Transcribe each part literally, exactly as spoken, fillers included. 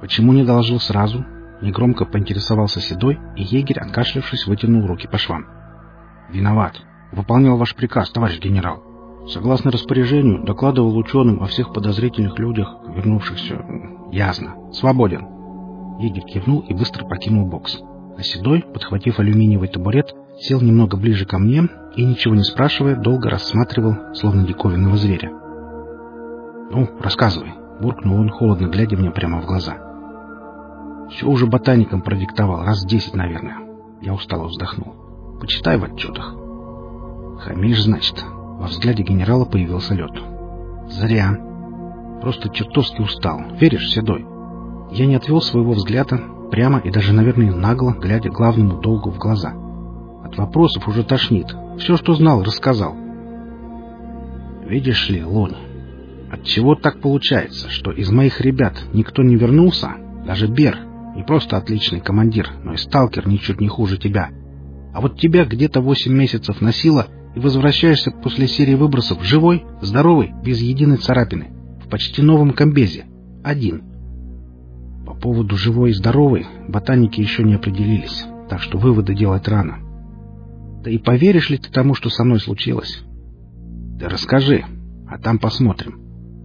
Почему не доложил сразу? Негромко поинтересовался Седой, и егерь, откашлявшись, вытянул руки по швам. Виноват. Выполнял ваш приказ, товарищ генерал. Согласно распоряжению, докладывал ученым о всех подозрительных людях, вернувшихся... Ясно. Свободен. Егерь кивнул и быстро покинул бокс. А Седой, подхватив алюминиевый табурет, сел немного ближе ко мне и, ничего не спрашивая, долго рассматривал, словно диковинного зверя. «Ну, рассказывай», — буркнул он, холодно глядя мне прямо в глаза. «Все уже ботаникам продиктовал, раз десять, наверное». Я устало вздохнул. «Почитай в отчетах». «Хамишь, значит». Во взгляде генерала появился лед. «Зря. Просто чертовски устал. Веришь, Седой?» Я не отвел своего взгляда, прямо и даже, наверное, нагло, глядя главному долгу в глаза. От вопросов уже тошнит. Все, что знал, рассказал. «Видишь ли, Лунь, отчего так получается, что из моих ребят никто не вернулся, даже Бер, не просто отличный командир, но и сталкер ничуть не хуже тебя. А вот тебя где-то восемь месяцев носило, и возвращаешься после серии выбросов живой, здоровый, без единой царапины, в почти новом комбезе. Один. По поводу живой и здоровой ботаники еще не определились, так что выводы делать рано. Да и поверишь ли ты тому, что со мной случилось? Да расскажи, а там посмотрим».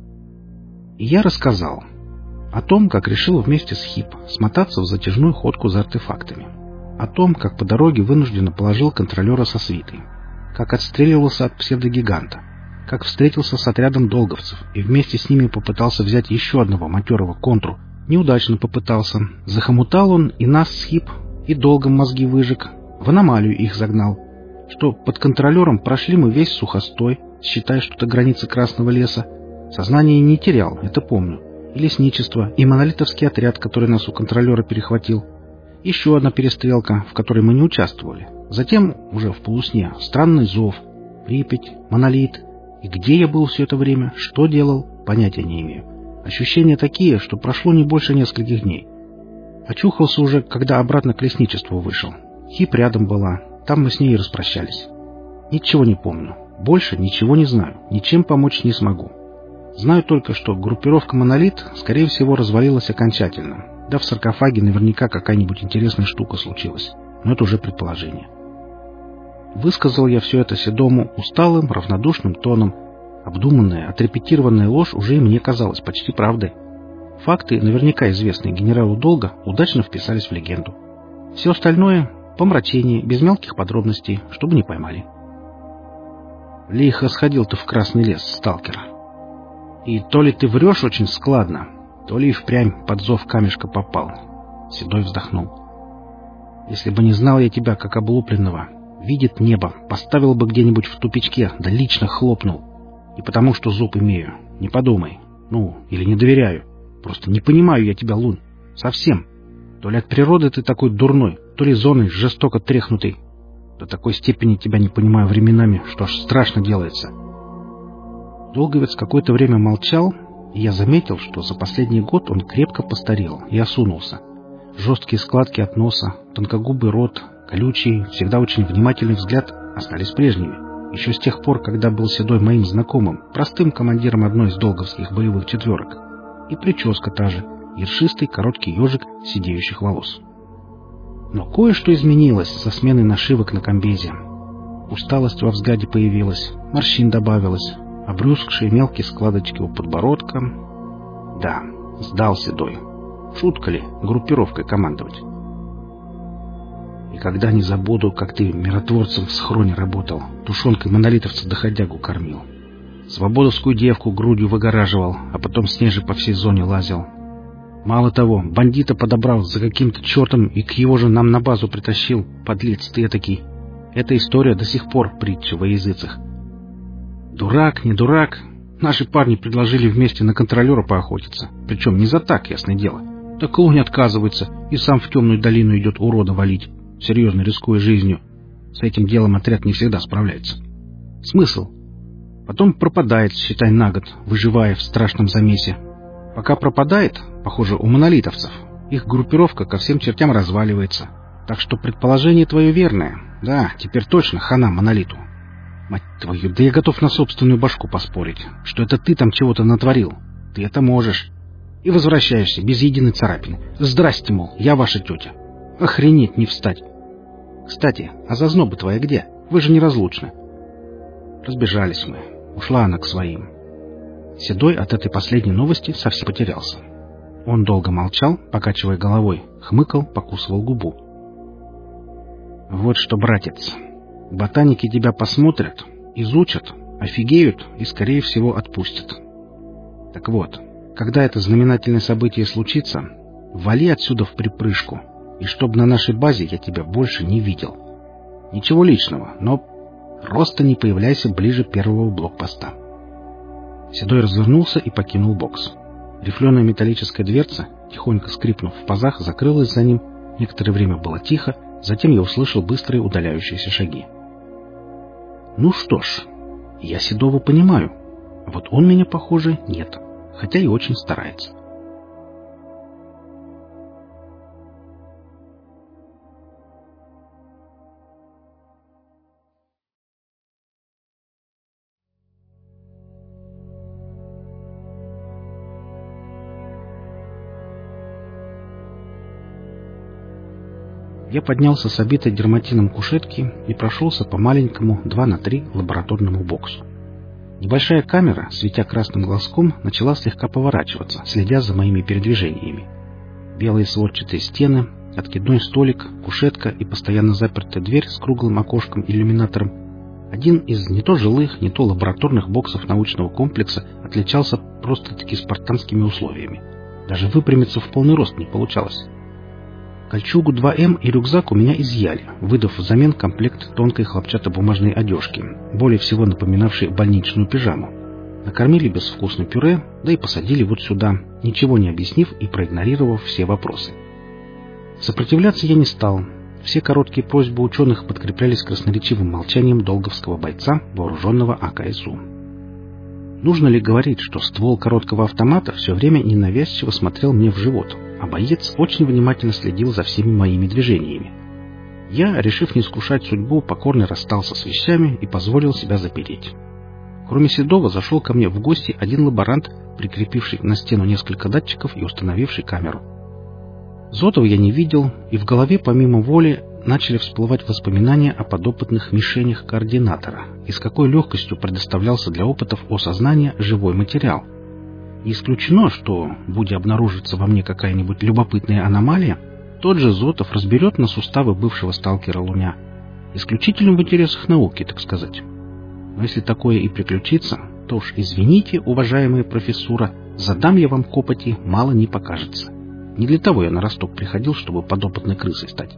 И я рассказал о том, как решил вместе с Хип смотаться в затяжную ходку за артефактами, о том, как по дороге вынужденно положил контролера со свитой, как отстреливался от псевдогиганта, как встретился с отрядом долговцев и вместе с ними попытался взять еще одного матерого контру. Неудачно попытался. Захомутал он и нас с Хип, и долгом мозги выжег, в аномалию их загнал, что под контролером прошли мы весь сухостой, считая, что до границы Красного леса. Сознание не терял, это помню. И лесничество, и монолитовский отряд, который нас у контролера перехватил. Еще одна перестрелка, в которой мы не участвовали. Затем, уже в полусне, странный зов, Припять, монолит. И где я был все это время, что делал, понятия не имею. Ощущения такие, что прошло не больше нескольких дней. Очухался уже, когда обратно к лесничеству вышел. Хип рядом была, там мы с ней и распрощались. Ничего не помню, больше ничего не знаю, ничем помочь не смогу. Знаю только, что группировка «Монолит», скорее всего, развалилась окончательно. Да в саркофаге наверняка какая-нибудь интересная штука случилась. Но это уже предположение. Высказал я все это Седому усталым, равнодушным тоном. Обдуманная, отрепетированная ложь уже и мне казалась почти правдой. Факты, наверняка известные генералу Долго, удачно вписались в легенду. Все остальное — помрачение, без мелких подробностей, чтобы не поймали. Лихо сходил ты в Красный лес, сталкер. И то ли ты врешь очень складно, то ли и впрямь под зов камешка попал. Седой вздохнул. Если бы не знал я тебя, как облупленного, видит небо, поставил бы где-нибудь в тупичке, да лично хлопнул. И потому, что зуб имею. Не подумай. Ну, или не доверяю. Просто не понимаю я тебя, Лунь. Совсем. То ли от природы ты такой дурной, то ли зоной жестоко тряхнутый. До такой степени тебя не понимаю временами, что аж страшно делается. Долговец какое-то время молчал, и я заметил, что за последний год он крепко постарел и осунулся. Жесткие складки от носа, тонкогубый рот, колючий, всегда очень внимательный взгляд остались прежними. Еще с тех пор, когда был Седой моим знакомым, простым командиром одной из долговских боевых четверок. И прическа та же, ершистый короткий ежик сидеющих волос. Но кое-что изменилось со сменой нашивок на комбезе. Усталость во взгляде появилась, морщин добавилось, обрюзгшие мелкие складочки у подбородка. Да, сдал Седой. Шутка ли группировкой командовать? Никогда не забуду, как ты миротворцем в схроне работал, тушенкой монолитовца доходягу кормил. Свободовскую девку грудью выгораживал, а потом с ней же по всей зоне лазил. Мало того, бандита подобрал за каким-то чертом и к его же нам на базу притащил, подлец ты этакий. Эта история до сих пор притча во языцах. Дурак, не дурак, наши парни предложили вместе на контролера поохотиться, причем не за так, ясное дело. Так Лунь отказывается и сам в темную долину идет урода валить, серьезно рискуя жизнью. С этим делом отряд не всегда справляется. Смысл? Потом пропадает, считай, на год, выживая в страшном замесе. Пока пропадает, похоже, у монолитовцев, их группировка ко всем чертям разваливается. Так что предположение твое верное. Да, теперь точно хана монолиту. Мать твою, да я готов на собственную башку поспорить, что это ты там чего-то натворил. Ты это можешь. И возвращаешься без единой царапины. Здрасте, мол, я ваша тетя. Охренеть не встать. Кстати, а зазноба твоя где? Вы же неразлучны. Разбежались мы. Ушла она к своим. Седой от этой последней новости совсем потерялся. Он долго молчал, покачивая головой, хмыкал, покусывал губу. Вот что, братец, ботаники тебя посмотрят, изучат, офигеют и, скорее всего, отпустят. Так вот, когда это знаменательное событие случится, вали отсюда вприпрыжку, и чтоб на нашей базе я тебя больше не видел. Ничего личного, но просто не появляйся ближе первого блокпоста. Седой развернулся и покинул бокс. Рифленая металлическая дверца, тихонько скрипнув в пазах, закрылась за ним. Некоторое время было тихо, затем я услышал быстрые удаляющиеся шаги. Ну что ж, я Седова понимаю. Вот он меня, похоже, нет, хотя и очень старается. Я поднялся с обитой дерматином кушетки и прошелся по маленькому два на три лабораторному боксу. Небольшая камера, светя красным глазком, начала слегка поворачиваться, следя за моими передвижениями. Белые сводчатые стены, откидной столик, кушетка и постоянно запертая дверь с круглым окошком-иллюминатором. Один из не то жилых, не то лабораторных боксов научного комплекса отличался просто-таки спартанскими условиями. Даже выпрямиться в полный рост не получалось. Кольчугу два эм и рюкзак у меня изъяли, выдав взамен комплект тонкой хлопчатобумажной одежки, более всего напоминавшей больничную пижаму. Накормили безвкусным пюре, да и посадили вот сюда, ничего не объяснив и проигнорировав все вопросы. Сопротивляться я не стал. Все короткие просьбы ученых подкреплялись красноречивым молчанием долговского бойца, вооруженного а ка эс у. Нужно ли говорить, что ствол короткого автомата все время ненавязчиво смотрел мне в живот, а боец очень внимательно следил за всеми моими движениями. Я, решив не искушать судьбу, покорно расстался с вещами и позволил себя запереть. Кроме Седова зашел ко мне в гости один лаборант, прикрепивший на стену несколько датчиков и установивший камеру. Зотова я не видел, и в голове помимо воли начали всплывать воспоминания о подопытных мишенях координатора и с какой легкостью предоставлялся для опытов о сознании живой материал. Не исключено, что, будь обнаружиться во мне какая-нибудь любопытная аномалия, тот же Зотов разберет на суставы бывшего сталкера Луня. Исключительно в интересах науки, так сказать. Но если такое и приключится, то уж извините, уважаемая профессура, задам я вам копоти, мало не покажется. Не для того я на Росток приходил, чтобы подопытной крысой стать.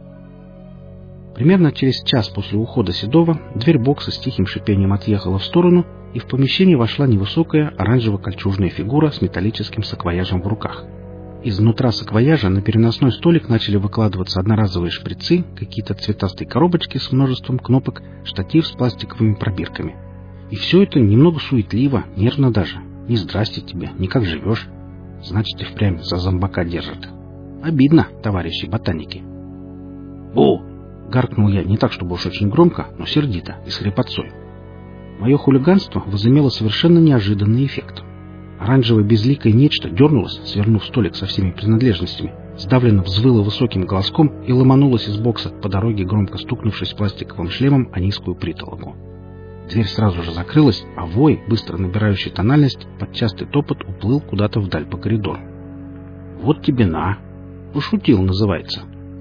Примерно через час после ухода Седова дверь бокса с тихим шипением отъехала в сторону, и в помещение вошла невысокая оранжево-кольчужная фигура с металлическим саквояжем в руках. Изнутра саквояжа на переносной столик начали выкладываться одноразовые шприцы, какие-то цветастые коробочки с множеством кнопок, штатив с пластиковыми пробирками. И все это немного суетливо, нервно даже. Не здрасте тебе, не как живешь. Значит, и впрямь за зомбака держат. Обидно, товарищи ботаники. «Бу!» — гаркнул я не так, чтобы уж очень громко, но сердито и с хрипотцой. Мое хулиганство возымело совершенно неожиданный эффект. Оранжевое безликое нечто дернулось, свернув столик со всеми принадлежностями, сдавленно взвыло высоким голоском и ломанулось из бокса, по дороге громко стукнувшись пластиковым шлемом о низкую притолоку. Дверь сразу же закрылась, а вой, быстро набирающий тональность, под частый топот уплыл куда-то вдаль по коридору. «Вот тебе на!» «Пошутил, называется».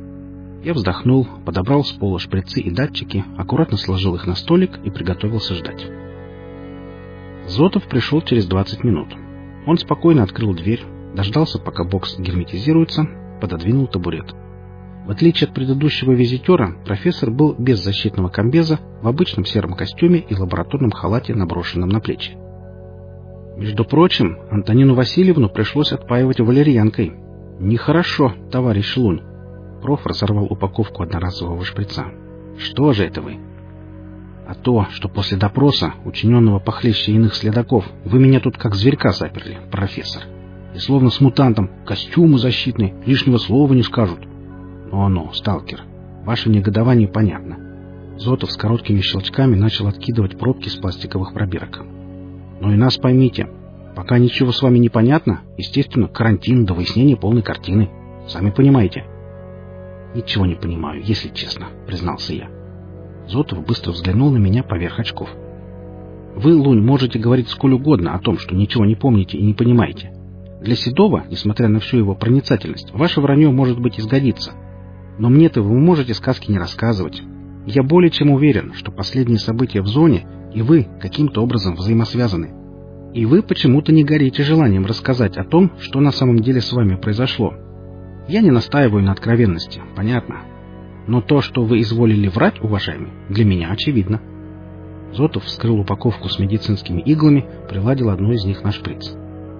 Я вздохнул, подобрал с пола шприцы и датчики, аккуратно сложил их на столик и приготовился ждать. Зотов пришел через двадцать минут. Он спокойно открыл дверь, дождался, пока бокс герметизируется, пододвинул табурет. В отличие от предыдущего визитера, профессор был без защитного комбеза, в обычном сером костюме и лабораторном халате, наброшенном на плечи. Между прочим, Антонину Васильевну пришлось отпаивать валерьянкой. Нехорошо, товарищ Лунь. Проф разорвал упаковку одноразового шприца. Что же это вы? А то, что после допроса, учиненного похлеще иных следаков, вы меня тут как зверька заперли, профессор. И словно с мутантом, костюмы защитные, лишнего слова не скажут. Ну-ну, сталкер, ваше негодование понятно. Зотов с короткими щелчками начал откидывать пробки с пластиковых пробирок. Ну и нас поймите, Пока ничего с вами не понятно, естественно, карантин до выяснения полной картины. Сами понимаете. Ничего не понимаю, если честно, признался я. Зотов быстро взглянул на меня поверх очков. Вы, Лунь, можете говорить сколь угодно о том, что ничего не помните и не понимаете. Для Седова, несмотря на всю его проницательность, ваше вранье может быть и сгодится. Но мне-то вы можете сказки не рассказывать. Я более чем уверен, что последние события в зоне и вы каким-то образом взаимосвязаны. И вы почему-то не горите желанием рассказать о том, что на самом деле с вами произошло. Я не настаиваю на откровенности, понятно. Но то, что вы изволили врать, уважаемый, для меня очевидно. Зотов вскрыл упаковку с медицинскими иглами, приладил одну из них на шприц.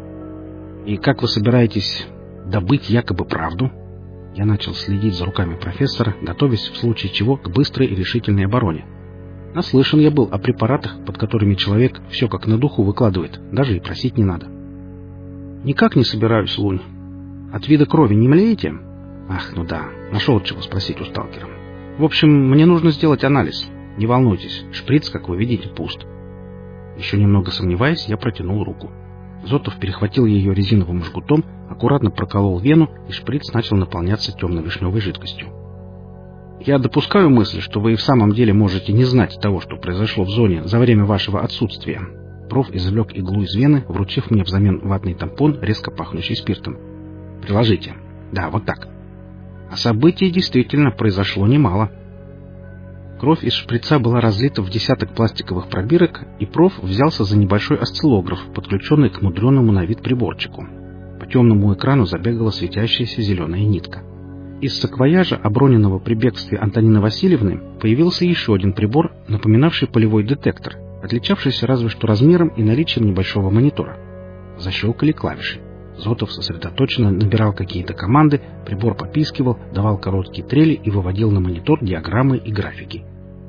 И как вы собираетесь добыть якобы правду? Я начал следить за руками профессора, готовясь в случае чего к быстрой и решительной обороне. Наслышан я был о препаратах, под которыми человек все как на духу выкладывает, даже и просить не надо. Никак не собираюсь, Лунь. От вида крови не млеете? Ах, ну да, нашел чего спросить у сталкера. В общем, мне нужно сделать анализ. Не волнуйтесь, шприц, как вы видите, пуст. Еще немного сомневаясь, я протянул руку. Зотов перехватил ее резиновым жгутом, аккуратно проколол вену, и шприц начал наполняться темно-вишневой жидкостью. Я допускаю мысль, что вы и в самом деле можете не знать того, что произошло в зоне за время вашего отсутствия. Проф извлек иглу из вены, вручив мне взамен ватный тампон, резко пахнущий спиртом. Приложите. Да, вот так. А событий действительно произошло немало. Кровь из шприца была разлита в десяток пластиковых пробирок, и проф взялся за небольшой осциллограф, подключенный к мудреному на вид приборчику. По темному экрану забегала светящаяся зеленая нитка. Из саквояжа, оброненного при бегстве Антонины Васильевны, появился еще один прибор, напоминавший полевой детектор, отличавшийся разве что размером и наличием небольшого монитора. Защелкали клавиши. Зотов сосредоточенно набирал какие-то команды, прибор попискивал, давал короткие трели и выводил на монитор диаграммы и графики.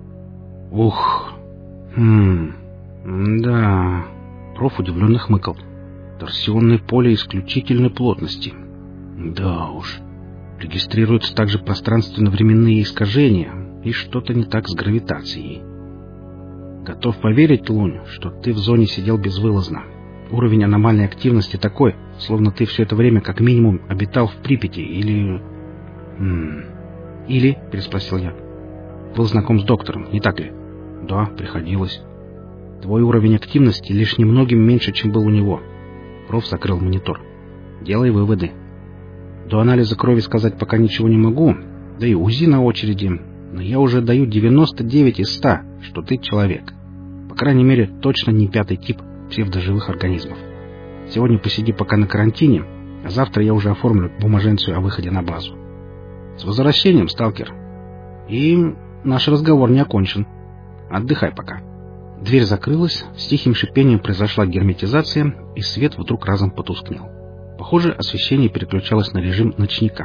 Ух, хм, да, проф удивленно хмыкал. Торсионное поле исключительной плотности. Да уж. Регистрируются также пространственно-временные искажения, и что-то не так с гравитацией. Готов поверить, Лунь, что ты в зоне сидел безвылазно. Уровень аномальной активности такой, словно ты все это время как минимум обитал в Припяти или... М-м... Или, переспросил я. Был знаком с доктором, не так ли? Да, приходилось. Твой уровень активности лишь немногим меньше, чем был у него. Проф закрыл монитор. Делай выводы. До анализа крови сказать пока ничего не могу, да и УЗИ на очереди, но я уже даю девяносто девять из ста, что ты человек. По крайней мере, точно не пятый тип псевдоживых организмов. Сегодня посиди пока на карантине, а завтра я уже оформлю бумаженцию о выходе на базу. С возвращением, сталкер. И наш разговор не окончен. Отдыхай пока. Дверь закрылась, с тихим шипением произошла герметизация, и свет вдруг разом потускнел. Похоже, освещение переключалось на режим ночника.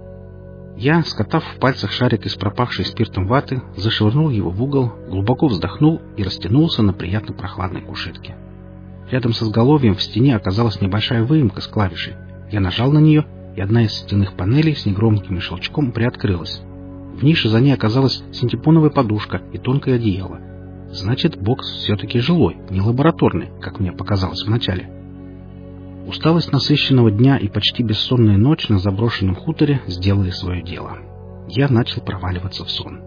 Я, скотав в пальцах шарик из пропахшей спиртом ваты, зашвырнул его в угол, глубоко вздохнул и растянулся на приятно прохладной кушетке. Рядом с изголовьем в стене оказалась небольшая выемка с клавишей. Я нажал на нее, и одна из стенных панелей с негромким щелчком приоткрылась. В нише за ней оказалась синтепоновая подушка и тонкое одеяло. Значит, бокс все-таки жилой, не лабораторный, как мне показалось вначале. Усталость насыщенного дня и почти бессонная ночь на заброшенном хуторе сделали свое дело. Я начал проваливаться в сон.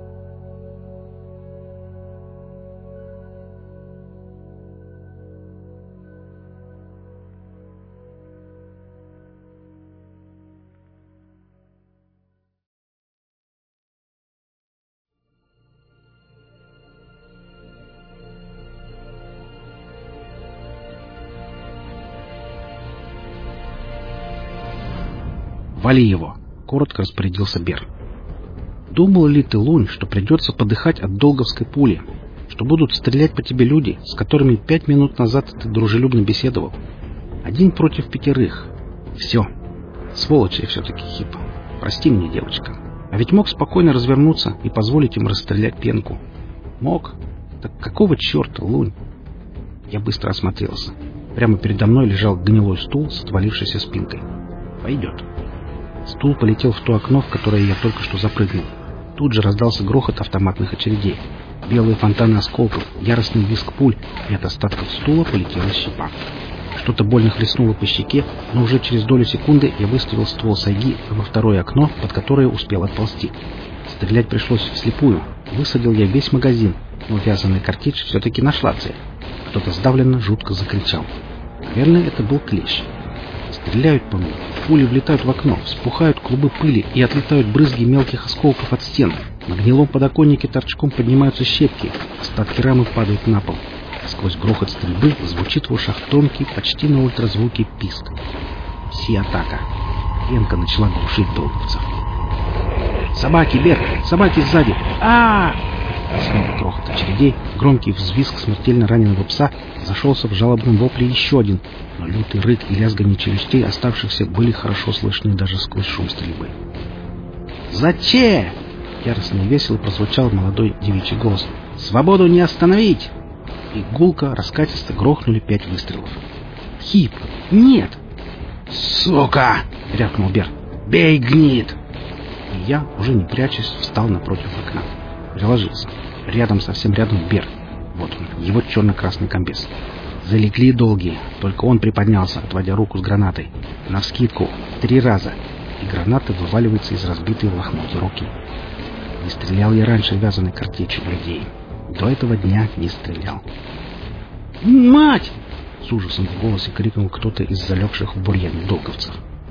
«Вали его!» — коротко распорядился Бер. «Думал ли ты, Лунь, что придется подыхать от долговской пули, что будут стрелять по тебе люди, с которыми пять минут назад ты дружелюбно беседовал? Один против пятерых. Все. Сволочь я все-таки, Хип. Прости меня, девочка. А ведь мог спокойно развернуться и позволить им расстрелять пенку. Мог. Так какого черта, Лунь?» Я быстро осмотрелся. Прямо передо мной лежал гнилой стул с отвалившейся спинкой. «Пойдет». Стул полетел в то окно, в которое я только что запрыгнул. Тут же раздался грохот автоматных очередей. Белые фонтаны осколков, яростный визг пуль, и от остатков стула полетела щепа. Что-то больно хлестнуло по щеке, но уже через долю секунды я выставил ствол сайги во второе окно, под которое успел отползти. Стрелять пришлось вслепую. Высадил я весь магазин, но вязаная картечь все-таки нашла цель. Кто-то сдавленно жутко закричал. Наверное, это был клещ. Стреляют по мне, пули влетают в окно, вспухают клубы пыли и отлетают брызги мелких осколков от стен. На гнилом подоконнике торчком поднимаются щепки, остатки рамы падают на пол. Сквозь грохот стрельбы звучит в ушах тонкий, почти на ультразвуке писк. Си-атака. Ленка начала глушить долговцев. «Собаки, Берг! Собаки сзади! а а Снова грохот очередей, громкий взвизг смертельно раненого пса, зашелся в жалобном вопле еще один, но лютый рык и лязганье челюстей оставшихся были хорошо слышны даже сквозь шум стрельбы. «Зачем?» — яростно и весело прозвучал молодой девичий голос. «Свободу не остановить!» И гулко, раскатисто грохнули пять выстрелов. «Хип! Нет!» «Сука!» — рявкнул Берг. «Бей, гнид!» И я, уже не прячась, встал напротив окна. Приложился. Рядом, совсем рядом, Берг. Вот он, его черно-красный комбез. Залегли долгие, только он приподнялся, отводя руку с гранатой. Навскидку, три раза. И граната вываливается из разбитой в лохмотье руки. Не стрелял я раньше вязаной картечью в людей. До этого дня не стрелял. «Мать!» — с ужасом в голосе крикнул кто-то из залегших в бурьяне долговцев.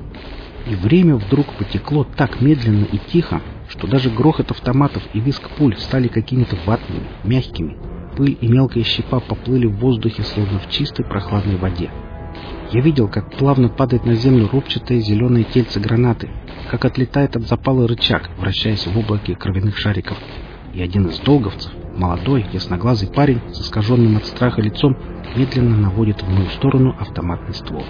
И время вдруг потекло так медленно и тихо, что даже грохот автоматов и визг пуль стали какими-то ватными, мягкими. Пыль и мелкая щепа поплыли в воздухе, словно в чистой прохладной воде. Я видел, как плавно падает на землю рубчатое зеленое тельце гранаты, как отлетает от запала рычаг, вращаясь в облаке кровяных шариков. И один из долговцев, молодой, ясноглазый парень с искаженным от страха лицом, медленно наводит в мою сторону автоматный ствол.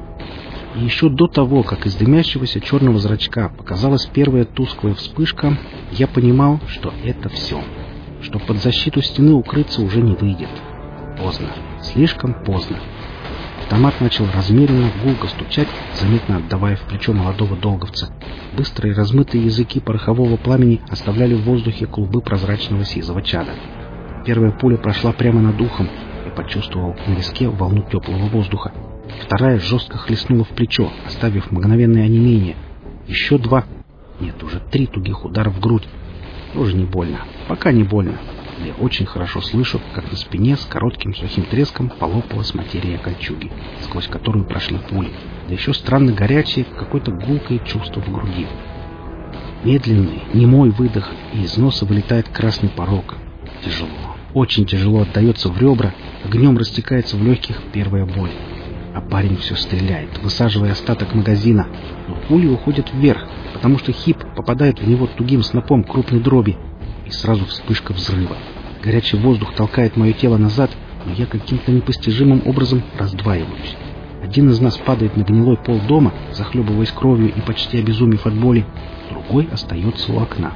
И еще до того, как из дымящегося черного зрачка показалась первая тусклая вспышка, я понимал, что это все, что под защиту стены укрыться уже не выйдет. Поздно, слишком поздно. Автомат начал размеренно, гулко стучать, заметно отдавая в плечо молодого долговца. Быстрые размытые языки порохового пламени оставляли в воздухе клубы прозрачного сизого чада. Первая пуля прошла прямо над ухом. Я почувствовал на виске волну теплого воздуха. Вторая жестко хлестнула в плечо, оставив мгновенное онемение. Еще два, нет, уже три тугих удара в грудь. Тоже не больно, пока не больно. Я очень хорошо слышу, как на спине с коротким сухим треском полопалась материя кольчуги, сквозь которую прошли пули. Да еще странно горячее, какое-то гулкое чувство в груди. Медленный, немой выдох, и из носа вылетает красный порог. Тяжело, очень тяжело отдается в ребра, огнем растекается в легких первая боль. А парень все стреляет, высаживая остаток магазина. Но пули уходят вверх, потому что хип попадает в него тугим снопом крупной дроби. И сразу вспышка взрыва. Горячий воздух толкает мое тело назад, но я каким-то непостижимым образом раздваиваюсь. Один из нас падает на гнилой пол дома, захлебываясь кровью и почти обезумев от боли. Другой остается у окна.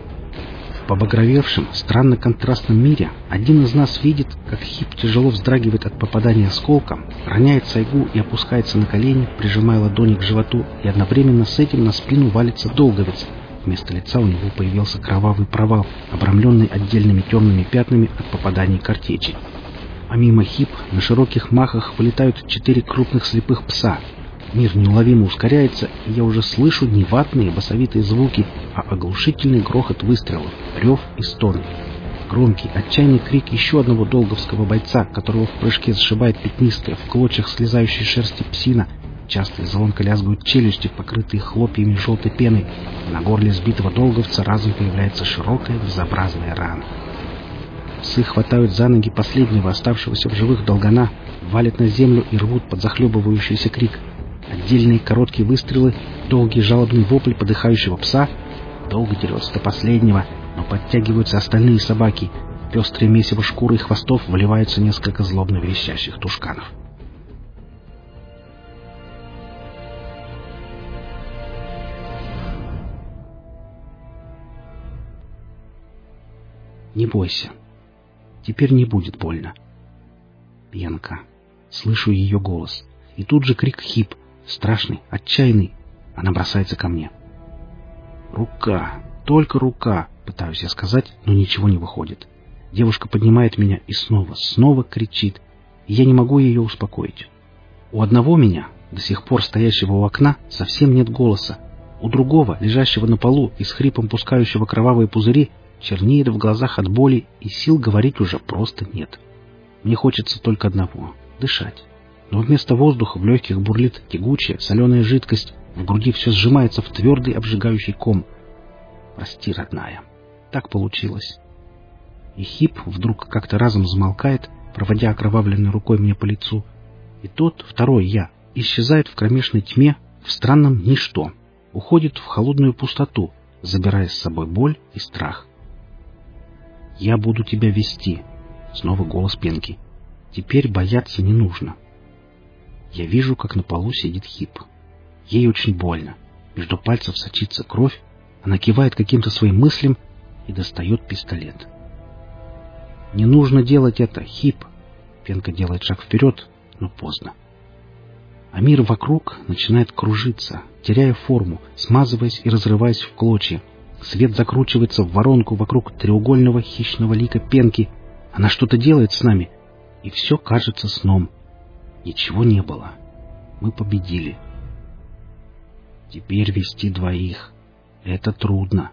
В побагровевшем, странно контрастном мире один из нас видит, как хип тяжело вздрагивает от попадания осколком, роняет сайгу и опускается на колени, прижимая ладони к животу, и одновременно с этим на спину валится долговец. Вместо лица у него появился кровавый провал, обрамленный отдельными темными пятнами от попаданий картечи. А мимо хип на широких махах вылетают четыре крупных слепых пса. Мир неуловимо ускоряется, и я уже слышу не ватные басовитые звуки, а оглушительный грохот выстрелов, рев и стоны. Громкий, отчаянный крик еще одного долговского бойца, которого в прыжке сшибает пятнистая, в клочьях слезающей шерсти псина. Часто и звонко лязгают челюсти, покрытые хлопьями желтой пены. На горле сбитого долговца разом появляется широкая безобразная рана. Псы хватают за ноги последнего оставшегося в живых долгана, валят на землю и рвут под захлебывающийся крик. Отдельные короткие выстрелы, долгий жалобный вопль подыхающего пса. Долго дерется до последнего, но подтягиваются остальные собаки. Пестрые месиво шкуры и хвостов выливаются несколько злобно верещащих тушканов. Не бойся. Теперь не будет больно. Ленка. Слышу ее голос. И тут же крик хип. Страшный, отчаянный. Она бросается ко мне. Рука. Только рука. Пытаюсь я сказать, но ничего не выходит. Девушка поднимает меня и снова, снова кричит. И я не могу ее успокоить. У одного меня, до сих пор стоящего у окна, совсем нет голоса. У другого, лежащего на полу и с хрипом пускающего кровавые пузыри, чернеет в глазах от боли, и сил говорить уже просто нет. Мне хочется только одного — дышать. Но вместо воздуха в легких бурлит тягучая, соленая жидкость, в груди все сжимается в твердый обжигающий ком. Прости, родная, так получилось. И Хип вдруг как-то разом замолкает, проводя окровавленной рукой мне по лицу, и тот, второй я, исчезает в кромешной тьме, в странном ничто, уходит в холодную пустоту, забирая с собой боль и страх. «Я буду тебя вести», — снова голос Пенки. «Теперь бояться не нужно». Я вижу, как на полу сидит Хип. Ей очень больно. Между пальцев сочится кровь, она кивает каким-то своим мыслям и достает пистолет. «Не нужно делать это, Хип!» Пенка делает шаг вперед, но поздно. А мир вокруг начинает кружиться, теряя форму, смазываясь и разрываясь в клочья. Свет закручивается в воронку вокруг треугольного хищного лика Пенки. Она что-то делает с нами, и все кажется сном. Ничего не было. Мы победили. Теперь вести двоих — это трудно.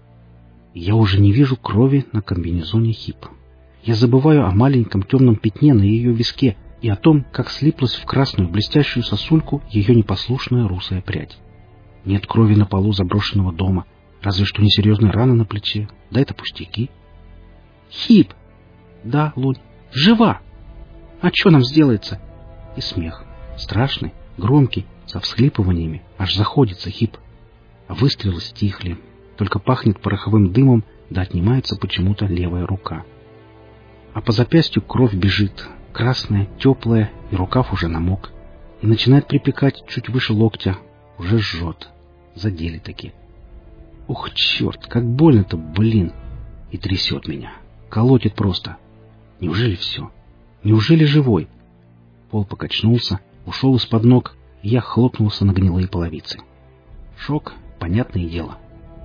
Я уже не вижу крови на комбинезоне Хип. Я забываю о маленьком темном пятне на ее виске и о том, как слиплась в красную блестящую сосульку ее непослушная русая прядь. Нет крови на полу заброшенного дома, разве что несерьезная рана на плече. Да это пустяки. «Хип!» «Да, Лунь, жива! А что нам сделается?» И смех. Страшный, громкий, со всхлипываниями. Аж заходится Хип. А выстрелы стихли. Только пахнет пороховым дымом, да отнимается почему-то левая рука. А по запястью кровь бежит. Красная, теплая, и рукав уже намок. И начинает припекать чуть выше локтя. Уже жжет. Задели таки. Ух, черт, как больно-то, блин. И трясет меня. Колотит просто. Неужели все? Неужели живой? Пол покачнулся, ушел из-под ног, и я хлопнулся на гнилые половицы. Шок, понятное дело.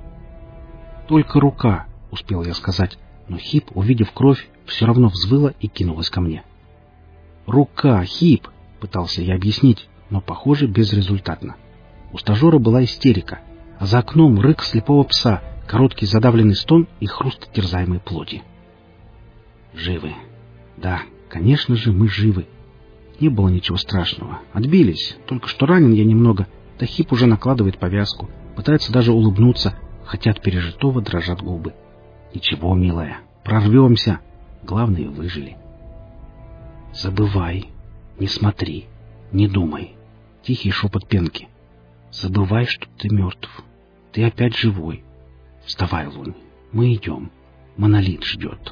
«Только рука», — успел я сказать, но Хип, увидев кровь, все равно взвыла и кинулась ко мне. «Рука, Хип!» — пытался я объяснить, но, похоже, безрезультатно. У стажера была истерика, а за окном рык слепого пса, короткий задавленный стон и хруст терзаемой плоти. Живы. Да, конечно же, мы живы. Не было ничего страшного. Отбились. Только что ранен я немного. Да Хип уже накладывает повязку. Пытается даже улыбнуться, хотя от пережитого дрожат губы. Ничего, милая. Прорвемся. Главное, выжили. Забывай. Не смотри. Не думай. Тихий шепот Пенки. Забывай, что ты мертв. Ты опять живой. Вставай, Лунь. Мы идем. Монолит ждет.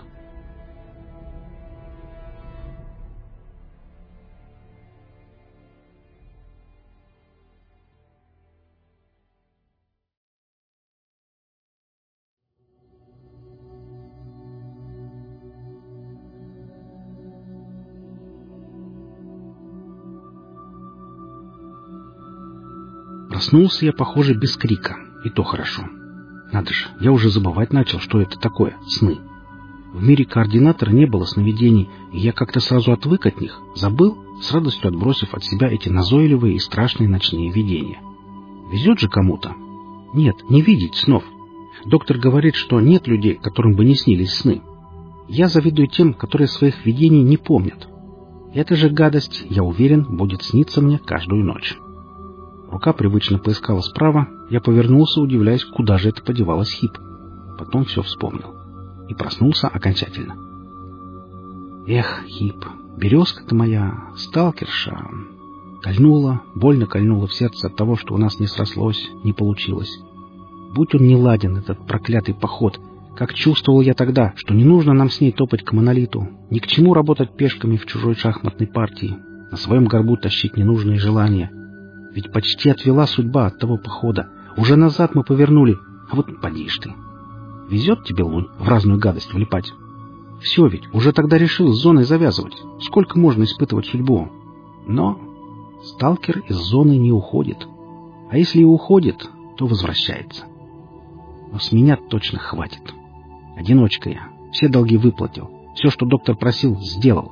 Проснулся я, похоже, без крика, и то хорошо. Надо же, я уже забывать начал, что это такое сны. В мире координатора не было сновидений, и я как-то сразу отвык от них, забыл, с радостью отбросив от себя эти назойливые и страшные ночные видения. Везет же кому-то? Нет, не видеть снов. Доктор говорит, что нет людей, которым бы не снились сны. Я завидую тем, которые своих видений не помнят. Эта же гадость, я уверен, будет сниться мне каждую ночь. Рука привычно поискала справа, я повернулся, удивляясь, куда же это подевалась Хип. Потом все вспомнил. И проснулся окончательно. Эх, Хип, березка-то моя, сталкерша. Кольнула, больно кольнула в сердце от того, что у нас не срослось, не получилось. Будь он не ладен, этот проклятый поход, как чувствовал я тогда, что не нужно нам с ней топать к монолиту, ни к чему работать пешками в чужой шахматной партии, на своем горбу тащить ненужные желания. Ведь почти отвела судьба от того похода. Уже назад мы повернули, а вот поди ж ты. Везет тебе, Лунь, в разную гадость влипать. Все ведь, уже тогда решил с зоной завязывать. Сколько можно испытывать судьбу? Но сталкер из зоны не уходит. А если и уходит, то возвращается. Но с меня точно хватит. Одиночка я. Все долги выплатил. Все, что доктор просил, сделал.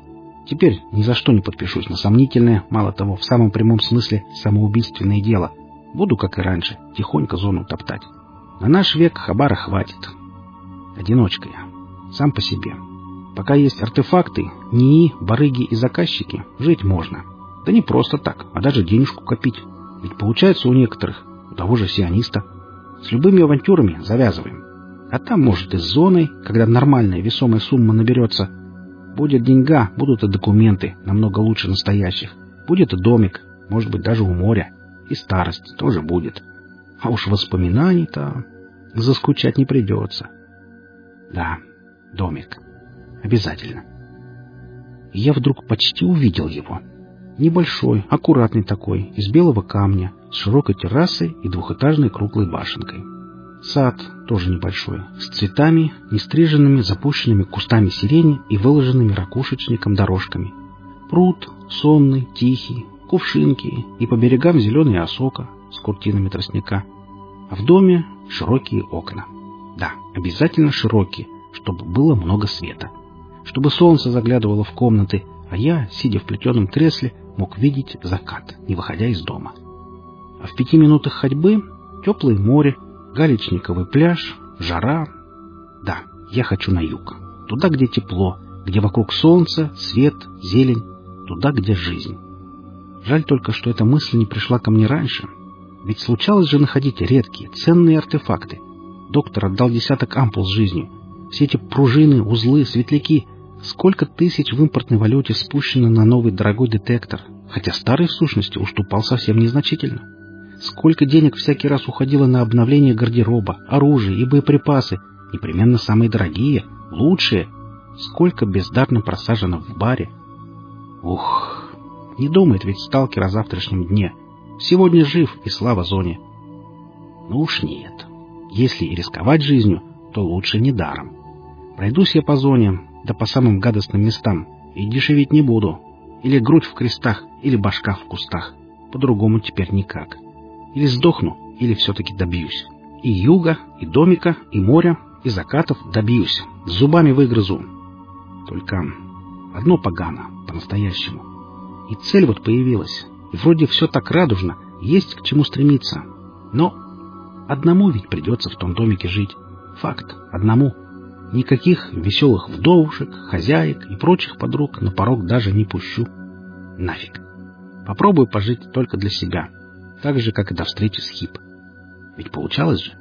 Теперь ни за что не подпишусь на сомнительное, мало того, в самом прямом смысле самоубийственное дело. Буду, как и раньше, тихонько зону топтать. На наш век хабара хватит. Одиночка я. Сам по себе. Пока есть артефакты, НИИ, барыги и заказчики, жить можно. Да не просто так, а даже денежку копить. Ведь получается у некоторых, у того же сиониста. С любыми авантюрами завязываем. А там, может, и с зоной, когда нормальная весомая сумма наберется. Будет деньга, будут и документы, намного лучше настоящих. Будет и домик, может быть, даже у моря. И старость тоже будет. А уж воспоминаний-то заскучать не придется. Да, домик. Обязательно. И я вдруг почти увидел его. Небольшой, аккуратный такой, из белого камня, с широкой террасой и двухэтажной круглой башенкой. Сад тоже небольшой, с цветами, нестриженными, запущенными кустами сирени и выложенными ракушечником дорожками. Пруд сонный, тихий, кувшинки и по берегам зеленая осока с куртинами тростника. А в доме широкие окна. Да, обязательно широкие, чтобы было много света. Чтобы солнце заглядывало в комнаты, а я, сидя в плетеном кресле, мог видеть закат, не выходя из дома. А в пяти минутах ходьбы теплое море, галечниковый пляж, жара. Да, я хочу на юг. Туда, где тепло, где вокруг солнце, свет, зелень. Туда, где жизнь. Жаль только, что эта мысль не пришла ко мне раньше. Ведь случалось же находить редкие, ценные артефакты. Доктор отдал десяток ампул с жизнью. Все эти пружины, узлы, светляки. Сколько тысяч в импортной валюте спущено на новый дорогой детектор, хотя старый в сущности уступал совсем незначительно. Сколько денег всякий раз уходило на обновление гардероба, оружие и боеприпасы, непременно самые дорогие, лучшие. Сколько бездарно просажено в баре. Ух, не думает ведь сталкер о завтрашнем дне. Сегодня жив и слава зоне. Ну уж нет. Если и рисковать жизнью, то лучше не даром. Пройдусь я по зоне, да по самым гадостным местам, и дешевить не буду. Или грудь в крестах, или башка в кустах. По-другому теперь никак. Или сдохну, или все-таки добьюсь. И юга, и домика, и моря, и закатов добьюсь. С зубами выгрызу. Только одно погано, по-настоящему. И цель вот появилась. И вроде все так радужно, есть к чему стремиться. Но одному ведь придется в том домике жить. Факт, одному. Никаких веселых вдовушек, хозяек и прочих подруг на порог даже не пущу. Нафиг. Попробую пожить только для себя. Так же, как и до встречи с Хип. Ведь получалось же?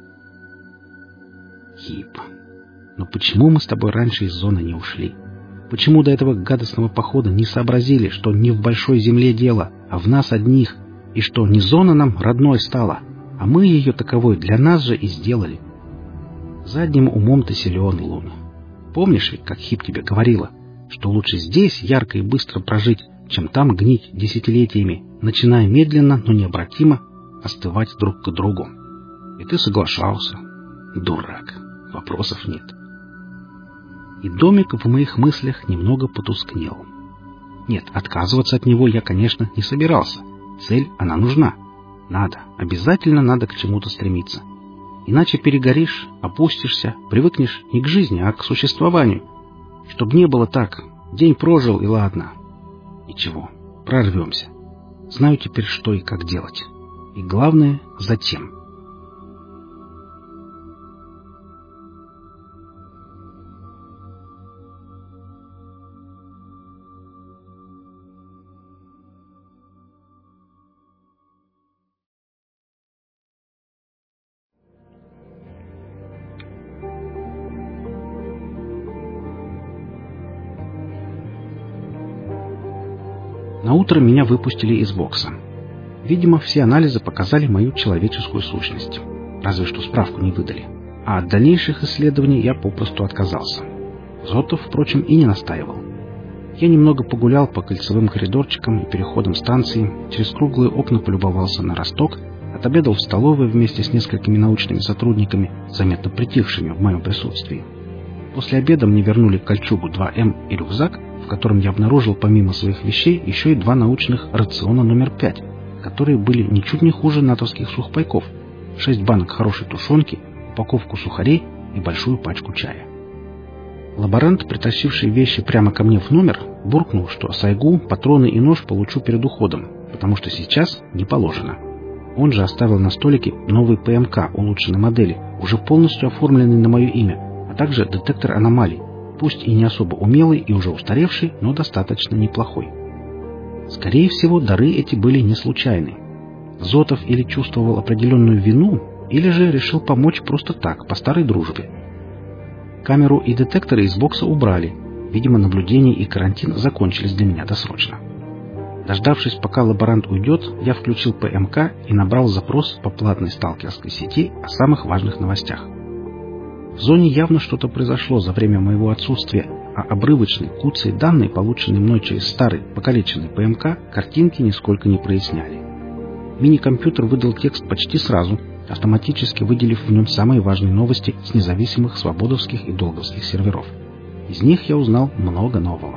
Хип. Но почему мы с тобой раньше из зоны не ушли? Почему до этого гадостного похода не сообразили, что не в большой земле дело, а в нас одних, и что не зона нам родной стала, а мы ее таковой для нас же и сделали? Задним умом ты силен, Луня. Помнишь ведь, как Хип тебе говорила, что лучше здесь ярко и быстро прожить, чем там гнить десятилетиями, начиная медленно, но необратимо остывать друг к другу. И ты соглашался. Дурак. Вопросов нет. И домик в моих мыслях немного потускнел. Нет, отказываться от него я, конечно, не собирался. Цель, она нужна. Надо, обязательно надо к чему-то стремиться. Иначе перегоришь, опустишься, привыкнешь не к жизни, а к существованию. Чтоб не было так. День прожил, и ладно. Ничего, прорвемся. Знаю теперь, что и как делать. И главное, зачем. Наутро меня выпустили из бокса. Видимо, все анализы показали мою человеческую сущность. Разве что справку не выдали. А от дальнейших исследований я попросту отказался. Зотов, впрочем, и не настаивал. Я немного погулял по кольцевым коридорчикам и переходам станции, через круглые окна полюбовался на Росток, отобедал в столовой вместе с несколькими научными сотрудниками, заметно притихшими в моем присутствии. После обеда мне вернули кольчугу два эм и рюкзак, в котором я обнаружил помимо своих вещей еще и два научных рациона номер пять, которые были ничуть не хуже натовских сухпайков, шесть банок хорошей тушенки, упаковку сухарей и большую пачку чая. Лаборант, притащивший вещи прямо ко мне в номер, буркнул, что сайгу, патроны и нож получу перед уходом, потому что сейчас не положено. Он же оставил на столике новый ПМК улучшенной модели, уже полностью оформленный на мое имя, а также детектор аномалий, пусть и не особо умелый и уже устаревший, но достаточно неплохой. Скорее всего, дары эти были не случайны. Зотов или чувствовал определенную вину, или же решил помочь просто так, по старой дружбе. Камеру и детекторы из бокса убрали. Видимо, наблюдение и карантин закончились для меня досрочно. Дождавшись, пока лаборант уйдет, я включил ПМК и набрал запрос по платной сталкерской сети о самых важных новостях. В зоне явно что-то произошло за время моего отсутствия, а обрывочные, куцые данные, полученные мной через старый, покалеченный ПМК, картинки нисколько не проясняли. Мини-компьютер выдал текст почти сразу, автоматически выделив в нем самые важные новости с независимых свободовских и долговских серверов. Из них я узнал много нового.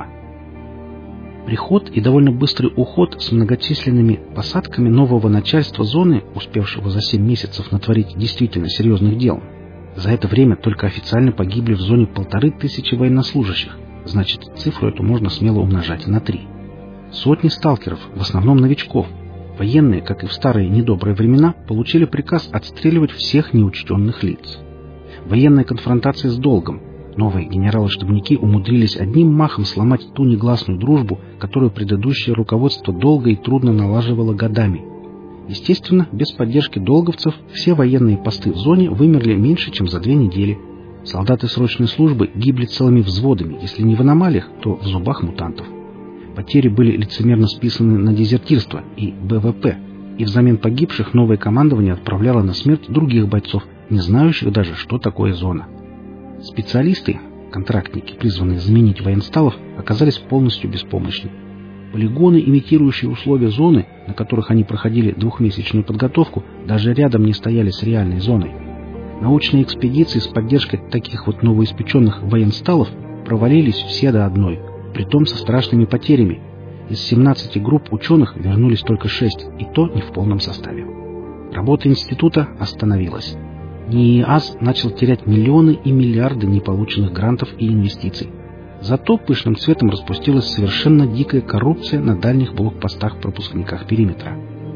Приход и довольно быстрый уход с многочисленными посадками нового начальства зоны, успевшего за семь месяцев натворить действительно серьезных дел. За это время только официально погибли в зоне полторы тысячи военнослужащих, значит, цифру эту можно смело умножать на три. Сотни сталкеров, в основном новичков. Военные, как и в старые недобрые времена, получили приказ отстреливать всех неучтенных лиц. Военная конфронтация с долгом. Новые генералы-штабники умудрились одним махом сломать ту негласную дружбу, которую предыдущее руководство долго и трудно налаживало годами. Естественно, без поддержки долговцев все военные посты в зоне вымерли меньше, чем за две недели. Солдаты срочной службы гибли целыми взводами, если не в аномалиях, то в зубах мутантов. Потери были лицемерно списаны на дезертирство и БВП, и взамен погибших новое командование отправляло на смерть других бойцов, не знающих даже, что такое зона. Специалисты, контрактники, призванные заменить военсталов, оказались полностью беспомощны. Полигоны, имитирующие условия зоны, на которых они проходили двухмесячную подготовку, даже рядом не стояли с реальной зоной. Научные экспедиции с поддержкой таких вот новоиспеченных военсталов провалились все до одной, притом со страшными потерями. Из семнадцати групп ученых вернулись только шесть, и то не в полном составе. Работа института остановилась. НИИАЗ начал терять миллионы и миллиарды неполученных грантов и инвестиций. Зато пышным цветом распустилась совершенно дикая коррупция на дальних блокпостах-пропускниках периметра.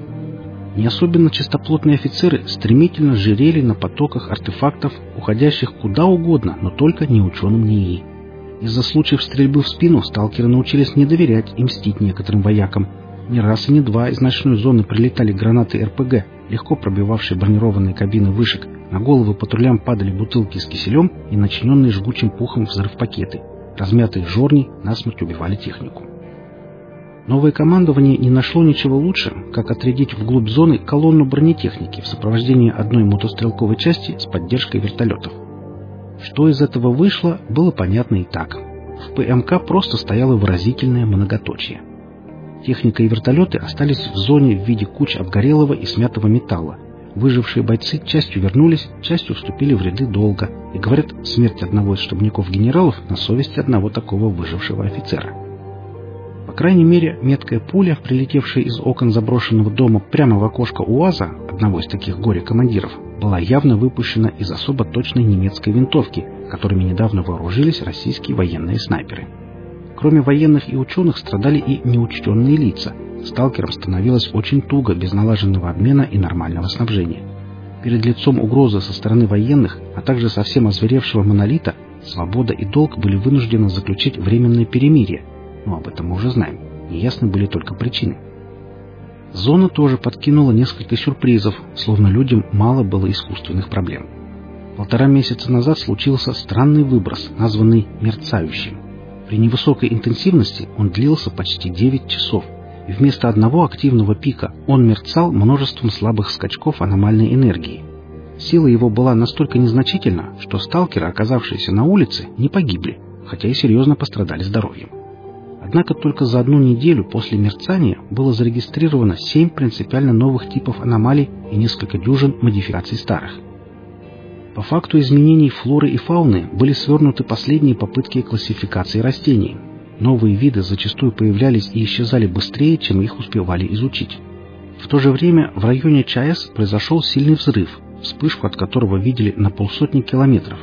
Не особенно чистоплотные офицеры стремительно жирели на потоках артефактов, уходящих куда угодно, но только не ученым НИИ. Из-за случаев стрельбы в спину сталкеры научились не доверять и мстить некоторым воякам. Не раз и не два из ночной зоны прилетали гранаты эр пэ гэ, легко пробивавшие бронированные кабины вышек. На головы патрулям падали бутылки с киселем и начиненные жгучим пухом взрывпакеты. Размятые жорни насмерть убивали технику. Новое командование не нашло ничего лучше, как отрядить вглубь зоны колонну бронетехники в сопровождении одной мотострелковой части с поддержкой вертолетов. Что из этого вышло, было понятно и так. В ПМК просто стояло выразительное многоточие. Техника и вертолеты остались в зоне в виде куч обгорелого и смятого металла. Выжившие бойцы частью вернулись, частью вступили в ряды долга. И говорят, смерть одного из штабников генералов на совести одного такого выжившего офицера. По крайней мере, меткая пуля, прилетевшая из окон заброшенного дома прямо в окошко УАЗа, одного из таких горе-командиров, была явно выпущена из особо точной немецкой винтовки, которыми недавно вооружились российские военные снайперы. Кроме военных и ученых страдали и неучтенные лица. Сталкерам становилось очень туго без налаженного обмена и нормального снабжения. Перед лицом угрозы со стороны военных, а также совсем озверевшего монолита, свобода и долг были вынуждены заключить временное перемирие. Но об этом мы уже знаем. Неясны были только причины. Зона тоже подкинула несколько сюрпризов, словно людям мало было искусственных проблем. Полтора месяца назад случился странный выброс, названный «мерцающим». При невысокой интенсивности он длился почти девять часов, и вместо одного активного пика он мерцал множеством слабых скачков аномальной энергии. Сила его была настолько незначительна, что сталкеры, оказавшиеся на улице, не погибли, хотя и серьезно пострадали здоровьем. Однако только за одну неделю после мерцания было зарегистрировано семь принципиально новых типов аномалий и несколько дюжин модификаций старых. По факту изменений флоры и фауны были свернуты последние попытки классификации растений. Новые виды зачастую появлялись и исчезали быстрее, чем их успевали изучить. В то же время в районе ЧАЭС произошел сильный взрыв, вспышку от которого видели на полсотни километров.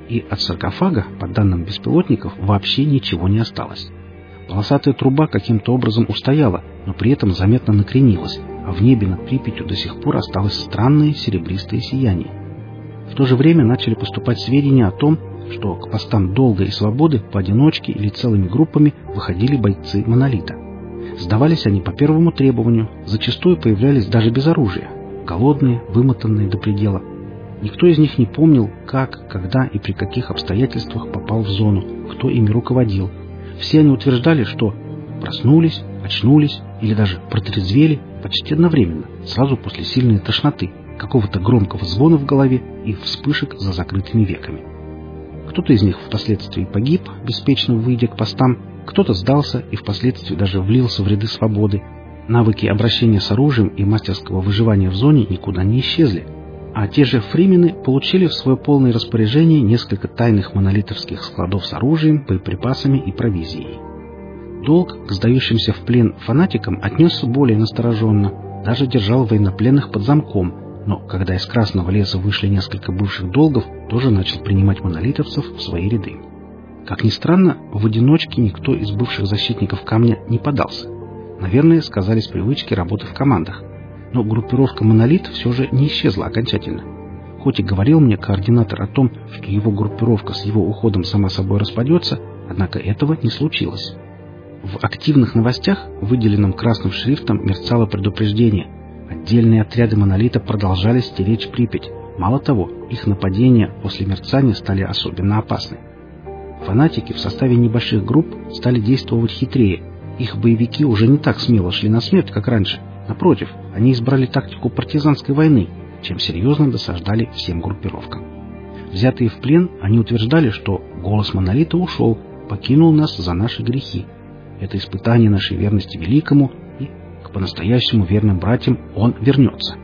И от саркофага, по данным беспилотников, вообще ничего не осталось. Полосатая труба каким-то образом устояла, но при этом заметно накренилась, а в небе над Припятью до сих пор осталось странное серебристое сияние. В то же время начали поступать сведения о том, что к постам Долга и Свободы поодиночке или целыми группами выходили бойцы Монолита. Сдавались они по первому требованию, зачастую появлялись даже без оружия, голодные, вымотанные до предела. Никто из них не помнил, как, когда и при каких обстоятельствах попал в зону, кто ими руководил. Все они утверждали, что проснулись, очнулись или даже протрезвели почти одновременно, сразу после сильной тошноты, какого-то громкого звона в голове и вспышек за закрытыми веками. Кто-то из них впоследствии погиб, беспечно выйдя к постам, кто-то сдался и впоследствии даже влился в ряды Свободы. Навыки обращения с оружием и мастерского выживания в зоне никуда не исчезли, а те же фримены получили в свое полное распоряжение несколько тайных монолитовских складов с оружием, боеприпасами и провизией. Долг к сдающимся в плен фанатикам отнесся более настороженно, даже держал военнопленных под замком, но когда из Красного леса вышли несколько бывших долгов, тоже начал принимать монолитовцев в свои ряды. Как ни странно, в одиночке никто из бывших защитников камня не подался. Наверное, сказались привычки работы в командах. Но группировка «Монолит» все же не исчезла окончательно. Хоть и говорил мне координатор о том, что его группировка с его уходом сама собой распадется, однако этого не случилось. В активных новостях, выделенном красным шрифтом, мерцало предупреждение. Отдельные отряды «Монолита» продолжали стеречь Припять. Мало того, их нападения после мерцания стали особенно опасны. Фанатики в составе небольших групп стали действовать хитрее. Их боевики уже не так смело шли на смерть, как раньше. Напротив, они избрали тактику партизанской войны, чем серьезно досаждали всем группировкам. Взятые в плен, они утверждали, что голос Монолита ушел, покинул нас за наши грехи. Это испытание нашей верности великому, и к по-настоящему верным братьям он вернется.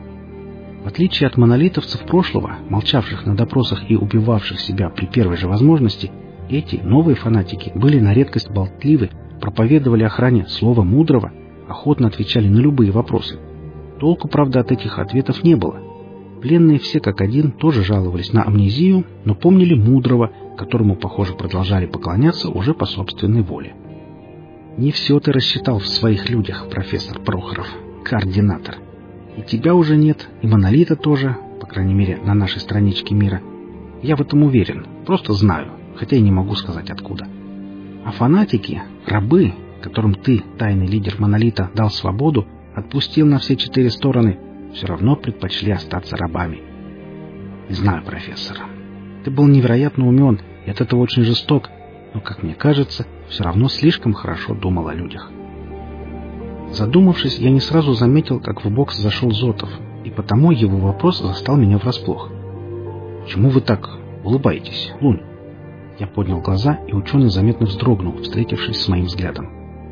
В отличие от монолитовцев прошлого, молчавших на допросах и убивавших себя при первой же возможности, эти новые фанатики были на редкость болтливы, проповедовали охране слова мудрого, охотно отвечали на любые вопросы. Толку, правда, от этих ответов не было. Пленные все как один тоже жаловались на амнезию, но помнили мудрого, которому, похоже, продолжали поклоняться уже по собственной воле. Не все ты рассчитал в своих людях, профессор Прохоров, координатор. И тебя уже нет, и Монолита тоже, по крайней мере, на нашей страничке мира. Я в этом уверен, просто знаю, хотя и не могу сказать откуда. А фанатики, рабы, которым ты, тайный лидер Монолита, дал свободу, отпустил на все четыре стороны, все равно предпочли остаться рабами. Не знаю, профессор, ты был невероятно умен и от этого очень жесток, но, как мне кажется, все равно слишком хорошо думал о людях. Задумавшись, я не сразу заметил, как в бокс зашел Зотов, и потому его вопрос застал меня врасплох. «Чему вы так улыбаетесь, Лунь?» Я поднял глаза, и ученый заметно вздрогнул, встретившись с моим взглядом.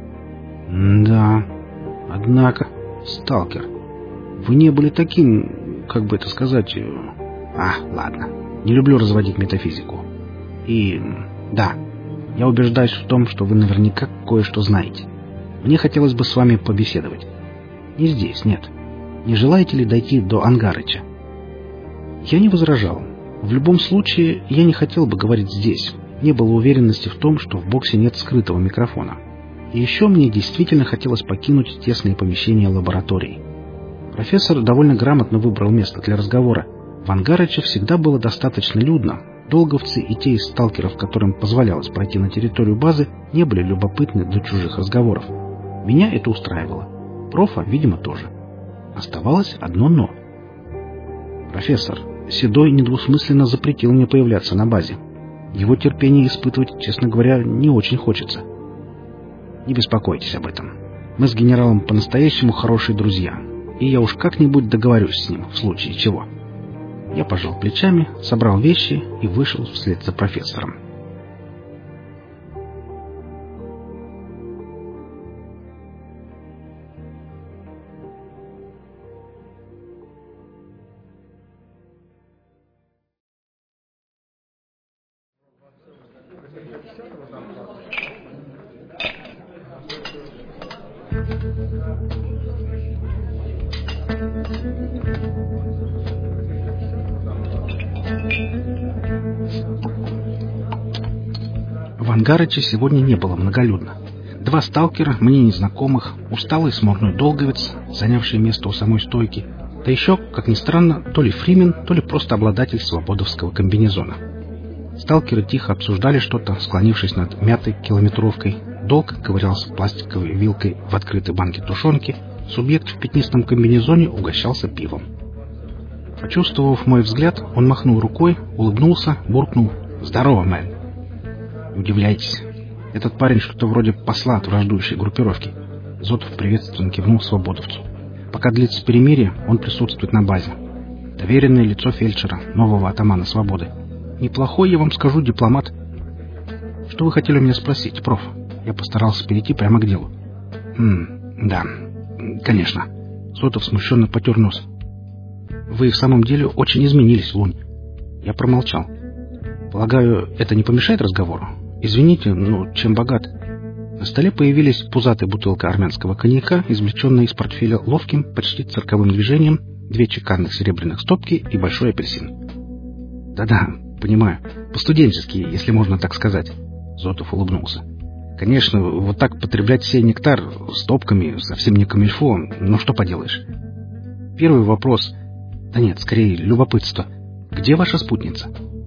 «Да, однако, сталкер, вы не были таким, как бы это сказать... А, ладно, не люблю разводить метафизику. И, да, я убеждаюсь в том, что вы наверняка кое-что знаете. Мне хотелось бы с вами побеседовать. Не здесь, нет. Не желаете ли дойти до Ангарыча?» Я не возражал. В любом случае, я не хотел бы говорить здесь. Не было уверенности в том, что в боксе нет скрытого микрофона. И еще мне действительно хотелось покинуть тесные помещения лаборатории. Профессор довольно грамотно выбрал место для разговора. В Ангарыче всегда было достаточно людно. Долговцы и те из сталкеров, которым позволялось пройти на территорию базы, не были любопытны до чужих разговоров. Меня это устраивало. Профа, видимо, тоже. Оставалось одно «но». Профессор, Седой недвусмысленно запретил мне появляться на базе. Его терпение испытывать, честно говоря, не очень хочется. Не беспокойтесь об этом. Мы с генералом по-настоящему хорошие друзья, и я уж как-нибудь договорюсь с ним в случае чего. Я пожал плечами, собрал вещи и вышел вслед за профессором. В Ангарыче сегодня не было многолюдно. Два сталкера, мне незнакомых, усталый смурной долговец, занявший место у самой стойки, да еще, как ни странно, то ли фримен, то ли просто обладатель свободовского комбинезона. Сталкеры тихо обсуждали что-то, склонившись над мятой километровкой. Долг ковырялся пластиковой вилкой в открытой банке тушенки. Субъект в пятнистом комбинезоне угощался пивом. Почувствовав мой взгляд, он махнул рукой, улыбнулся, буркнул: «Здорово, мэн!» «Не удивляйтесь. Этот парень что-то вроде посла от враждующей группировки». Зотов приветственно кивнул свободовцу. «Пока длится перемирие, он присутствует на базе. Доверенное лицо фельдшера, нового атамана свободы. Неплохой, я вам скажу, дипломат». «Что вы хотели у меня спросить, проф?» Я постарался перейти прямо к делу. «Хм, да, конечно». Зотов смущенно потер нос. «Вы в самом деле очень изменились, Лунь». Я промолчал. «Полагаю, это не помешает разговору? Извините, ну, чем богат?» На столе появились пузатая бутылка армянского коньяка, извлеченная из портфеля ловким, почти цирковым движением, две чеканных серебряных стопки и большой апельсин. «Да-да, понимаю. По-студенчески, если можно так сказать». Зотов улыбнулся. «Конечно, вот так потреблять сей нектар стопками совсем не камильфо, но что поделаешь. Первый вопрос... Да нет, скорее, любопытство. Где ваша спутница?»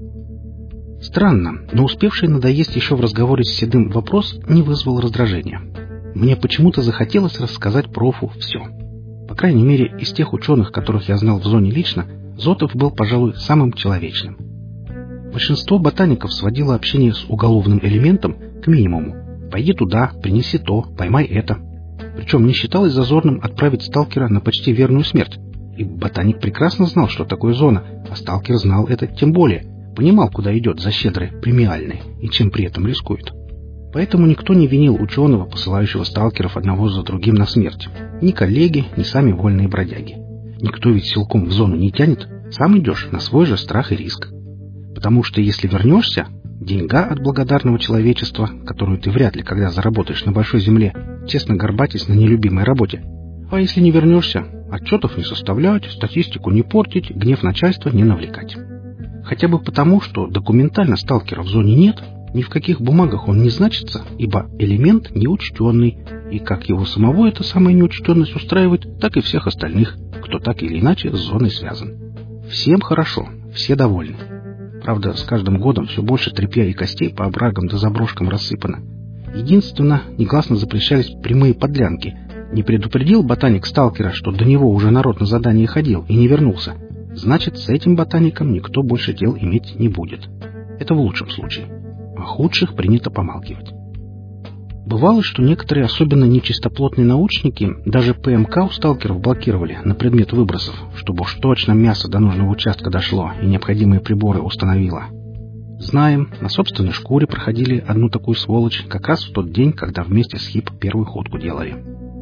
Странно, но успевший надоесть еще в разговоре с Седым вопрос не вызвал раздражения. Мне почему-то захотелось рассказать профу все. По крайней мере, из тех ученых, которых я знал в зоне лично, Зотов был, пожалуй, самым человечным. Большинство ботаников сводило общение с уголовным элементом к минимуму. Пойди туда, принеси то, поймай это. Причем не считалось зазорным отправить сталкера на почти верную смерть. И ботаник прекрасно знал, что такое зона, а сталкер знал это тем более. Понимал, куда идет за щедрые премиальные и чем при этом рискует. Поэтому никто не винил ученого, посылающего сталкеров одного за другим на смерть. Ни коллеги, ни сами вольные бродяги. Никто ведь силком в зону не тянет, сам идешь на свой же страх и риск. Потому что если вернешься, деньга от благодарного человечества, которую ты вряд ли когда заработаешь на большой земле, честно горбатясь на нелюбимой работе. А если не вернешься, отчетов не составлять, статистику не портить, гнев начальства не навлекать. Хотя бы потому, что документально сталкера в зоне нет, ни в каких бумагах он не значится, ибо элемент неучтенный, и как его самого эта самая неучтенность устраивает, так и всех остальных, кто так или иначе с зоной связан. Всем хорошо, все довольны. Правда, с каждым годом все больше тряпья и костей по оврагам да заброшкам рассыпано. Единственно, негласно запрещались прямые подлянки. Не предупредил ботаник сталкера, что до него уже народ на задание ходил и не вернулся. Значит, с этим ботаником никто больше дел иметь не будет. Это в лучшем случае. О худших принято помалкивать. Бывало, что некоторые особенно нечистоплотные научники даже ПМК у сталкеров блокировали на предмет выбросов, чтобы уж точно мясо до нужного участка дошло и необходимые приборы установило. Знаем, на собственной шкуре проходили одну такую сволочь как раз в тот день, когда вместе с Хип первую ходку делали.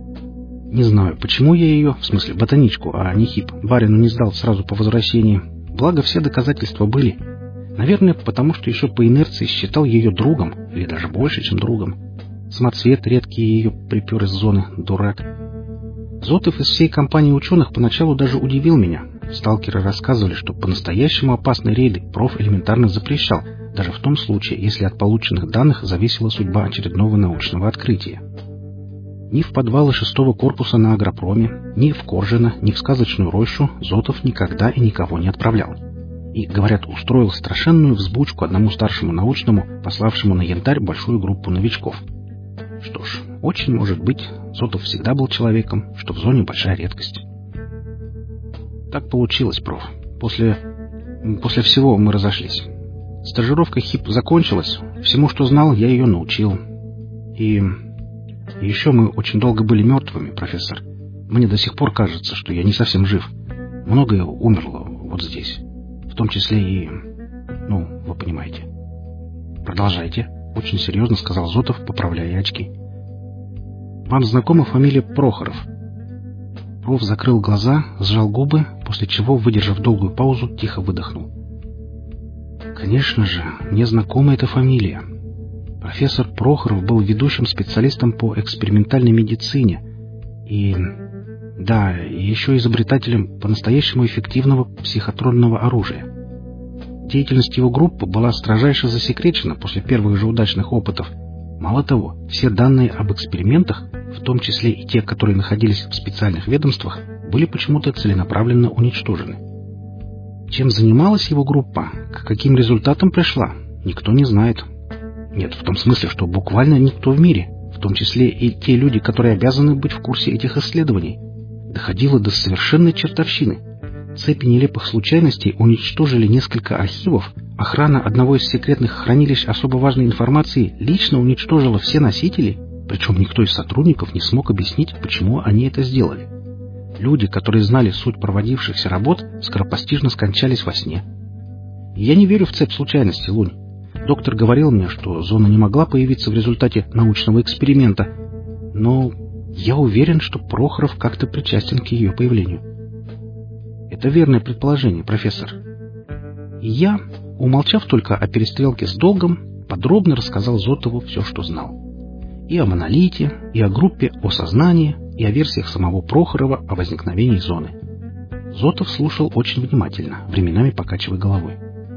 Не знаю, почему я ее, в смысле ботаничку, а не Хип, барину не сдал сразу по возвращении. Благо, все доказательства были. Наверное, потому что еще по инерции считал ее другом, или даже больше, чем другом. Самоцвет редкий ее припер из зоны, дурак. Зотов из всей компании ученых поначалу даже удивил меня. Сталкеры рассказывали, что по-настоящему опасные рейды проф элементарно запрещал, даже в том случае, если от полученных данных зависела судьба очередного научного открытия. Ни в подвалы шестого корпуса на агропроме, ни в Коржино, ни в сказочную рощу Зотов никогда и никого не отправлял. И, говорят, устроил страшенную взбучку одному старшему научному, пославшему на Янтарь большую группу новичков. Что ж, очень может быть, Зотов всегда был человеком, что в зоне большая редкость. Так получилось, проф. После... После всего мы разошлись. Стажировка Хип закончилась, всему, что знал, я ее научил. И... И еще мы очень долго были мертвыми, профессор. Мне до сих пор кажется, что я не совсем жив. Многое умерло вот здесь. В том числе и... Ну, вы понимаете. Продолжайте, очень серьезно сказал Зотов, поправляя очки. Вам знакома фамилия Прохоров? Проф закрыл глаза, сжал губы, после чего, выдержав долгую паузу, тихо выдохнул. Конечно же, мне знакома эта фамилия. Профессор Прохоров был ведущим специалистом по экспериментальной медицине и, да, еще изобретателем по-настоящему эффективного психотронного оружия. деятельность его группы была строжайше засекречена после первых же удачных опытов. Мало того, все данные об экспериментах, в том числе и те, которые находились в специальных ведомствах, были почему-то целенаправленно уничтожены. Чем занималась его группа, к каким результатам пришла, никто не знает. Нет, в том смысле, что буквально никто в мире, в том числе и те люди, которые обязаны быть в курсе этих исследований. Доходило до совершенной чертовщины. Цепи нелепых случайностей уничтожили несколько архивов, охрана одного из секретных хранилищ особо важной информации лично уничтожила все носители, причем никто из сотрудников не смог объяснить, почему они это сделали. Люди, которые знали суть проводившихся работ, скоропостижно скончались во сне. И я не верю в цепь случайностей, Лунь. Доктор говорил мне, что зона не могла появиться в результате научного эксперимента, но я уверен, что Прохоров как-то причастен к ее появлению. Это верное предположение, профессор. И я, умолчав только о перестрелке с Долгом, подробно рассказал Зотову все, что знал. И о монолите, и о группе о сознании, и о версиях самого Прохорова о возникновении зоны. Зотов слушал очень внимательно, временами покачивая головой.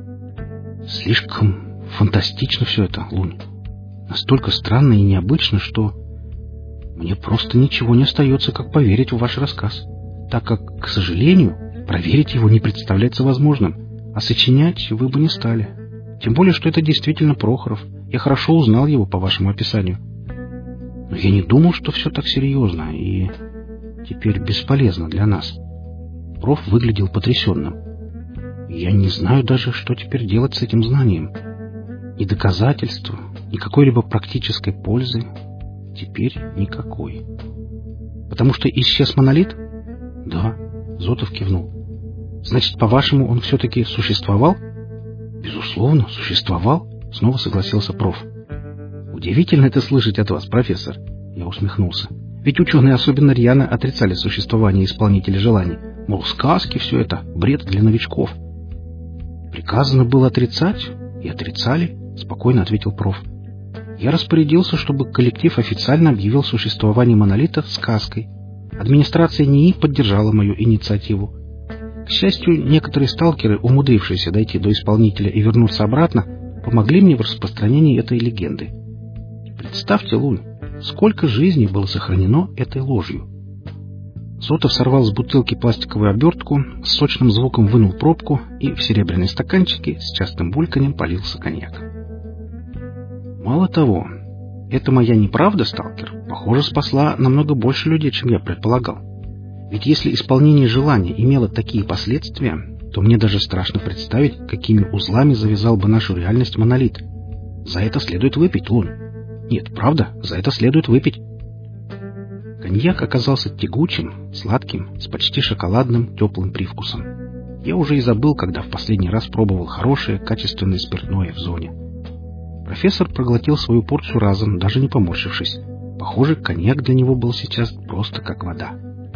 Слишком фантастично все это, Лунь. Настолько странно и необычно, что мне просто ничего не остается, как поверить в ваш рассказ, так как, к сожалению, проверить его не представляется возможным, а сочинять вы бы не стали. Тем более, что это действительно Прохоров. Я хорошо узнал его по вашему описанию. Но я не думал, что все так серьезно и теперь бесполезно для нас. Проф выглядел потрясенным. Я не знаю даже, что теперь делать с этим знанием. Ни доказательства, ни какой-либо практической пользы. Теперь никакой. Потому что исчез монолит? Да, Зотов кивнул. Значит, по-вашему, он все-таки существовал? Безусловно, существовал, снова согласился проф. Удивительно это слышать от вас, профессор. Я усмехнулся. Ведь ученые особенно рьяно отрицали существование исполнителя желаний. Мол, сказки все это, бред для новичков. Приказано было отрицать, и отрицали, спокойно ответил проф. Я распорядился, чтобы коллектив официально объявил существование монолита сказкой. Администрация НИИ поддержала мою инициативу. К счастью, некоторые сталкеры, умудрившиеся дойти до исполнителя и вернуться обратно, помогли мне в распространении этой легенды. Представьте, Лунь, сколько жизней было сохранено этой ложью. Зотов сорвал с бутылки пластиковую обертку, с сочным звуком вынул пробку и в серебряные стаканчики с частым бульканьем полился коньяк. Мало того, эта моя неправда, сталкер, похоже, спасла намного больше людей, чем я предполагал. Ведь если исполнение желания имело такие последствия, то мне даже страшно представить, какими узлами завязал бы нашу реальность монолит. За это следует выпить, Лунь. Нет, правда, за это следует выпить. Коньяк оказался тягучим, сладким, с почти шоколадным, теплым привкусом. Я уже и забыл, когда в последний раз пробовал хорошее, качественное спиртное в зоне. Профессор проглотил свою порцию разом, даже не поморщившись. Похоже, коньяк для него был сейчас просто как вода.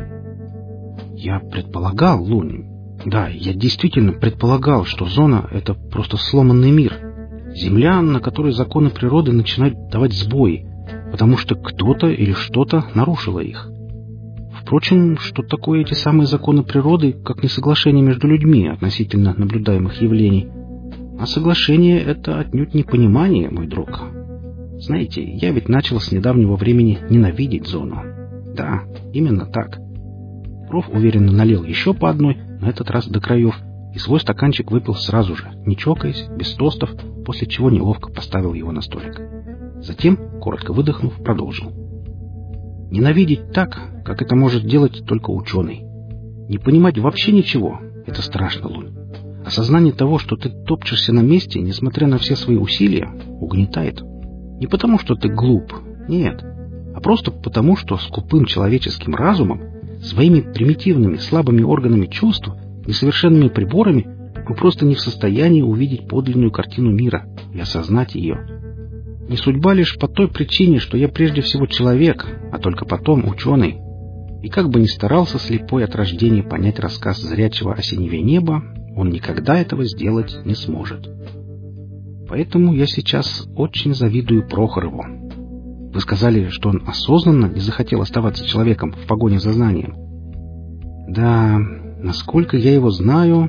Я предполагал, Лунь, да, я действительно предполагал, что зона — это просто сломанный мир. Земля, на которой законы природы начинают давать сбои, потому что кто-то или что-то нарушило их. Впрочем, что такое эти самые законы природы, как не соглашение между людьми относительно наблюдаемых явлений? А соглашение — это отнюдь не понимание, мой друг. Знаете, я ведь начал с недавнего времени ненавидеть зону. Да, именно так. Проф уверенно налил еще по одной, на этот раз до краев, и свой стаканчик выпил сразу же, не чокаясь, без тостов, после чего неловко поставил его на столик. Затем, коротко выдохнув, продолжил. Ненавидеть так, как это может делать только ученый. Не понимать вообще ничего — это страшно, Лунь. Осознание того, что ты топчешься на месте, несмотря на все свои усилия, угнетает. Не потому, что ты глуп, нет, а просто потому, что скупым человеческим разумом, своими примитивными слабыми органами чувств, несовершенными приборами, мы просто не в состоянии увидеть подлинную картину мира и осознать ее. Не судьба лишь по той причине, что я прежде всего человек, а только потом ученый. И как бы ни старался слепой от рождения понять рассказ зрячего о синеве неба, он никогда этого сделать не сможет. Поэтому я сейчас очень завидую Прохорову. Вы сказали, что он осознанно не захотел оставаться человеком в погоне за знанием. Да, насколько я его знаю,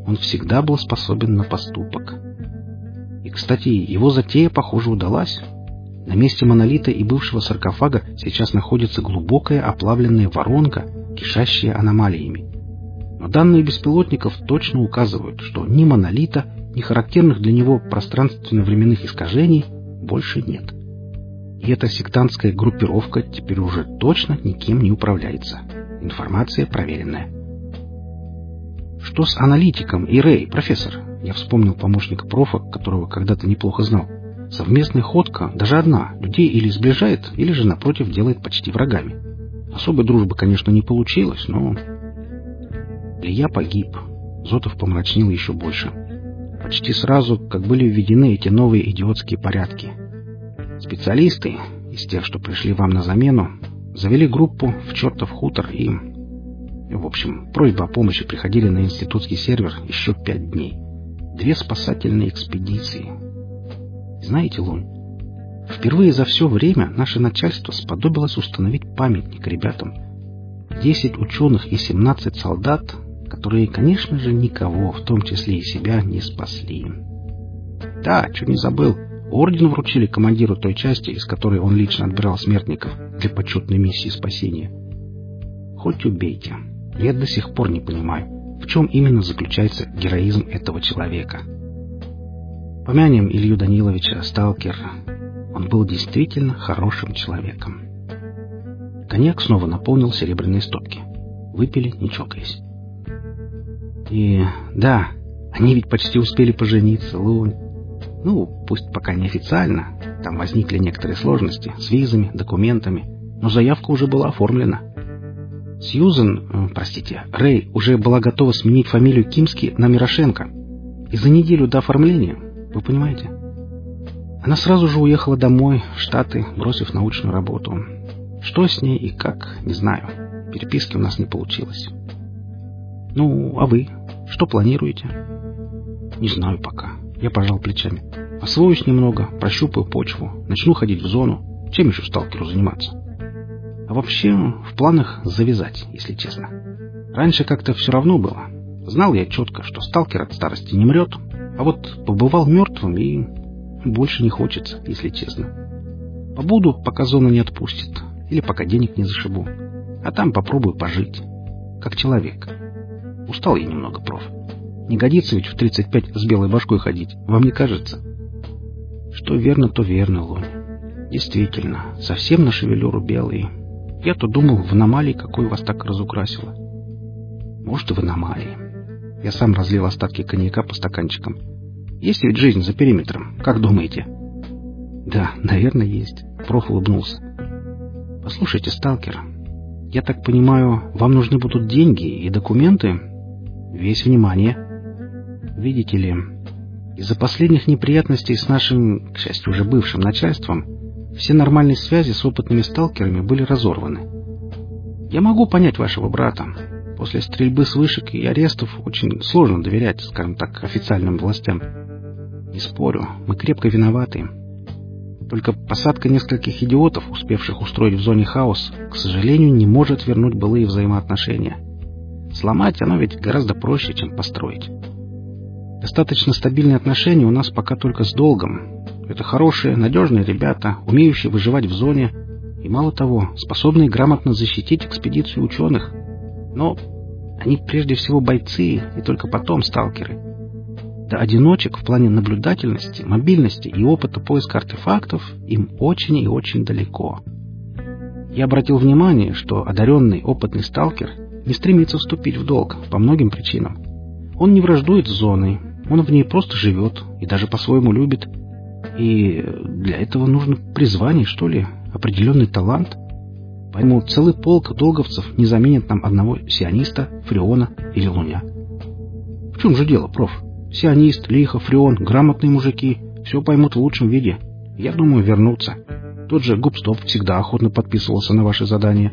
он всегда был способен на поступок. И, кстати, его затея, похоже, удалась. На месте монолита и бывшего саркофага сейчас находится глубокая оплавленная воронка, кишащая аномалиями. Но данные беспилотников точно указывают, что ни монолита, ни характерных для него пространственно-временных искажений больше нет. И эта сектантская группировка теперь уже точно никем не управляется. Информация проверенная. Что с аналитиком и Рэй, профессор? Я вспомнил помощника профа, которого когда-то неплохо знал. Совместная ходка, даже одна, людей или сближает, или же, напротив, делает почти врагами. Особой дружбы, конечно, не получилось, но... Лия погиб. Зотов помрачнел еще больше. Почти сразу, как были введены эти новые идиотские порядки. Специалисты, из тех, что пришли вам на замену, завели группу в чертов хутор и... В общем, просьбы о помощи приходили на институтский сервер еще пять дней. Две спасательные экспедиции. Знаете, Лунь, впервые за все время наше начальство сподобилось установить памятник ребятам. Десять ученых и семнадцать солдат, которые, конечно же, никого, в том числе и себя, не спасли. Да, чуть не забыл, орден вручили командиру той части, из которой он лично отбирал смертников для почетной миссии спасения. Хоть убейте. Я до сих пор не понимаю, в чем именно заключается героизм этого человека. Помянем Илью Даниловича, сталкер. Он был действительно хорошим человеком. Коньяк снова наполнил серебряные стопки. Выпили, не чокаясь. И да, они ведь почти успели пожениться, Лунь. Ну, пусть пока не официально. Там возникли некоторые сложности с визами, документами. Но заявка уже была оформлена. Сьюзен, э, простите, Рэй уже была готова сменить фамилию Кимски на Мирошенко. И за неделю до оформления, вы понимаете? Она сразу же уехала домой, в Штаты, бросив научную работу. Что с ней и как, не знаю. Переписки у нас не получилось. Ну, а вы? Что планируете? Не знаю пока. Я пожал плечами. Освоюсь немного, прощупаю почву, начну ходить в зону. Чем еще сталкеру заниматься? А вообще, в планах завязать, если честно. Раньше как-то все равно было. Знал я четко, что сталкер от старости не мрет, а вот побывал мертвым и больше не хочется, если честно. Побуду, пока зона не отпустит, или пока денег не зашибу. А там попробую пожить, как человек. Устал я немного, проф. Не годится ведь в тридцать пять с белой башкой ходить, вам не кажется? Что верно, то верно, Лунь. Действительно, совсем на шевелюру белый. Я-то думал, в аномалии какой вас так разукрасило. Может, и в аномалии. Я сам разлил остатки коньяка по стаканчикам. Есть ведь жизнь за периметром, как думаете? Да, наверное, есть. Проф улыбнулся. Послушайте, сталкер, я так понимаю, вам нужны будут деньги и документы? Весь внимание. Видите ли, из-за последних неприятностей с нашим, к счастью, уже бывшим начальством, все нормальные связи с опытными сталкерами были разорваны. Я могу понять вашего брата. После стрельбы с вышек и арестов очень сложно доверять, скажем так, официальным властям. Не спорю, мы крепко виноваты. Только посадка нескольких идиотов, успевших устроить в зоне хаос, к сожалению, не может вернуть былые взаимоотношения. Сломать оно ведь гораздо проще, чем построить. Достаточно стабильные отношения у нас пока только с долгом. Это хорошие, надежные ребята, умеющие выживать в зоне и, мало того, способные грамотно защитить экспедицию ученых. Но они прежде всего бойцы и только потом сталкеры. До одиночек в плане наблюдательности, мобильности и опыта поиска артефактов им очень и очень далеко. Я обратил внимание, что одаренный опытный сталкер не стремится вступить в долг по многим причинам. Он не враждует с зоной, он в ней просто живет и даже по-своему любит. И для этого нужно призвание, что ли, определенный талант. Поэтому целый полк долговцев не заменит нам одного сиониста, Фреона или Луня. В чем же дело, проф? Сионист, Лиха, Фреон, грамотные мужики, все поймут в лучшем виде. Я думаю, вернутся. Тот же Губстоп всегда охотно подписывался на ваши задания.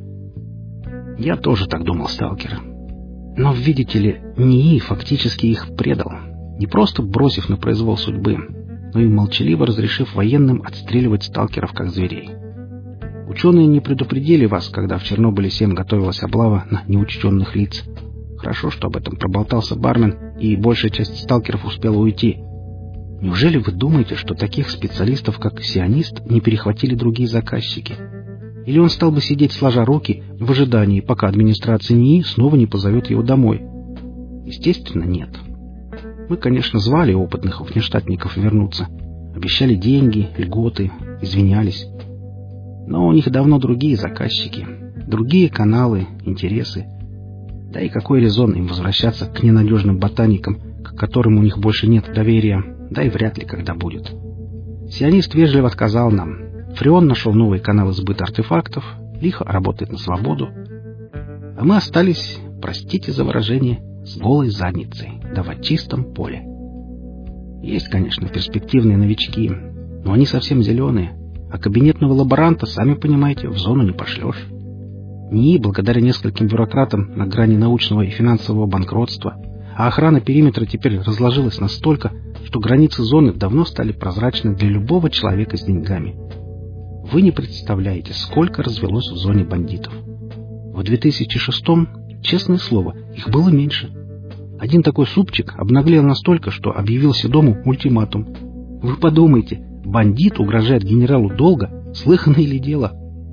Я тоже так думал, сталкер. Но, видите ли, НИИ фактически их предал. Не просто бросив на произвол судьбы, но и молчаливо разрешив военным отстреливать сталкеров как зверей. Ученые не предупредили вас, когда в Чернобыле семь готовилась облава на неучтенных лиц. Хорошо, что об этом проболтался бармен, и большая часть сталкеров успела уйти. Неужели вы думаете, что таких специалистов, как сионист, не перехватили другие заказчики? Или он стал бы сидеть сложа руки в ожидании, пока администрация НИИ снова не позовет его домой? Естественно, нет. Мы, конечно, звали опытных внештатников вернуться, обещали деньги, льготы, извинялись. Но у них давно другие заказчики, другие каналы, интересы. Да и какой резон им возвращаться к ненадежным ботаникам, к которым у них больше нет доверия, да и вряд ли когда будет. Сионист вежливо отказал нам. Фреон нашел новые каналы сбыта артефактов, лихо работает на свободу. А мы остались, простите за выражение, с голой задницей, да в чистом поле. Есть, конечно, перспективные новички, но они совсем зеленые, а кабинетного лаборанта, сами понимаете, в зону не пошлешь. НИИ, благодаря нескольким бюрократам на грани научного и финансового банкротства, а охрана периметра теперь разложилась настолько, что границы зоны давно стали прозрачны для любого человека с деньгами. Вы не представляете, сколько развелось в зоне бандитов. В две тысячи шестом, честное слово, их было меньше. Один такой супчик обнаглел настолько, что объявил Седому ультиматум. Вы подумайте, бандит угрожает генералу долга, слыханное ли дело?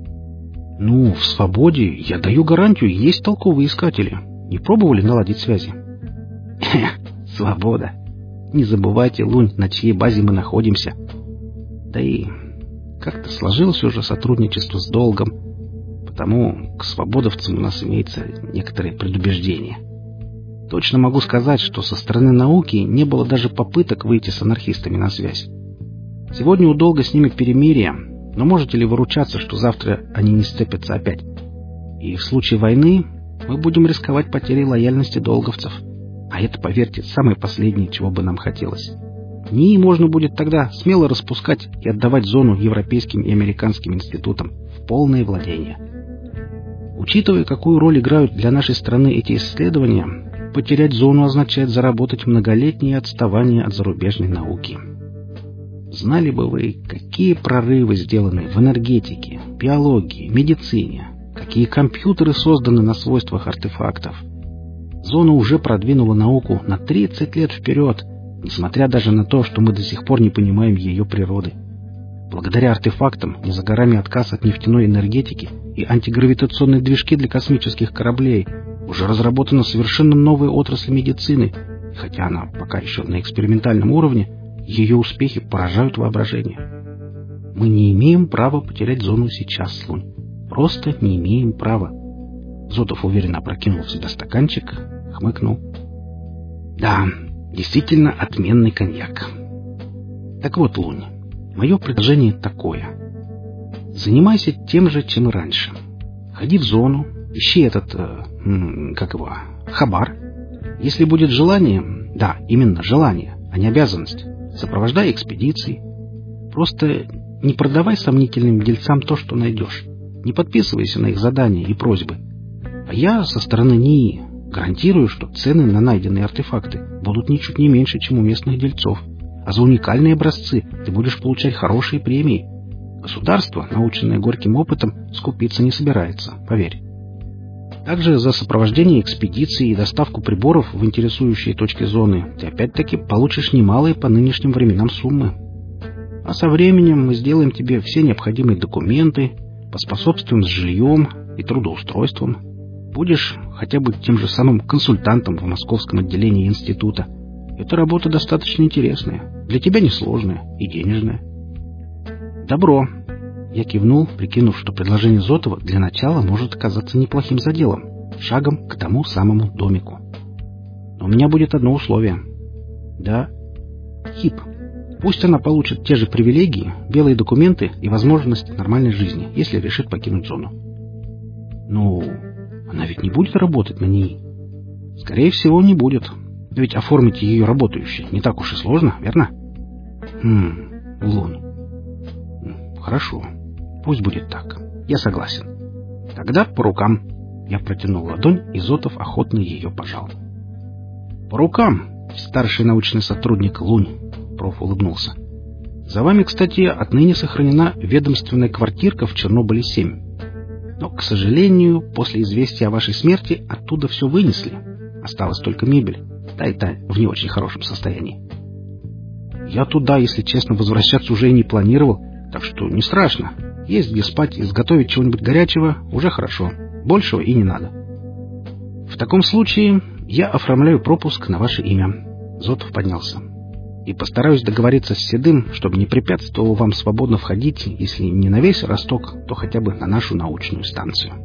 Ну, в свободе, я даю гарантию, есть толковые искатели. Не пробовали наладить связи? Свобода. Не забывайте, Лунь, на чьей базе мы находимся. Да и как-то сложилось уже сотрудничество с долгом, потому к свободовцам у нас имеется некоторые предубеждения. Точно могу сказать, что со стороны науки не было даже попыток выйти с анархистами на связь. Сегодня у долга с ними перемирие, но можете ли вы ручаться, что завтра они не сцепятся опять? И в случае войны мы будем рисковать потерей лояльности долговцев. А это, поверьте, самое последнее, чего бы нам хотелось. НИИ можно будет тогда смело распускать и отдавать зону европейским и американским институтам в полное владение. Учитывая, какую роль играют для нашей страны эти исследования, потерять зону означает заработать многолетнее отставание от зарубежной науки. Знали бы вы, какие прорывы сделаны в энергетике, биологии, медицине, какие компьютеры созданы на свойствах артефактов. Зона уже продвинула науку на тридцать лет вперед, несмотря даже на то, что мы до сих пор не понимаем ее природы. Благодаря артефактам не за горами отказ от нефтяной энергетики и антигравитационные движки для космических кораблей. Уже разработана совершенно новая отрасль медицины, и хотя она пока еще на экспериментальном уровне, ее успехи поражают воображение. Мы не имеем права потерять зону сейчас, Лунь. Просто не имеем права. Зотов уверенно опрокинул в себя стаканчик, хмыкнул. Да, действительно отменный коньяк. Так вот, Лунь, мое предложение такое. Занимайся тем же, чем и раньше. Ходи в зону, ищи этот, э, как его, хабар. Если будет желание, да, именно желание, а не обязанность, сопровождай экспедиции. Просто не продавай сомнительным дельцам то, что найдешь. Не подписывайся на их задания и просьбы. А я со стороны НИИ гарантирую, что цены на найденные артефакты будут ничуть не меньше, чем у местных дельцов. А за уникальные образцы ты будешь получать хорошие премии. Государство, наученное горьким опытом, скупиться не собирается, поверь. Также за сопровождение экспедиции и доставку приборов в интересующие точки зоны ты опять-таки получишь немалые по нынешним временам суммы. А со временем мы сделаем тебе все необходимые документы, поспособствуем с жильем и трудоустройством. Будешь хотя бы тем же самым консультантом в московском отделении института. Эта работа достаточно интересная, для тебя несложная и денежная. Добро. Я кивнул, прикинув, что предложение Зотова для начала может оказаться неплохим заделом, шагом к тому самому домику. Но у меня будет одно условие. Да, Хип. Пусть она получит те же привилегии, белые документы и возможность нормальной жизни, если решит покинуть зону. Ну, она ведь не будет работать на НИИ. Скорее всего, не будет. Но ведь оформить ее работающей не так уж и сложно, верно? Хм, Лунь. Хорошо. Пусть будет так. Я согласен. Тогда по рукам. Я протянул ладонь, и Зотов охотно ее пожал. По рукам, старший научный сотрудник Лунь. Проф улыбнулся. За вами, кстати, отныне сохранена ведомственная квартирка в Чернобыле семь. Но, к сожалению, после известия о вашей смерти оттуда все вынесли. Осталась только мебель. да и та в не очень хорошем состоянии. Я туда, если честно, возвращаться уже и не планировал, так что не страшно. Есть где спать, изготовить чего-нибудь горячего уже хорошо. Большего и не надо. В таком случае я оформляю пропуск на ваше имя. Зотов поднялся. И постараюсь договориться с Седым, чтобы не препятствовал вам свободно входить, если не на весь Росток, то хотя бы на нашу научную станцию.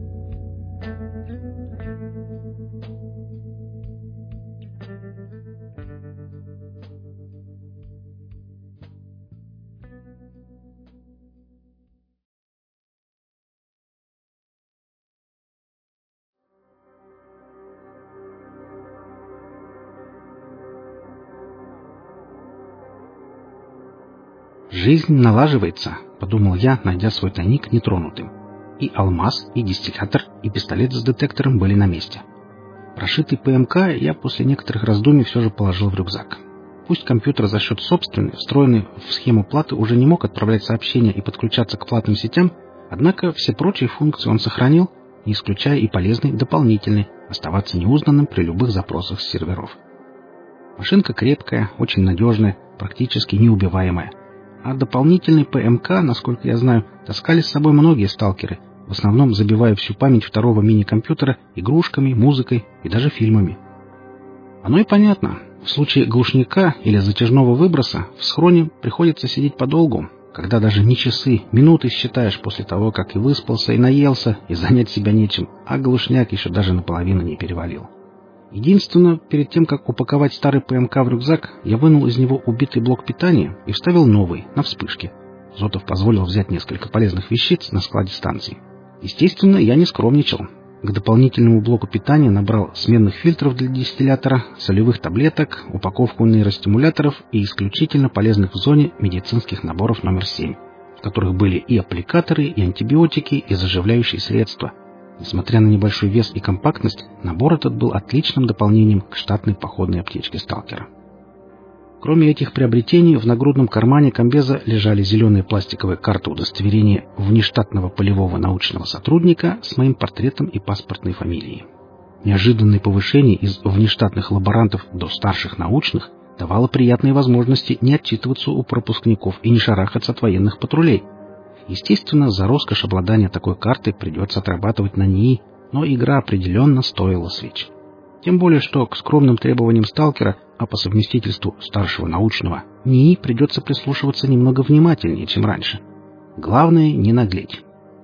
«Жизнь налаживается», — подумал я, найдя свой тайник нетронутым. И алмаз, и дистиллятор, и пистолет с детектором были на месте. Прошитый ПМК я после некоторых раздумий все же положил в рюкзак. Пусть компьютер за счет собственной, встроенной в схему платы, уже не мог отправлять сообщения и подключаться к платным сетям, однако все прочие функции он сохранил, не исключая и полезный дополнительный, оставаться неузнанным при любых запросах с серверов. Машинка крепкая, очень надежная, практически неубиваемая. А дополнительный ПМК, насколько я знаю, таскали с собой многие сталкеры, в основном забивая всю память второго мини-компьютера игрушками, музыкой и даже фильмами. Оно и понятно. В случае глушника или затяжного выброса в схроне приходится сидеть подолгу, когда даже не часы, минуты считаешь после того, как и выспался, и наелся, и занять себя нечем, а глушняк еще даже наполовину не перевалил. Единственное, перед тем, как упаковать старый ПМК в рюкзак, я вынул из него убитый блок питания и вставил новый, на вспышке. Зотов позволил взять несколько полезных вещиц на складе станции. Естественно, я не скромничал. К дополнительному блоку питания набрал сменных фильтров для дистиллятора, солевых таблеток, упаковку нейростимуляторов и исключительно полезных в зоне медицинских наборов номер семь, в которых были и аппликаторы, и антибиотики, и заживляющие средства. Несмотря на небольшой вес и компактность, набор этот был отличным дополнением к штатной походной аптечке сталкера. Кроме этих приобретений, в нагрудном кармане комбеза лежали зеленые пластиковые карты удостоверения внештатного полевого научного сотрудника с моим портретом и паспортной фамилией. Неожиданное повышение из внештатных лаборантов до старших научных давало приятные возможности не отчитываться у пропускников и не шарахаться от военных патрулей. Естественно, за роскошь обладания такой картой придется отрабатывать на НИИ, но игра определенно стоила свеч. Тем более, что к скромным требованиям сталкера, а по совместительству старшего научного, НИИ придется прислушиваться немного внимательнее, чем раньше. Главное, не наглеть.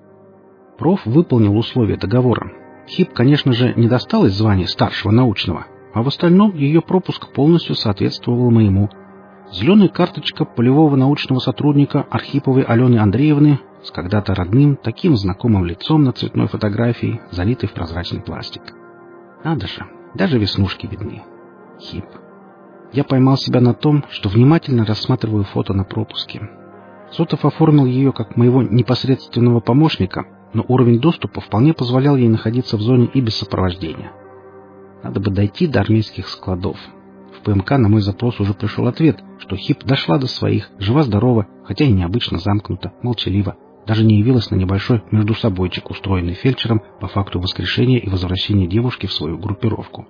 Проф выполнил условия договора. ХИП, конечно же, не досталось звания старшего научного, а в остальном ее пропуск полностью соответствовал моему. Зеленая карточка полевого научного сотрудника Архиповой Алены Андреевны с когда-то родным, таким знакомым лицом на цветной фотографии, залитой в прозрачный пластик. Надо же, даже веснушки видны. ХИП. Я поймал себя на том, что внимательно рассматриваю фото на пропуске. Зотов оформил ее как моего непосредственного помощника, но уровень доступа вполне позволял ей находиться в зоне и без сопровождения. Надо бы дойти до армейских складов. В ПМК на мой запрос уже пришел ответ, что ХИП дошла до своих, жива-здорова, хотя и необычно замкнута, молчалива, даже не явилась на небольшой междусобойчик, устроенный фельдшером по факту воскрешения и возвращения девушки в свою группировку.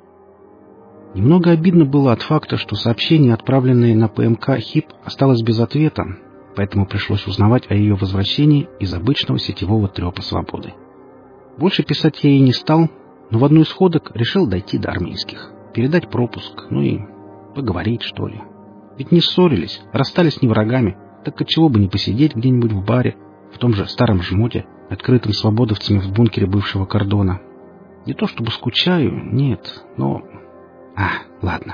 Немного обидно было от факта, что сообщение, отправленное на ПМК ХИП, осталось без ответа, поэтому пришлось узнавать о ее возвращении из обычного сетевого трепа свободы. Больше писать я ей не стал, но в одну из ходок решил дойти до армейских, передать пропуск, ну и поговорить, что ли. Ведь не ссорились, расстались не врагами, так отчего бы не посидеть где-нибудь в баре, в том же старом жмоте, открытым свободовцами в бункере бывшего кордона. Не то чтобы скучаю, нет, но... А, ладно.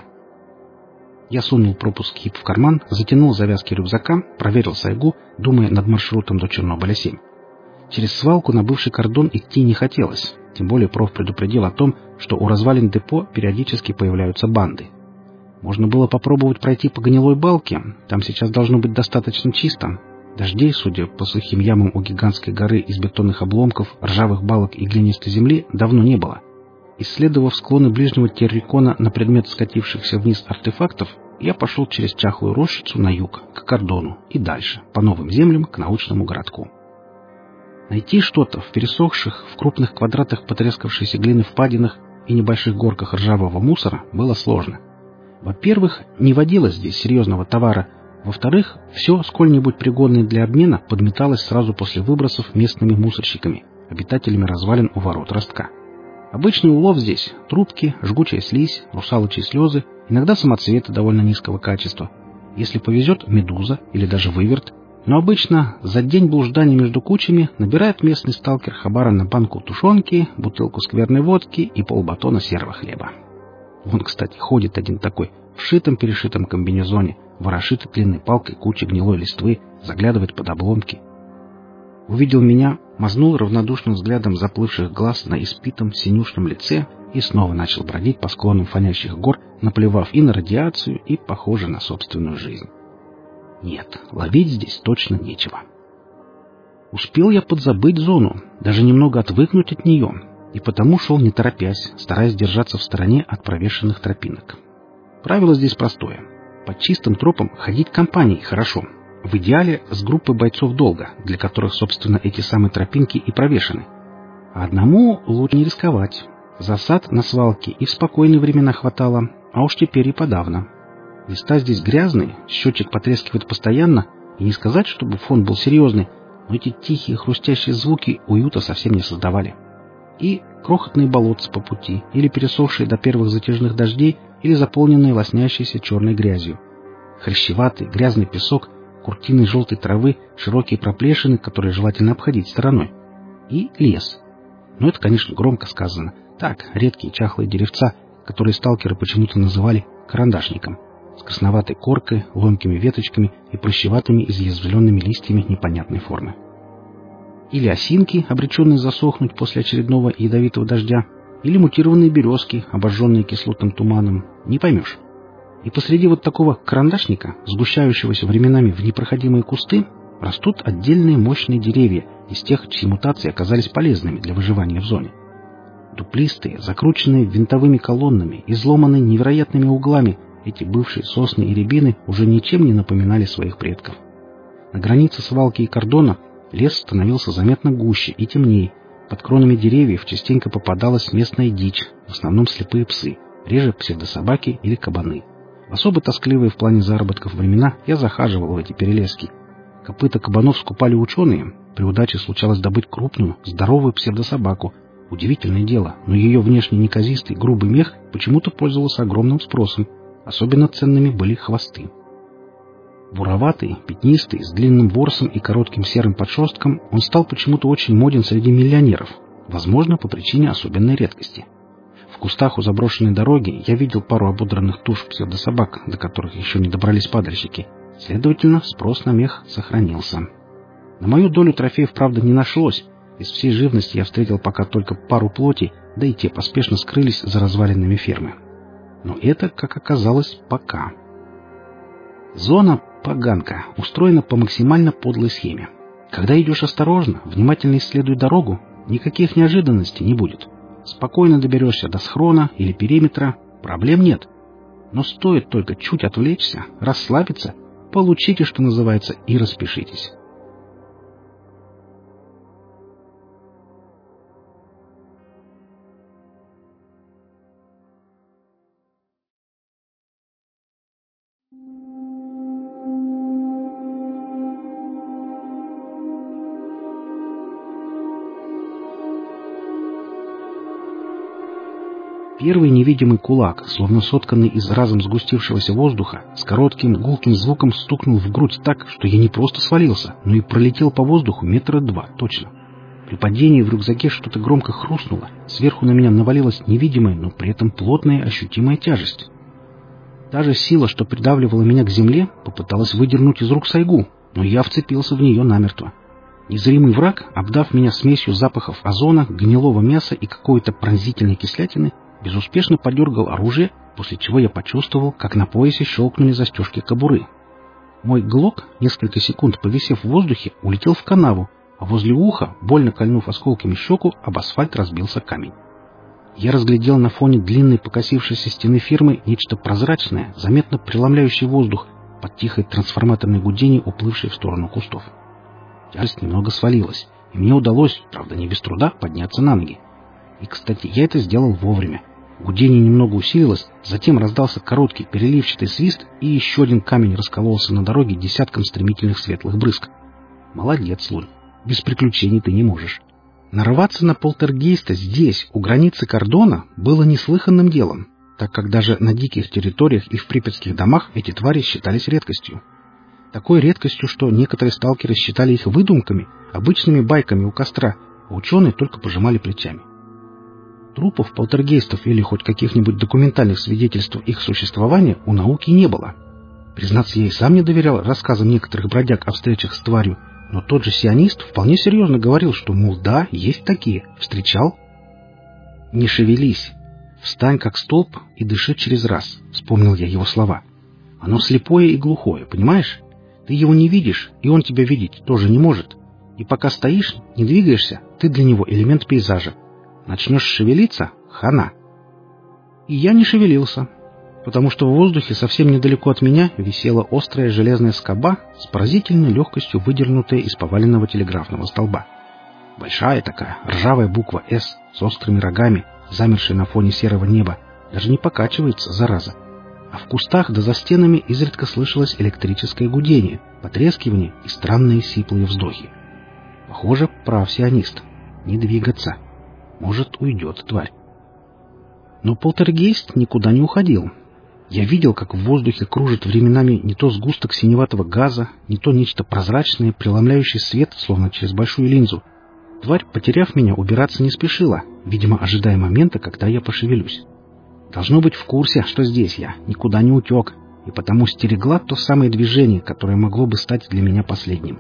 Я сунул пропуск ХИП в карман, затянул завязки рюкзака, проверил сайгу, думая над маршрутом до Чернобыля семь. Через свалку на бывший кордон идти не хотелось, тем более проф предупредил о том, что у развалин депо периодически появляются банды. Можно было попробовать пройти по гнилой балке, там сейчас должно быть достаточно чисто. Дождей, судя по сухим ямам у гигантской горы из бетонных обломков, ржавых балок и глинистой земли, давно не было. Исследовав склоны ближнего террикона на предмет скатившихся вниз артефактов, я пошел через чахлую рощицу на юг, к кордону, и дальше, по новым землям, к научному городку. Найти что-то в пересохших, в крупных квадратах потрескавшейся глины впадинах и небольших горках ржавого мусора было сложно. Во-первых, не водилось здесь серьезного товара. Во-вторых, все, сколь-нибудь пригодное для обмена, подметалось сразу после выбросов местными мусорщиками, обитателями развалин у ворот ростка. Обычный улов здесь — трубки, жгучая слизь, русалочьи слезы, иногда самоцветы довольно низкого качества. Если повезет, медуза или даже выверт. Но обычно за день блуждания между кучами набирает местный сталкер хабара на банку тушенки, бутылку скверной водки и полбатона серого хлеба. Вон, кстати, ходит один такой, в шитом-перешитом комбинезоне, ворошит длинной палкой кучи гнилой листвы, заглядывает под обломки. Увидел меня, мазнул равнодушным взглядом заплывших глаз на испитом синюшном лице и снова начал бродить по склонам фонящих гор, наплевав и на радиацию, и, похоже, на собственную жизнь. Нет, ловить здесь точно нечего. Успел я подзабыть зону, даже немного отвыкнуть от нее, и потому шел не торопясь, стараясь держаться в стороне от провешенных тропинок. Правило здесь простое. По чистым тропам ходить компанией хорошо. В идеале с группой бойцов долго, для которых, собственно, эти самые тропинки и провешаны. А одному лучше не рисковать. Засад на свалке и в спокойные времена хватало, а уж теперь и подавно. Листа здесь грязные, счетчик потрескивает постоянно, и не сказать, чтобы фон был серьезный, но эти тихие хрустящие звуки уюта совсем не создавали. И крохотные болотца по пути, или пересохшие до первых затяжных дождей, или заполненные лоснящейся черной грязью. Хрящеватый, грязный песок, куртины желтой травы, широкие проплешины, которые желательно обходить стороной. И лес. Но это, конечно, громко сказано. Так, редкие чахлые деревца, которые сталкеры почему-то называли карандашником, с красноватой коркой, ломкими веточками и прыщеватыми изъязвленными листьями непонятной формы. Или осинки, обреченные засохнуть после очередного ядовитого дождя, или мутированные березки, обожженные кислотным туманом, не поймешь. И посреди вот такого карандашника, сгущающегося временами в непроходимые кусты, растут отдельные мощные деревья из тех, чьи мутации оказались полезными для выживания в зоне. Дуплистые, закрученные винтовыми колоннами, изломанные невероятными углами, эти бывшие сосны и рябины уже ничем не напоминали своих предков. На границе свалки и кордона лес становился заметно гуще и темнее. Под кронами деревьев частенько попадалась местная дичь, в основном слепые псы, реже псевдособаки или кабаны. В особо тоскливые в плане заработков времена я захаживал в эти перелески. Копыта кабанов скупали ученые, при удаче случалось добыть крупную, здоровую псевдособаку. Удивительное дело, но ее внешне неказистый, грубый мех почему-то пользовался огромным спросом. Особенно ценными были хвосты. Буроватый, пятнистый, с длинным ворсом и коротким серым подшерстком, он стал почему-то очень моден среди миллионеров, возможно, по причине особенной редкости. В кустах у заброшенной дороги я видел пару ободранных туш псевдособак, до которых еще не добрались падальщики. Следовательно, спрос на мех сохранился. На мою долю трофеев, правда, не нашлось. Из всей живности я встретил пока только пару плоти, да и те поспешно скрылись за развалинами фермы. Но это, как оказалось, пока. Зона поганка устроена по максимально подлой схеме. Когда идешь осторожно, внимательно исследуя дорогу, никаких неожиданностей не будет. Спокойно доберешься до схрона или периметра, проблем нет. Но стоит только чуть отвлечься, расслабиться, получите, что называется, и распишитесь. Первый невидимый кулак, словно сотканный из разом сгустившегося воздуха, с коротким гулким звуком стукнул в грудь так, что я не просто свалился, но и пролетел по воздуху метра два, точно. При падении в рюкзаке что-то громко хрустнуло, сверху на меня навалилась невидимая, но при этом плотная ощутимая тяжесть. Та же сила, что придавливала меня к земле, попыталась выдернуть из рук сайгу, но я вцепился в нее намертво. Незримый враг, обдав меня смесью запахов озона, гнилого мяса и какой-то пронзительной кислятины, безуспешно подергал оружие, после чего я почувствовал, как на поясе щелкнули застежки кобуры. Мой глок, несколько секунд повисев в воздухе, улетел в канаву, а возле уха, больно кольнув осколками щеку, об асфальт разбился камень. Я разглядел на фоне длинной покосившейся стены фирмы нечто прозрачное, заметно преломляющее воздух, под тихое трансформаторное гудение, уплывшее в сторону кустов. Тяжесть немного свалилась, и мне удалось, правда не без труда, подняться на ноги. И, кстати, я это сделал вовремя. Гудение немного усилилось, затем раздался короткий переливчатый свист, и еще один камень раскололся на дороге десятком стремительных светлых брызг. Молодец, Лунь, без приключений ты не можешь. Нарваться на полтергейста здесь, у границы кордона, было неслыханным делом, так как даже на диких территориях и в припятских домах эти твари считались редкостью. Такой редкостью, что некоторые сталкеры считали их выдумками, обычными байками у костра, а ученые только пожимали плечами. Трупов полтергейстов или хоть каких-нибудь документальных свидетельств их существования у науки не было. Признаться, я и сам не доверял рассказам некоторых бродяг о встречах с тварью, но тот же сионист вполне серьезно говорил, что, мол, да, есть такие, встречал. «Не шевелись, встань как столб и дыши через раз», — вспомнил я его слова. «Оно слепое и глухое, понимаешь? Ты его не видишь, и он тебя видеть тоже не может. И пока стоишь, не двигаешься, ты для него элемент пейзажа. Начнешь шевелиться — хана». И я не шевелился, потому что в воздухе совсем недалеко от меня висела острая железная скоба с поразительной легкостью выдернутая из поваленного телеграфного столба. Большая такая, ржавая буква «С» с острыми рогами, замершая на фоне серого неба, даже не покачивается, зараза. А в кустах да за стенами изредка слышалось электрическое гудение, потрескивание и странные сиплые вздохи. Похоже, прав сионист. Не двигаться. Может, уйдет тварь. Но полтергейст никуда не уходил. Я видел, как в воздухе кружит временами не то сгусток синеватого газа, не то нечто прозрачное, преломляющее свет, словно через большую линзу. Тварь, потеряв меня, убираться не спешила, видимо, ожидая момента, когда я пошевелюсь. Должно быть в курсе, что здесь я, никуда не утек, и потому стерегла то самое движение, которое могло бы стать для меня последним.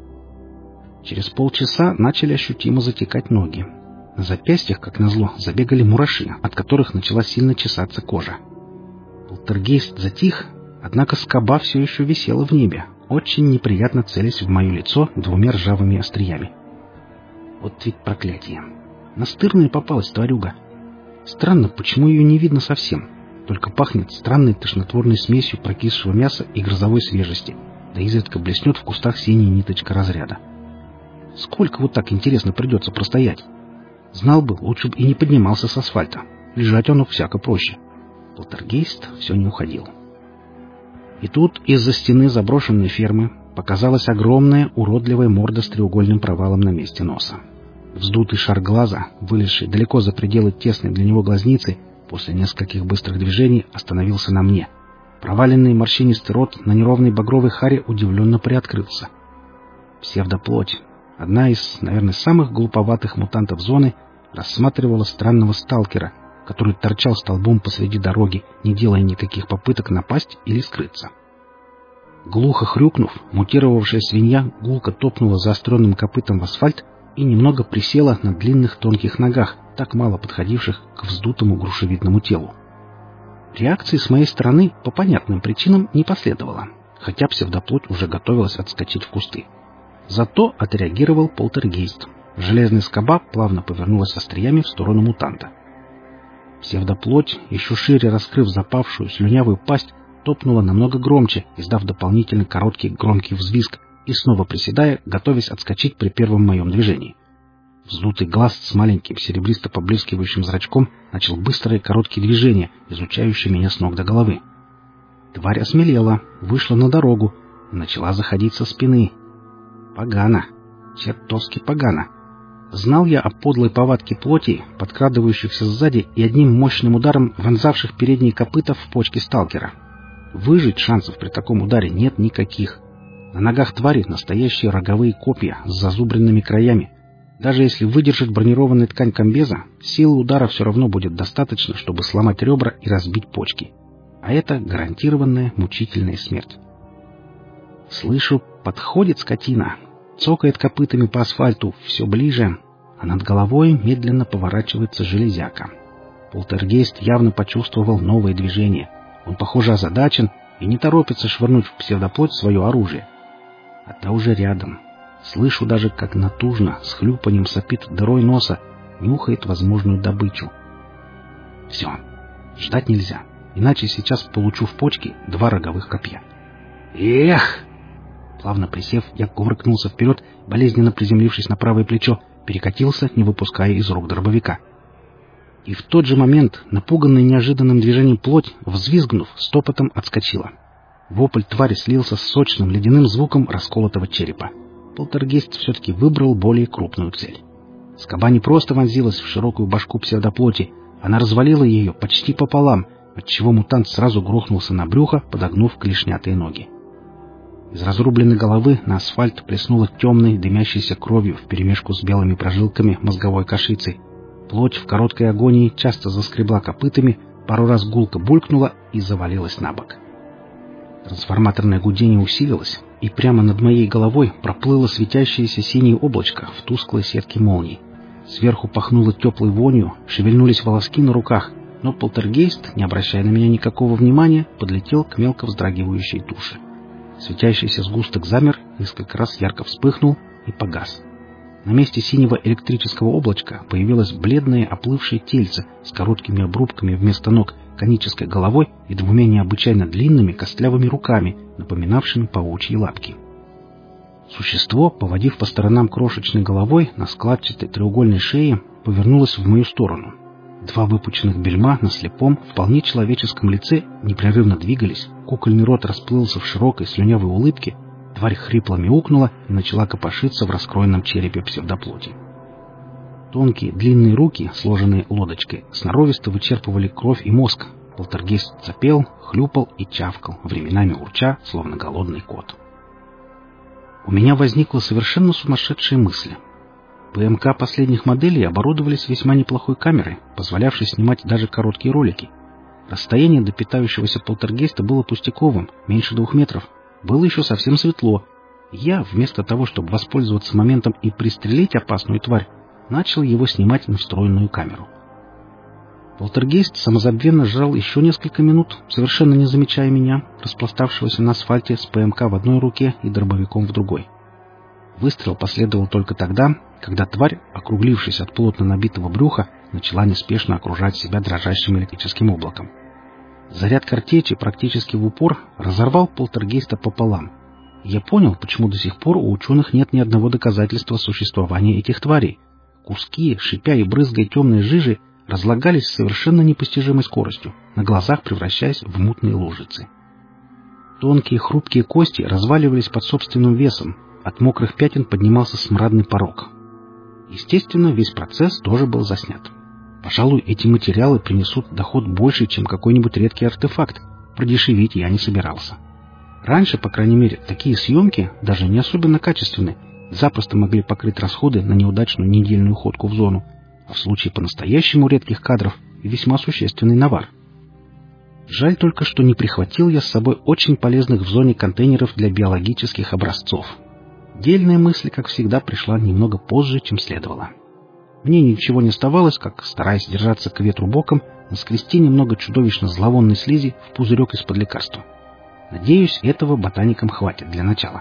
Через полчаса начали ощутимо затекать ноги. На запястьях, как назло, забегали мураши, от которых начала сильно чесаться кожа. Полтергейст затих, однако скоба все еще висела в небе, очень неприятно целясь в мое лицо двумя ржавыми остриями. Вот ведь проклятие! Настырная попалась тварюга. Странно, почему ее не видно совсем, только пахнет странной тошнотворной смесью прокисшего мяса и грозовой свежести, да изредка блеснет в кустах синяя ниточка разряда. Сколько вот так, интересно, придется простоять? Знал бы, лучше бы и не поднимался с асфальта. Лежать оно всяко проще. Полтергейст все не уходил. И тут из-за стены заброшенной фермы показалась огромная уродливая морда с треугольным провалом на месте носа. Вздутый шар глаза, вылезший далеко за пределы тесной для него глазницы, после нескольких быстрых движений остановился на мне. Проваленный морщинистый рот на неровной багровой харе удивленно приоткрылся. Псевдоплоть, одна из, наверное, самых глуповатых мутантов зоны, рассматривала странного сталкера, который торчал столбом посреди дороги, не делая никаких попыток напасть или скрыться. Глухо хрюкнув, мутировавшая свинья гулко топнула заостренным копытом в асфальт и немного присела на длинных тонких ногах, так мало подходивших к вздутому грушевидному телу. Реакции с моей стороны по понятным причинам не последовало, хотя псевдоплоть уже готовилась отскочить в кусты. Зато отреагировал полтергейст. Железная скоба плавно повернулась остриями в сторону мутанта. Псевдоплоть, еще шире раскрыв запавшую слюнявую пасть, топнула намного громче, издав дополнительный короткий громкий взвизг и снова приседая, готовясь отскочить при первом моем движении. Вздутый глаз с маленьким серебристо-поблескивающим зрачком начал быстрые короткие движения, изучающие меня с ног до головы. Тварь осмелела, вышла на дорогу и начала заходить со спины. Погано, чертовски погано. Знал я о подлой повадке плоти, подкрадывающихся сзади и одним мощным ударом вонзавших передние копыта в почки сталкера. Выжить шансов при таком ударе нет никаких. На ногах твари настоящие роговые копья с зазубренными краями. Даже если выдержать бронированная ткань комбеза, силы удара все равно будет достаточно, чтобы сломать ребра и разбить почки. А это гарантированная мучительная смерть. Слышу, подходит скотина, цокает копытами по асфальту все ближе, а над головой медленно поворачивается железяка. Полтергейст явно почувствовал новое движение. Он, похоже, озадачен и не торопится швырнуть в псевдоплоть свое оружие. А та уже рядом. Слышу даже, как натужно, с хлюпаньем сопит дырой носа, нюхает возможную добычу. Все, ждать нельзя, иначе сейчас получу в почки два роговых копья. Эх! Плавно присев, я кувыркнулся вперед, болезненно приземлившись на правое плечо, перекатился, не выпуская из рук дробовика. И в тот же момент, напуганная неожиданным движением плоть, взвизгнув, стопотом отскочила. Вопль твари слился с сочным ледяным звуком расколотого черепа. Полтергейст все-таки выбрал более крупную цель. Скоба не просто вонзилась в широкую башку псевдоплоти, она развалила ее почти пополам, отчего мутант сразу грохнулся на брюхо, подогнув клешнятые ноги. Из разрубленной головы на асфальт плеснуло темной, дымящейся кровью вперемешку с белыми прожилками мозговой кашицы. Плоть в короткой агонии часто заскребла копытами, пару раз гулко булькнула и завалилась на бок. Трансформаторное гудение усилилось, и прямо над моей головой проплыло светящееся синее облачко в тусклой сетке молний. Сверху пахнуло теплой вонью, шевельнулись волоски на руках, но полтергейст, не обращая на меня никакого внимания, подлетел к мелко вздрагивающей туше. Светящийся сгусток замер, несколько раз ярко вспыхнул и погас. На месте синего электрического облачка появилось бледное оплывшее тельце с короткими обрубками вместо ног, конической головой и двумя необычайно длинными костлявыми руками, напоминавшими паучьи лапки. Существо, поводив по сторонам крошечной головой на складчатой треугольной шее, повернулось в мою сторону. Два выпученных бельма на слепом, вполне человеческом лице непрерывно двигались, кукольный рот расплылся в широкой слюнявой улыбке, тварь хрипло мяукнула и начала копошиться в раскроенном черепе псевдоплоти. Тонкие длинные руки, сложенные лодочкой, сноровисто вычерпывали кровь и мозг. Полтергейст цапел, хлюпал и чавкал, временами урча, словно голодный кот. У меня возникла совершенно сумасшедшая мысль. ПМК последних моделей оборудовались весьма неплохой камерой, позволявшей снимать даже короткие ролики. Расстояние до питающегося полтергейста было пустяковым, меньше двух метров. Было еще совсем светло. Я, вместо того, чтобы воспользоваться моментом и пристрелить опасную тварь, начал его снимать на встроенную камеру. Полтергейст самозабвенно жрал еще несколько минут, совершенно не замечая меня, распластавшегося на асфальте с ПМК в одной руке и дробовиком в другой. Выстрел последовал только тогда, когда тварь, округлившись от плотно набитого брюха, начала неспешно окружать себя дрожащим электрическим облаком. Заряд картечи практически в упор разорвал полтергейста пополам. Я понял, почему до сих пор у ученых нет ни одного доказательства существования этих тварей. Куски, шипя и брызгая темной жижей, разлагались с совершенно непостижимой скоростью, на глазах превращаясь в мутные лужицы. Тонкие хрупкие кости разваливались под собственным весом, от мокрых пятен поднимался смрадный порог. Естественно, весь процесс тоже был заснят. Пожалуй, эти материалы принесут доход больше, чем какой-нибудь редкий артефакт. Продешевить я не собирался. Раньше, по крайней мере, такие съемки, даже не особенно качественные, запросто могли покрыть расходы на неудачную недельную ходку в зону, а в случае по-настоящему редких кадров и весьма существенный навар. Жаль только, что не прихватил я с собой очень полезных в зоне контейнеров для биологических образцов. Дельная мысль, как всегда, пришла немного позже, чем следовало. Мне ничего не оставалось, как, стараясь держаться к ветру боком, наскрести немного чудовищно зловонной слизи в пузырек из-под лекарства. Надеюсь, этого ботаникам хватит для начала.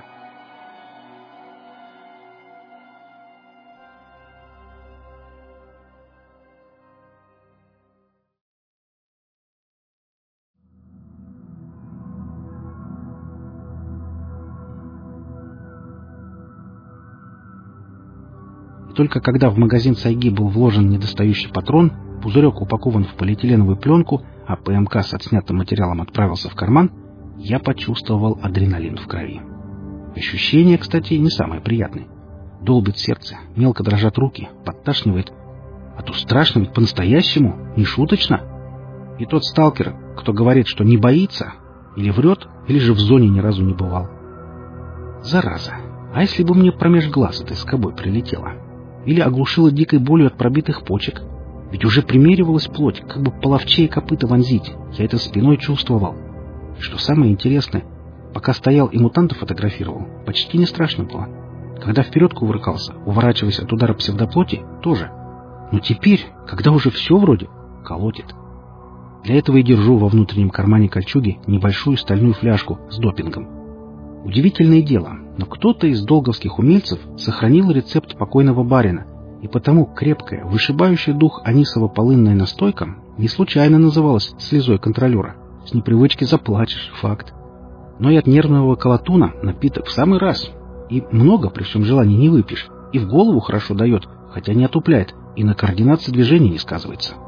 Только когда в магазин Сайги был вложен недостающий патрон, пузырек упакован в полиэтиленовую пленку, а ПМК с отснятым материалом отправился в карман, я почувствовал адреналин в крови. Ощущение, кстати, не самое приятное. Долбит сердце, мелко дрожат руки, подташнивает. А то страшно ведь по-настоящему, не шуточно. И тот сталкер, кто говорит, что не боится, или врет, или же в зоне ни разу не бывал. Зараза, а если бы мне промеж глаз этой скобой прилетело? Или оглушила дикой болью от пробитых почек? Ведь уже примеривалась плоть, как бы половчее копыта вонзить. Я это спиной чувствовал. И что самое интересное, пока стоял и мутанта фотографировал, почти не страшно было. Когда вперед кувыркался, уворачиваясь от удара псевдоплоти, тоже. Но теперь, когда уже все вроде, колотит. Для этого и держу во внутреннем кармане кольчуги небольшую стальную фляжку с допингом. Удивительное дело, но кто-то из долговских умельцев сохранил рецепт покойного барина, и потому крепкая, вышибающая дух анисово-полынная настойка не случайно называлась слезой контролера. С непривычки заплачешь, факт. Но и от нервного колотуна напиток в самый раз. И много при всем желании не выпьешь, и в голову хорошо дает, хотя не отупляет, и на координации движений не сказывается.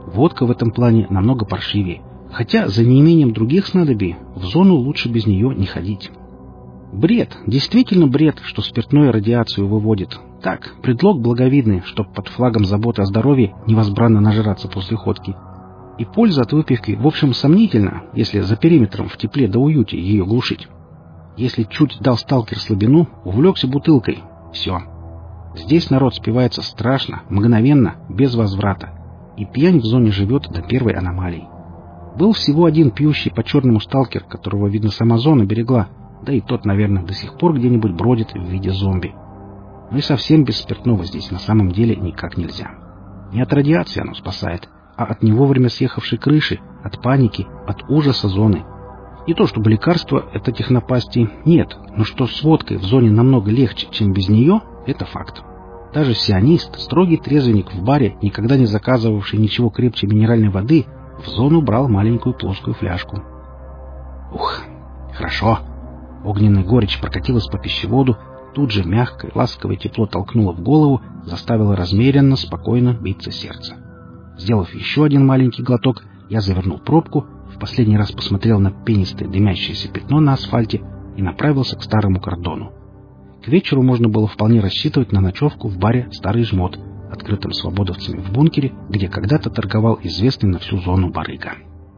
Водка в этом плане намного паршивее, хотя за неимением других снадобий в зону лучше без нее не ходить. Бред, действительно бред, что спиртное радиацию выводит. Так, предлог благовидный, чтоб под флагом заботы о здоровье невозбранно нажраться после ходки. И польза от выпивки, в общем, сомнительна, если за периметром в тепле да уюте ее глушить. Если чуть дал сталкер слабину, увлекся бутылкой. Все. Здесь народ спивается страшно, мгновенно, без возврата. И пьянь в зоне живет до первой аномалии. Был всего один пьющий по-черному сталкер, которого, видно, сама зона берегла, да и тот, наверное, до сих пор где-нибудь бродит в виде зомби. Но и совсем без спиртного здесь на самом деле никак нельзя. Не от радиации оно спасает, а от не вовремя съехавшей крыши, от паники, от ужаса зоны. Не то чтобы лекарство от этих напастей нет, но что с водкой в зоне намного легче, чем без нее, это факт. Даже сионист, строгий трезвенник в баре, никогда не заказывавший ничего крепче минеральной воды, в зону брал маленькую плоскую фляжку. Ух, хорошо. Огненная горечь прокатилась по пищеводу, тут же мягкое, ласковое тепло толкнуло в голову, заставило размеренно, спокойно биться сердце. Сделав еще один маленький глоток, я завернул пробку, в последний раз посмотрел на пенистое дымящееся пятно на асфальте и направился к старому кордону. К вечеру можно было вполне рассчитывать на ночевку в баре «Старый жмот», открытым свободовцами в бункере, где когда-то торговал известный на всю зону барыга.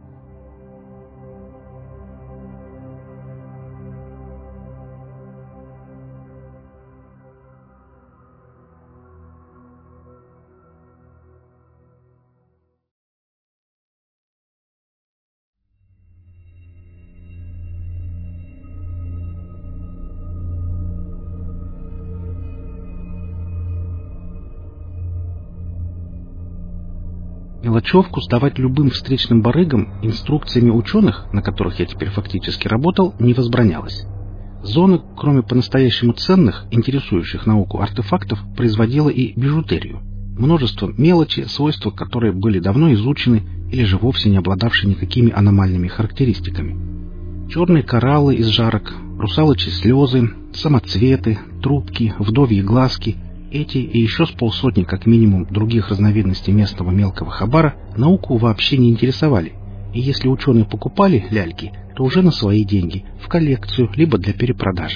Мелочевку сдавать любым встречным барыгам инструкциями ученых, на которых я теперь фактически работал, не возбранялось. Зона, кроме по-настоящему ценных, интересующих науку артефактов, производила и бижутерию. Множество мелочи, свойства которые были давно изучены или же вовсе не обладавшие никакими аномальными характеристиками. Черные кораллы из жарок, русалочьи слезы, самоцветы, трубки, вдовьи глазки — эти и еще с полсотни, как минимум, других разновидностей местного мелкого хабара науку вообще не интересовали, и если ученые покупали ляльки, то уже на свои деньги, в коллекцию, либо для перепродажи.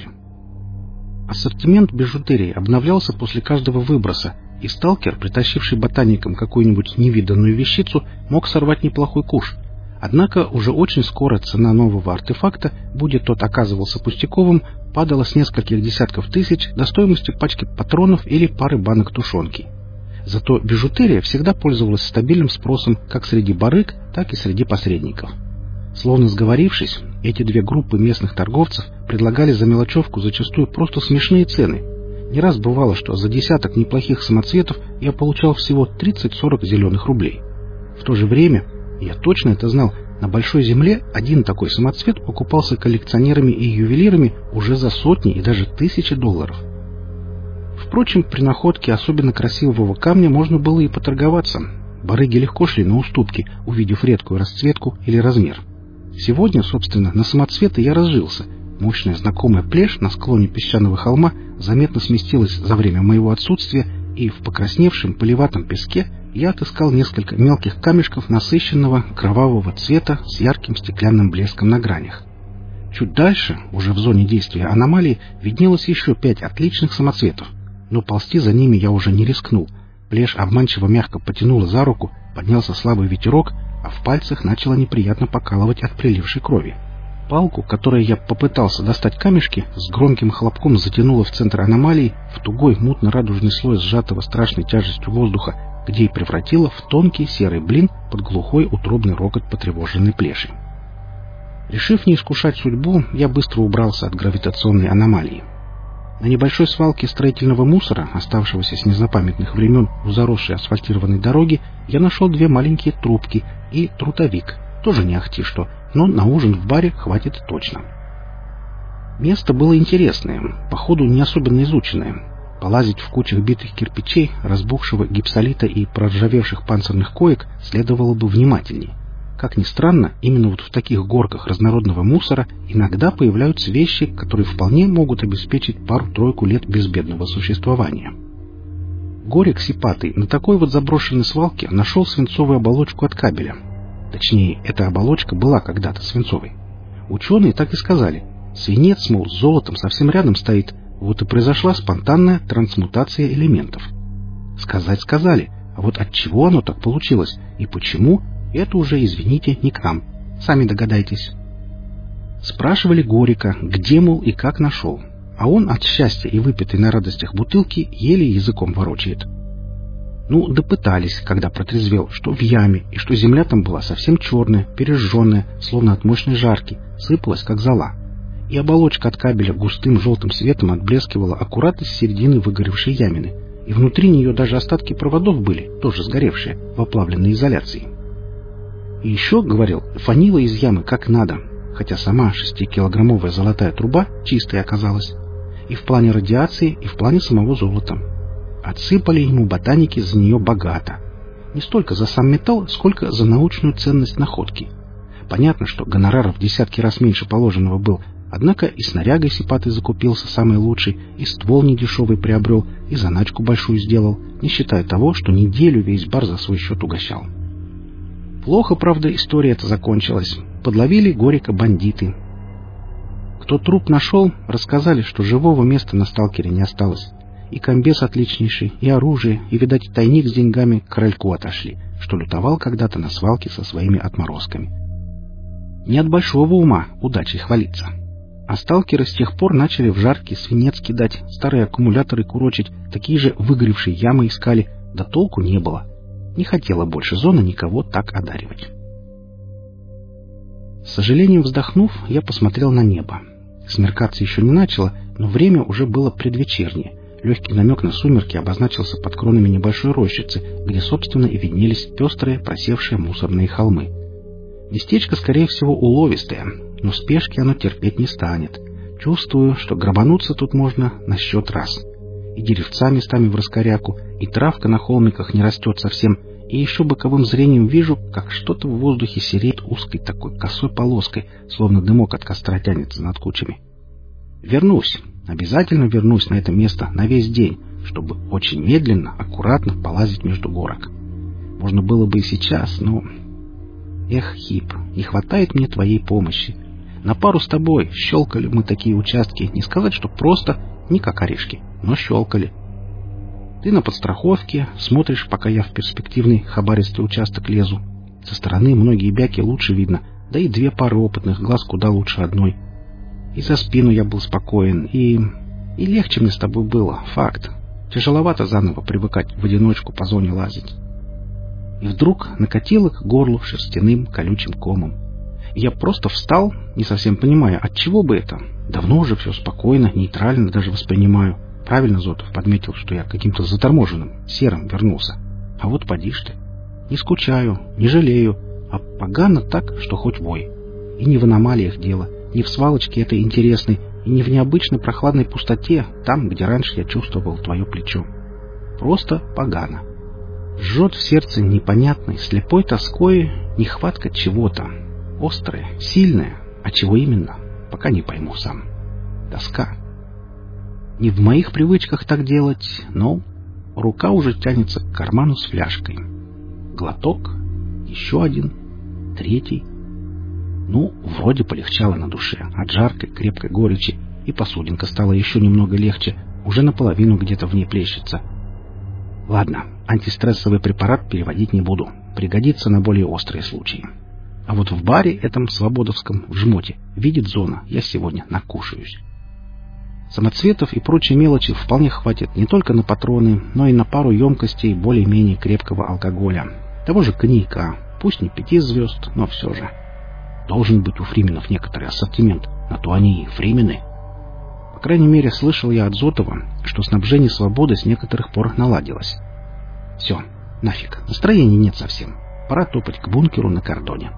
Ассортимент бижутерии обновлялся после каждого выброса, и сталкер, притащивший ботаникам какую-нибудь невиданную вещицу, мог сорвать неплохой куш. Однако уже очень скоро цена нового артефакта, будь тот оказывался пустяковым, падала с нескольких десятков тысяч до стоимости пачки патронов или пары банок тушенки. Зато бижутерия всегда пользовалась стабильным спросом как среди барыг, так и среди посредников. Словно сговорившись, эти две группы местных торговцев предлагали за мелочевку зачастую просто смешные цены. Не раз бывало, что за десяток неплохих самоцветов я получал всего тридцать-сорок зеленых рублей. В то же время, я точно это знал, на Большой Земле один такой самоцвет покупался коллекционерами и ювелирами уже за сотни и даже тысячи долларов. Впрочем, при находке особенно красивого камня можно было и поторговаться. Барыги легко шли на уступки, увидев редкую расцветку или размер. Сегодня, собственно, на самоцветы я разжился. Мощная знакомая плешь на склоне песчаного холма заметно сместилась за время моего отсутствия, и в покрасневшем пылеватом песке я отыскал несколько мелких камешков насыщенного кровавого цвета с ярким стеклянным блеском на гранях. Чуть дальше, уже в зоне действия аномалии, виднелось еще пять отличных самоцветов, но ползти за ними я уже не рискнул. Плешь обманчиво мягко потянула за руку, поднялся слабый ветерок, а в пальцах начало неприятно покалывать от прилившей крови. Палку, которой я попытался достать камешки, с громким хлопком затянуло в центр аномалии, в тугой мутно-радужный слой сжатого страшной тяжестью воздуха, где и превратило в тонкий серый блин под глухой утробный рокот потревоженной плеши. Решив не искушать судьбу, я быстро убрался от гравитационной аномалии. На небольшой свалке строительного мусора, оставшегося с незапамятных времен у заросшей асфальтированной дороги, я нашел две маленькие трубки и трутовик, тоже не ахти что, но на ужин в баре хватит точно. Место было интересное, походу не особенно изученное. Полазить в кучах битых кирпичей, разбухшего гипсолита и проржавевших панцирных коек следовало бы внимательней. Как ни странно, именно вот в таких горках разнородного мусора иногда появляются вещи, которые вполне могут обеспечить пару-тройку лет безбедного существования. Горик сипатый на такой вот заброшенной свалке нашел свинцовую оболочку от кабеля. Точнее, эта оболочка была когда-то свинцовой. Ученые так и сказали. Свинец, мол, с золотом совсем рядом стоит. Вот и произошла спонтанная трансмутация элементов. Сказать сказали, а вот от чего оно так получилось и почему, это уже, извините, не к нам. Сами догадайтесь. Спрашивали Горика, где, мол, и как нашел. А он от счастья и выпитой на радостях бутылки еле языком ворочает. Ну, допытались, когда протрезвел, что в яме, и что земля там была совсем черная, пережженная, словно от мощной жарки, сыпалась, как зола. И оболочка от кабеля густым желтым светом отблескивала аккурат из середины выгоревшей ямины, и внутри нее даже остатки проводов были, тоже сгоревшие, в оплавленной изоляции. И еще, говорил, фанило из ямы как надо, хотя сама шестикилограммовая золотая труба чистая оказалась, и в плане радиации, и в плане самого золота. Отсыпали ему ботаники за нее богато. Не столько за сам металл, сколько за научную ценность находки. Понятно, что гонорар в десятки раз меньше положенного был, однако и снарягой сипатый закупился самый лучший, и ствол недешевый приобрел, и заначку большую сделал, не считая того, что неделю весь бар за свой счет угощал. Плохо, правда, история эта закончилась. Подловили Горика бандиты. Кто труп нашел, рассказали, что живого места на сталкере не осталось. И комбез отличнейший, и оружие, и, видать, тайник с деньгами к корольку отошли, что лютовал когда-то на свалке со своими отморозками. Не от большого ума удачей хвалиться. А сталкеры с тех пор начали в жаркий свинец кидать, старые аккумуляторы курочить, такие же выгоревшие ямы искали, да толку не было. Не хотела больше зона никого так одаривать. С сожалением вздохнув, я посмотрел на небо. Смеркаться еще не начало, но время уже было предвечернее. Легкий намек на сумерки обозначился под кронами небольшой рощицы, где, собственно, и виднелись пестрые, просевшие мусорные холмы. Местечко, скорее всего, уловистое, но спешки оно терпеть не станет. Чувствую, что грабануться тут можно на счет раз. И деревца местами в раскоряку, и травка на холмиках не растет совсем, и еще боковым зрением вижу, как что-то в воздухе сереет узкой такой косой полоской, словно дымок от костра тянется над кучами. Вернусь, обязательно вернусь на это место на весь день, чтобы очень медленно, аккуратно полазить между горок. Можно было бы и сейчас, но... Эх, Хип, не хватает мне твоей помощи. На пару с тобой щелкали мы такие участки, не сказать, что просто, не как орешки, но щелкали. Ты на подстраховке, смотришь, пока я в перспективный хабаристый участок лезу. Со стороны многие бяки лучше видно, да и две пары опытных глаз куда лучше одной. И за спину я был спокоен, и... И легче мне с тобой было, факт. Тяжеловато заново привыкать в одиночку по зоне лазить. И вдруг накатило к горлу шерстяным колючим комом. И я просто встал, не совсем понимая, от чего бы это. Давно уже все спокойно, нейтрально даже воспринимаю. Правильно Зотов подметил, что я каким-то заторможенным, серым вернулся. А вот поди ж ты. Не скучаю, не жалею, а погано так, что хоть вой. И не в аномалиях дело, не в свалочке этой интересной, и не в необычной прохладной пустоте, там, где раньше я чувствовал твое плечо. Просто погано. Жжет в сердце непонятной, слепой тоской нехватка чего-то. Острое, сильное, а чего именно, пока не пойму сам. Тоска. Не в моих привычках так делать, но рука уже тянется к карману с фляжкой. Глоток, еще один, третий. Ну, вроде полегчало на душе от жаркой, крепкой горечи, и посудинка стала еще немного легче, уже наполовину где-то в ней плещется. Ладно, антистрессовый препарат переводить не буду, пригодится на более острые случаи. А вот в баре этом свободовском, в жмоте, видит зона, я сегодня накушаюсь. Самоцветов и прочей мелочи вполне хватит не только на патроны, но и на пару емкостей более-менее крепкого алкоголя. Того же коньяка, пусть не пяти звезд, но все же. Должен быть у фрименов некоторый ассортимент, на то они и фримены. По крайней мере, слышал я от Зотова, что снабжение свободы с некоторых пор наладилось. Все, нафиг, настроения нет совсем. Пора топать к бункеру на кордоне.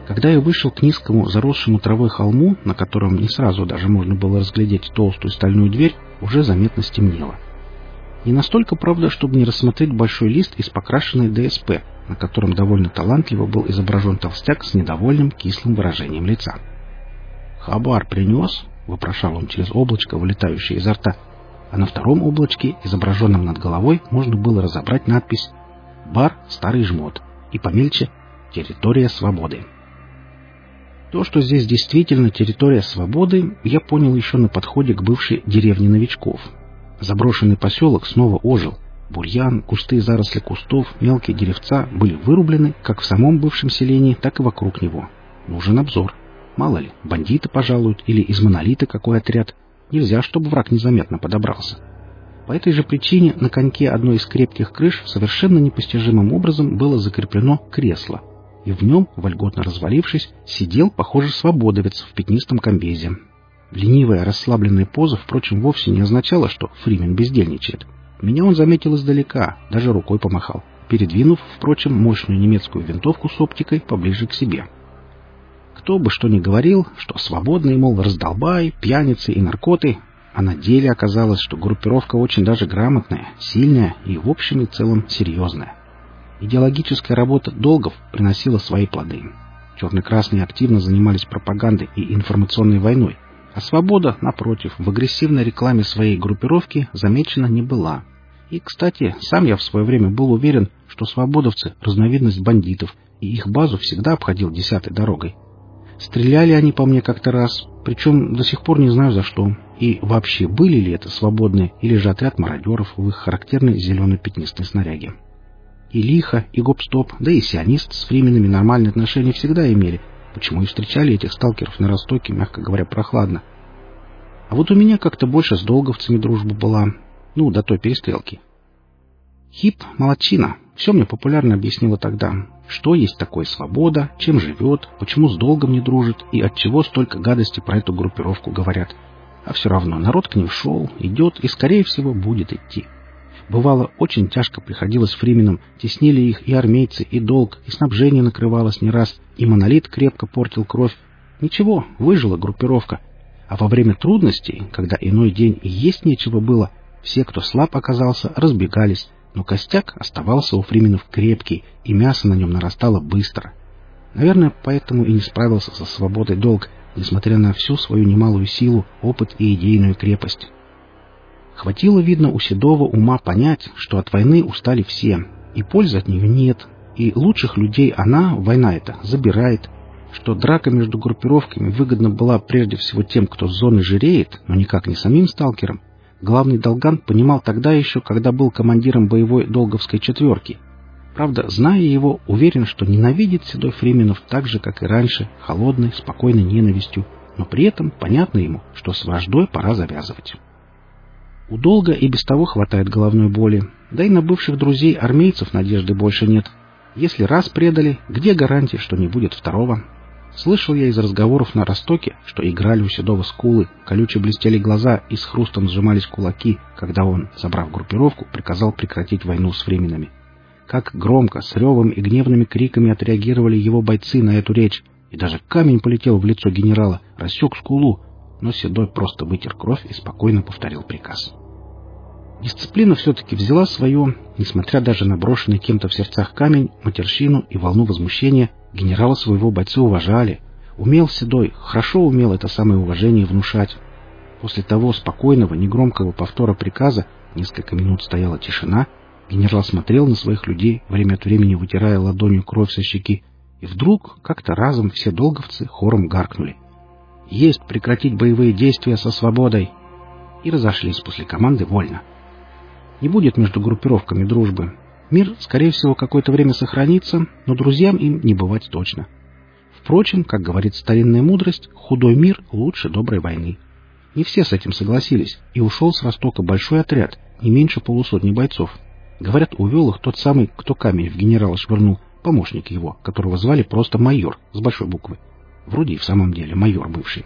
Когда я вышел к низкому, заросшему травой холму, на котором не сразу даже можно было разглядеть толстую стальную дверь, уже заметно стемнело. Не настолько, правда, чтобы не рассмотреть большой лист из покрашенной ДСП, на котором довольно талантливо был изображен толстяк с недовольным кислым выражением лица. «Хабар принес?» — вопрошал он через облачко, вылетающее изо рта, а на втором облачке, изображенном над головой, можно было разобрать надпись «Бар Старый Жмот» и помельче «Территория свободы». То, что здесь действительно территория свободы, я понял еще на подходе к бывшей деревне новичков. Заброшенный поселок снова ожил. Бурьян, густые заросли кустов, мелкие деревца были вырублены как в самом бывшем селении, так и вокруг него. Нужен обзор. Мало ли, бандиты пожалуют или из монолита какой отряд. Нельзя, чтобы враг незаметно подобрался. По этой же причине на коньке одной из крепких крыш совершенно непостижимым образом было закреплено кресло. И в нем, вольготно развалившись, сидел, похоже, свободовец в пятнистом комбезе. Ленивая, расслабленная поза, впрочем, вовсе не означала, что Фримен бездельничает. Меня он заметил издалека, даже рукой помахал, передвинув, впрочем, мощную немецкую винтовку с оптикой поближе к себе. Кто бы что ни говорил, что свободные, мол, раздолбай, пьяницы и наркоты, а на деле оказалось, что группировка очень даже грамотная, сильная и в общем и целом серьезная. Идеологическая работа долгов приносила свои плоды. Черно-красные активно занимались пропагандой и информационной войной, а свобода, напротив, в агрессивной рекламе своей группировки замечена не была. И, кстати, сам я в свое время был уверен, что свободовцы — разновидность бандитов, и их базу всегда обходил десятой дорогой. Стреляли они по мне как-то раз, причем до сих пор не знаю за что, и вообще были ли это свободные или же отряд мародеров в их характерной зеленой пятнистой снаряге. И Лиха, и Гоп-Стоп, да и сионист с Фрименами нормальные отношения всегда имели, почему и встречали этих сталкеров на Ростоке, мягко говоря, прохладно. А вот у меня как-то больше с долговцами дружба была, ну, до той перестрелки. Хип — молодчина, все мне популярно объяснила тогда, что есть такое свобода, чем живет, почему с долгом не дружит и отчего столько гадости про эту группировку говорят. А все равно народ к ним шел, идет и, скорее всего, будет идти. Бывало, очень тяжко приходилось Фрименам, теснили их и армейцы, и долг, и снабжение накрывалось не раз, и монолит крепко портил кровь. Ничего, выжила группировка. А во время трудностей, когда иной день и есть нечего было, все, кто слаб оказался, разбегались, но костяк оставался у Фрименов крепкий, и мясо на нем нарастало быстро. Наверное, поэтому и не справился со свободой долг, несмотря на всю свою немалую силу, опыт и идейную крепость. Хватило, видно, у седого ума понять, что от войны устали все, и пользы от нее нет, и лучших людей она, война эта, забирает, что драка между группировками выгодна была прежде всего тем, кто с зоны жиреет, но никак не самим сталкерам. Главный Долган понимал тогда еще, когда был командиром боевой долговской четверки. Правда, зная его, уверен, что ненавидит седой Фрименов так же, как и раньше, холодной, спокойной ненавистью, но при этом понятно ему, что с враждой пора завязывать. У Долга и без того хватает головной боли, да и на бывших друзей армейцев надежды больше нет. Если раз предали, где гарантия, что не будет второго? Слышал я из разговоров на Ростоке, что играли у седого скулы, колюче блестели глаза и с хрустом сжимались кулаки, когда он, собрав группировку, приказал прекратить войну с Фрименами. Как громко, с ревом и гневными криками отреагировали его бойцы на эту речь, и даже камень полетел в лицо генерала, рассек скулу, но Седой просто вытер кровь и спокойно повторил приказ. Дисциплина все-таки взяла свое, несмотря даже на брошенный кем-то в сердцах камень, матерщину и волну возмущения, генерала своего бойцы уважали. Умел Седой, хорошо умел это самое уважение внушать. После того спокойного, негромкого повтора приказа несколько минут стояла тишина, генерал смотрел на своих людей, время от времени вытирая ладонью кровь со щеки, и вдруг как-то разом все долговцы хором гаркнули: «Есть прекратить боевые действия со свободой!» и разошлись после команды вольно. Не будет между группировками дружбы. Мир, скорее всего, какое-то время сохранится, но друзьям им не бывать точно. Впрочем, как говорит старинная мудрость, худой мир лучше доброй войны. Не все с этим согласились, и ушел с Ростока большой отряд, не меньше полусотни бойцов. Говорят, увел их тот самый, кто камень в генерала швырнул, помощник его, которого звали просто майор, с большой буквы. Вроде и в самом деле майор бывший.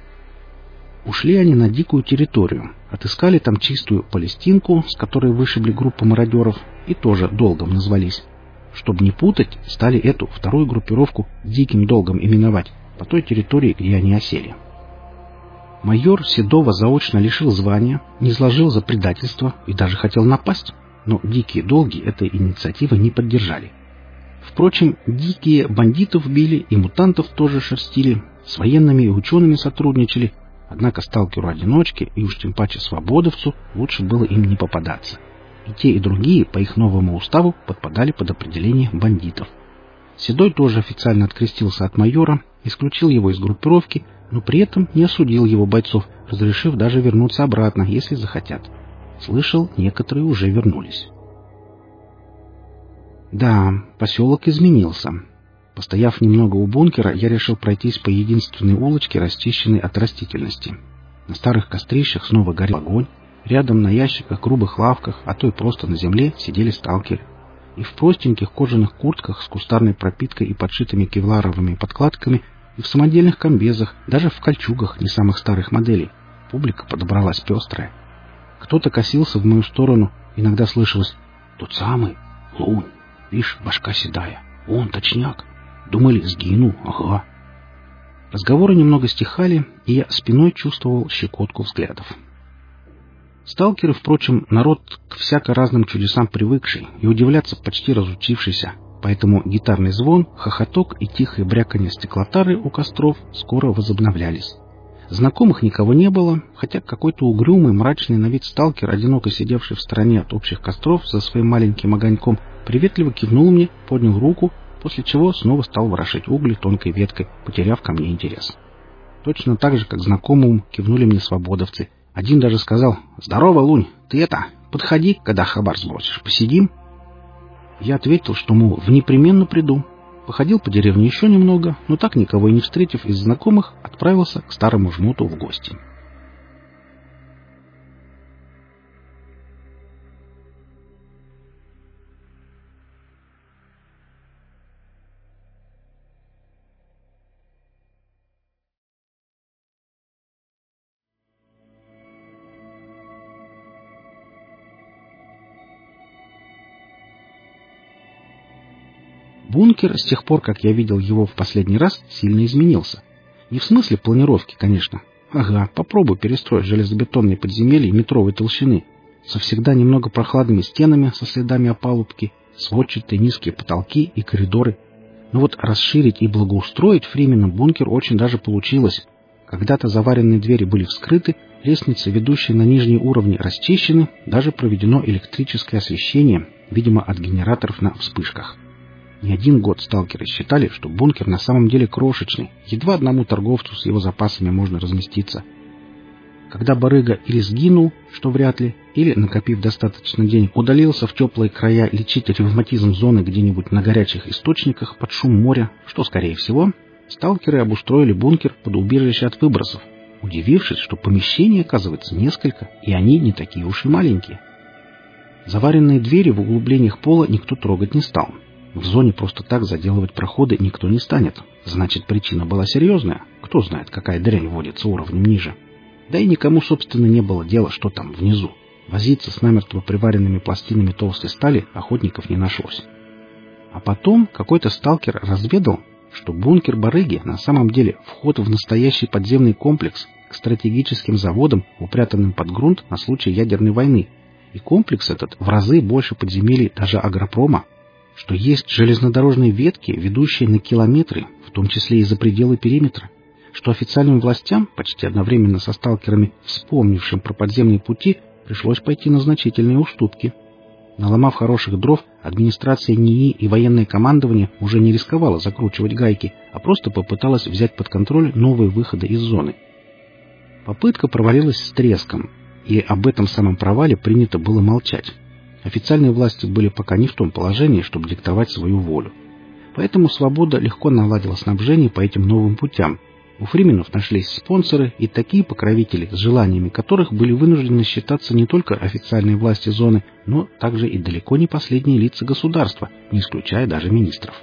Ушли они на дикую территорию, отыскали там чистую Палестинку, с которой вышибли группу мародеров, и тоже долгом назвались. чтобы не путать, стали эту вторую группировку диким долгом именовать по той территории, где они осели. Майор Седова заочно лишил звания, низложил за предательство и даже хотел напасть, но дикие долги этой инициативы не поддержали. Впрочем, дикие бандитов били и мутантов тоже шерстили, с военными и учеными сотрудничали, однако сталкеру-одиночке и уж тем паче свободовцу лучше было им не попадаться. И те, и другие по их новому уставу подпадали под определение бандитов. Седой тоже официально открестился от майора, исключил его из группировки, но при этом не осудил его бойцов, разрешив даже вернуться обратно, если захотят. Слышал, некоторые уже вернулись. Да, поселок изменился. Постояв немного у бункера, я решил пройтись по единственной улочке, расчищенной от растительности. На старых кострищах снова горел огонь. Рядом на ящиках, грубых лавках, а то и просто на земле сидели сталкеры. И в простеньких кожаных куртках с кустарной пропиткой и подшитыми кевларовыми подкладками, и в самодельных комбезах, даже в кольчугах не самых старых моделей. Публика подобралась пестрая. Кто-то косился в мою сторону, иногда слышалось: «Тот самый, Лунь, видишь, башка седая, он точняк. Думали, сгину, ага». Разговоры немного стихали, и я спиной чувствовал щекотку взглядов. Сталкеры, впрочем, народ к всяко разным чудесам привыкший и удивляться почти разучившийся, поэтому гитарный звон, хохоток и тихое бряканье стеклотары у костров скоро возобновлялись. Знакомых никого не было, хотя какой-то угрюмый, мрачный на вид сталкер, одиноко сидевший в стороне от общих костров за своим маленьким огоньком, приветливо кивнул мне, поднял руку, после чего снова стал ворошить угли тонкой веткой, потеряв ко мне интерес. Точно так же, как знакомому кивнули мне свободовцы. Один даже сказал: «Здорово, Лунь, ты это, подходи, когда хабар сбросишь, посидим». Я ответил, что, мол, внепременно приду. Походил по деревне еще немного, но так никого и не встретив из знакомых, отправился к старому жмуту в гости. Бункер, с тех пор, как я видел его в последний раз, сильно изменился. Не в смысле планировки, конечно. Ага, попробуй перестроить железобетонные подземелья метровой толщины, со всегда немного прохладными стенами со следами опалубки, сводчатые низкие потолки и коридоры. Но вот расширить и благоустроить временно бункер очень даже получилось. Когда-то заваренные двери были вскрыты, лестницы, ведущие на нижние уровни, расчищены, даже проведено электрическое освещение, видимо, от генераторов на вспышках. Не один год сталкеры считали, что бункер на самом деле крошечный, едва одному торговцу с его запасами можно разместиться. Когда барыга или сгинул, что вряд ли, или, накопив достаточно денег, удалился в теплые края лечить ревматизм зоны где-нибудь на горячих источниках под шум моря, что, скорее всего, сталкеры обустроили бункер под убежище от выбросов, удивившись, что помещений, оказывается, несколько, и они не такие уж и маленькие. Заваренные двери в углублениях пола никто трогать не стал. В зоне просто так заделывать проходы никто не станет. Значит, причина была серьезная. Кто знает, какая дрянь водится уровнем ниже. Да и никому, собственно, не было дела, что там внизу. Возиться с намертво приваренными пластинами толстой стали охотников не нашлось. А потом какой-то сталкер разведал, что бункер барыги на самом деле вход в настоящий подземный комплекс к стратегическим заводам, упрятанным под грунт на случай ядерной войны. И комплекс этот в разы больше подземелий даже агропрома. Что есть железнодорожные ветки, ведущие на километры, в том числе и за пределы периметра, что официальным властям, почти одновременно со сталкерами, вспомнившим про подземные пути, пришлось пойти на значительные уступки. Наломав хороших дров, администрация НИИ и военное командование уже не рисковало закручивать гайки, а просто попыталась взять под контроль новые выходы из зоны. Попытка провалилась с треском, и об этом самом провале принято было молчать. Официальные власти были пока не в том положении, чтобы диктовать свою волю. Поэтому «Свобода» легко наладила снабжение по этим новым путям. У фрименов нашлись спонсоры и такие покровители, с желаниями которых были вынуждены считаться не только официальные власти зоны, но также и далеко не последние лица государства, не исключая даже министров.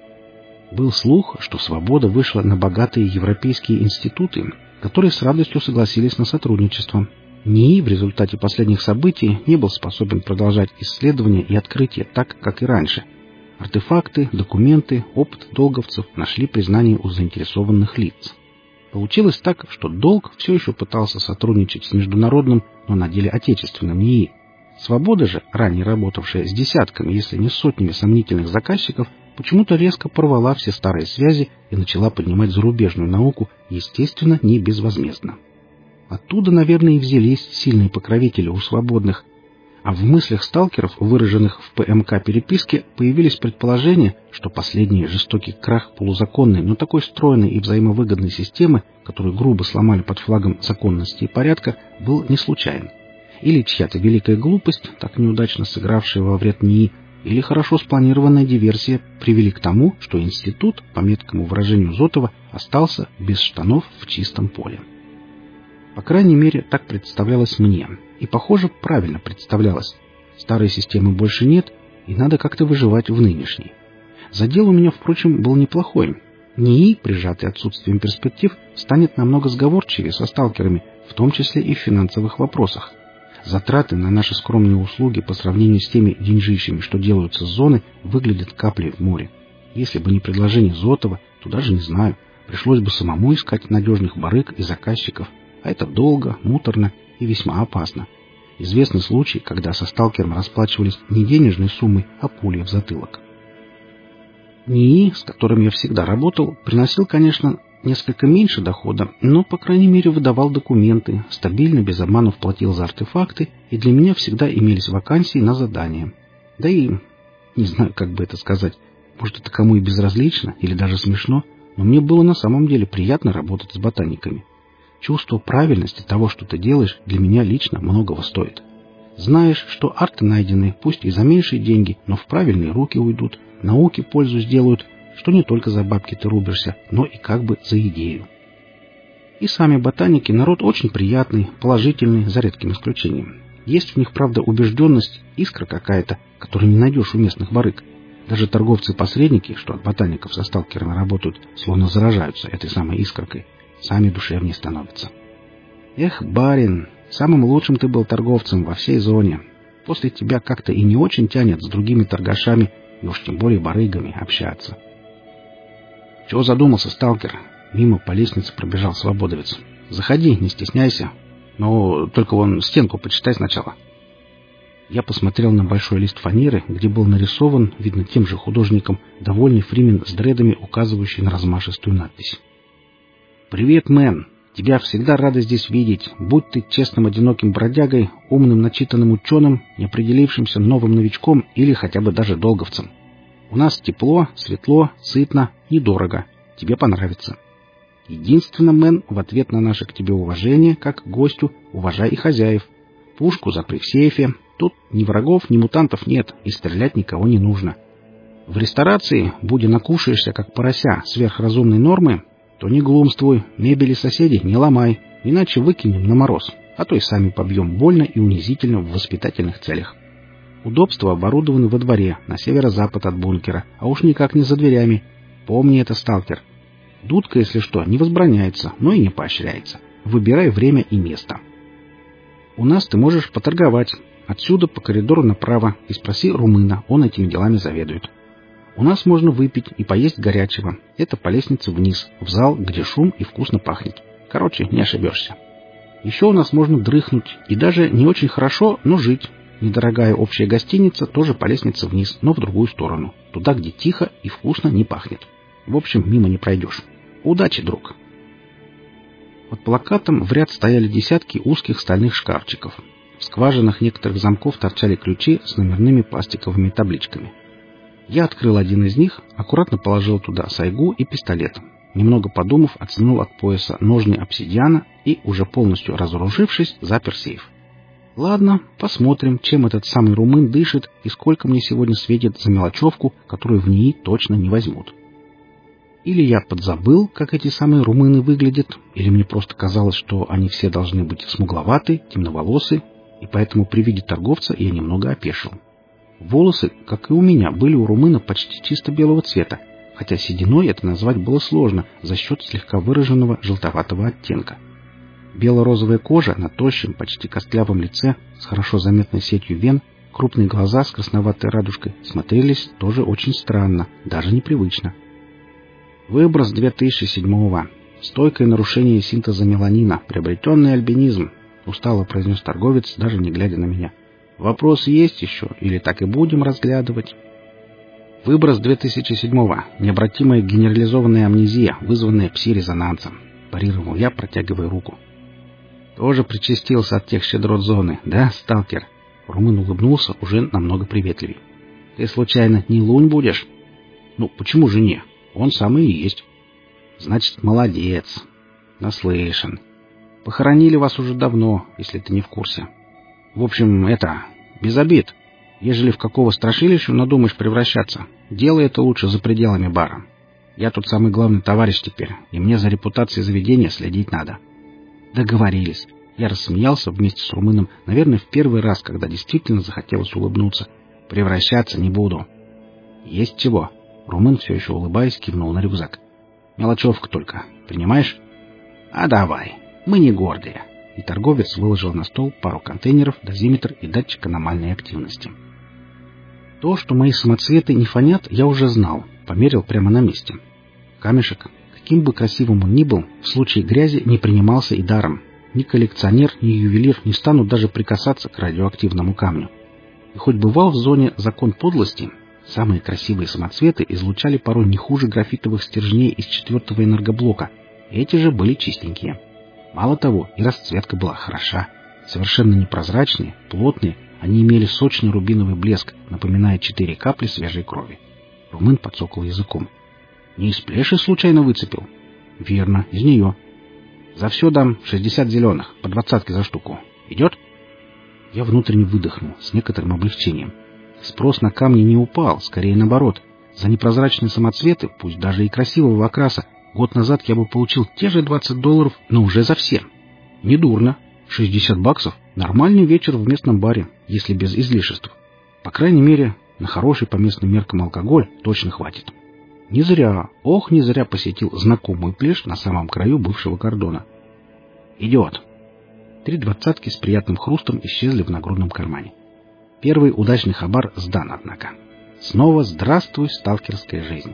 Был слух, что «Свобода» вышла на богатые европейские институты, которые с радостью согласились на сотрудничество. НИИ в результате последних событий не был способен продолжать исследования и открытия так, как и раньше. Артефакты, документы, опыт долговцев нашли признание у заинтересованных лиц. Получилось так, что долг все еще пытался сотрудничать с международным, но на деле отечественным НИИ. Свобода же, ранее работавшая с десятками, если не сотнями сомнительных заказчиков, почему-то резко порвала все старые связи и начала поднимать зарубежную науку, естественно, не безвозмездно. Оттуда, наверное, и взялись сильные покровители у свободных. А в мыслях сталкеров, выраженных в ПМК-переписке, появились предположения, что последний жестокий крах полузаконной, но такой стройной и взаимовыгодной системы, которую грубо сломали под флагом законности и порядка, был не случайен. Или чья-то великая глупость, так неудачно сыгравшая во вред НИИ, или хорошо спланированная диверсия привели к тому, что институт, по меткому выражению Зотова, остался без штанов в чистом поле. По крайней мере, так представлялось мне. И, похоже, правильно представлялось. Старой системы больше нет, и надо как-то выживать в нынешней. Задел у меня, впрочем, был неплохой. НИИ, прижатый отсутствием перспектив, станет намного сговорчивее со сталкерами, в том числе и в финансовых вопросах. Затраты на наши скромные услуги по сравнению с теми деньжищами, что делаются с зоны, выглядят каплей в море. Если бы не предложение Зотова, то даже не знаю, пришлось бы самому искать надежных барыг и заказчиков. А это долго, муторно и весьма опасно. Известны случаи, когда со сталкером расплачивались не денежной суммой, а пулей в затылок. НИИ, с которым я всегда работал, приносил, конечно, несколько меньше дохода, но, по крайней мере, выдавал документы, стабильно, без обманов платил за артефакты, и для меня всегда имелись вакансии на задания. Да и, не знаю, как бы это сказать, может, это кому и безразлично, или даже смешно, но мне было на самом деле приятно работать с ботаниками. Чувство правильности того, что ты делаешь, для меня лично многого стоит. Знаешь, что арты найдены, пусть и за меньшие деньги, но в правильные руки уйдут, науке пользу сделают, что не только за бабки ты рубишься, но и как бы за идею. И сами ботаники народ очень приятный, положительный, за редким исключением. Есть в них, правда, убежденность, искра какая-то, которую не найдешь у местных барыг. Даже торговцы-посредники, что от ботаников со сталкерами работают, словно заражаются этой самой искоркой. Сами душевнее становятся. Эх, барин, самым лучшим ты был торговцем во всей зоне. После тебя как-то и не очень тянет с другими торгашами, и уж тем более барыгами, общаться. Чего задумался, сталкер? Мимо по лестнице пробежал свободовец. Заходи, не стесняйся. Но только вон стенку почитай сначала. Я посмотрел на большой лист фанеры, где был нарисован, видно тем же художником, довольный фримен с дредами, указывающий на размашистую надпись. «Привет, мэн! Тебя всегда рады здесь видеть, будь ты честным одиноким бродягой, умным начитанным ученым, неопределившимся новым новичком или хотя бы даже долговцем. У нас тепло, светло, сытно, недорого. Тебе понравится. Единственно, мэн, в ответ на наше к тебе уважение, как к гостю, уважай и хозяев. Пушку запри в сейфе. Тут ни врагов, ни мутантов нет, и стрелять никого не нужно. В ресторации, будь накушаешься, как порося, сверхразумной нормы, то не глумствуй, мебели соседей не ломай, иначе выкинем на мороз, а то и сами побьем больно и унизительно в воспитательных целях. Удобства оборудованы во дворе, на северо-запад от бункера, а уж никак не за дверями. Помни это, сталкер. Дудка, если что, не возбраняется, но и не поощряется. Выбирай время и место. У нас ты можешь поторговать. Отсюда по коридору направо и спроси румына, он этими делами заведует. У нас можно выпить и поесть горячего. Это по лестнице вниз, в зал, где шум и вкусно пахнет. Короче, не ошибешься. Еще у нас можно дрыхнуть, и даже не очень хорошо, но жить. Недорогая общая гостиница тоже по лестнице вниз, но в другую сторону. Туда, где тихо и вкусно не пахнет. В общем, мимо не пройдешь. Удачи, друг. Под плакатом в ряд стояли десятки узких стальных шкафчиков. В скважинах некоторых замков торчали ключи с номерными пластиковыми табличками. Я открыл один из них, аккуратно положил туда сайгу и пистолет. Немного подумав, оттянул от пояса ножны обсидиана и, уже полностью разоружившись, запер сейф. Ладно, посмотрим, чем этот самый румын дышит и сколько мне сегодня светит за мелочевку, которую в НИИ точно не возьмут. Или я подзабыл, как эти самые румыны выглядят, или мне просто казалось, что они все должны быть смугловаты, темноволосы, и поэтому при виде торговца я немного опешил. Волосы, как и у меня, были у румына почти чисто белого цвета, хотя сединой это назвать было сложно за счет слегка выраженного желтоватого оттенка. Бело-розовая кожа на тощем, почти костлявом лице с хорошо заметной сетью вен, крупные глаза с красноватой радужкой смотрелись тоже очень странно, даже непривычно. Выброс две тысячи седьмого. Стойкое нарушение синтеза меланина, приобретенный альбинизм, устало произнес торговец, даже не глядя на меня. Вопросы есть еще, или так и будем разглядывать? Выброс две тысячи седьмого. Необратимая генерализованная амнезия, вызванная пси-резонансом. Парировал я, протягивая руку. Тоже причастился от тех щедрот зоны, да, сталкер? Румын улыбнулся уже намного приветливей. Ты случайно не лунь будешь? Ну, почему же не? Он самый и есть. Значит, молодец. Наслышан. Похоронили вас уже давно, если ты не в курсе. В общем, это, без обид. Ежели в какого страшилища надумаешь превращаться, делай это лучше за пределами бара. Я тут самый главный товарищ теперь, и мне за репутацией заведения следить надо. Договорились. Я рассмеялся вместе с румыном, наверное, в первый раз, когда действительно захотелось улыбнуться. Превращаться не буду. Есть чего. Румын, все еще улыбаясь, кивнул на рюкзак. Мелочевка только. Принимаешь? А давай. Мы не гордые. И торговец выложил на стол пару контейнеров, дозиметр и датчик аномальной активности. То, что мои самоцветы не фонят, я уже знал. Померил прямо на месте. Камешек, каким бы красивым он ни был, в случае грязи не принимался и даром. Ни коллекционер, ни ювелир не станут даже прикасаться к радиоактивному камню. И хоть бывал в зоне закон подлости, самые красивые самоцветы излучали порой не хуже графитовых стержней из четвертого энергоблока. Эти же были чистенькие. Мало того, и расцветка была хороша. Совершенно непрозрачные, плотные, они имели сочный рубиновый блеск, напоминая четыре капли свежей крови. Румын подсокал языком. Не из плеши случайно выцепил? Верно, из нее. За все дам шестьдесят зеленых, по двадцатке за штуку. Идет? Я внутренне выдохнул, с некоторым облегчением. Спрос на камни не упал, скорее наоборот. За непрозрачные самоцветы, пусть даже и красивого окраса, год назад я бы получил те же двадцать долларов, но уже за все. Недурно. шестьдесят баксов — нормальный вечер в местном баре, если без излишеств. По крайней мере, на хороший по местным меркам алкоголь точно хватит. Не зря, ох, не зря посетил знакомую плешь на самом краю бывшего кордона. Идет. Три двадцатки с приятным хрустом исчезли в нагрудном кармане. Первый удачный хабар сдан, однако. Снова здравствуй, сталкерская жизнь.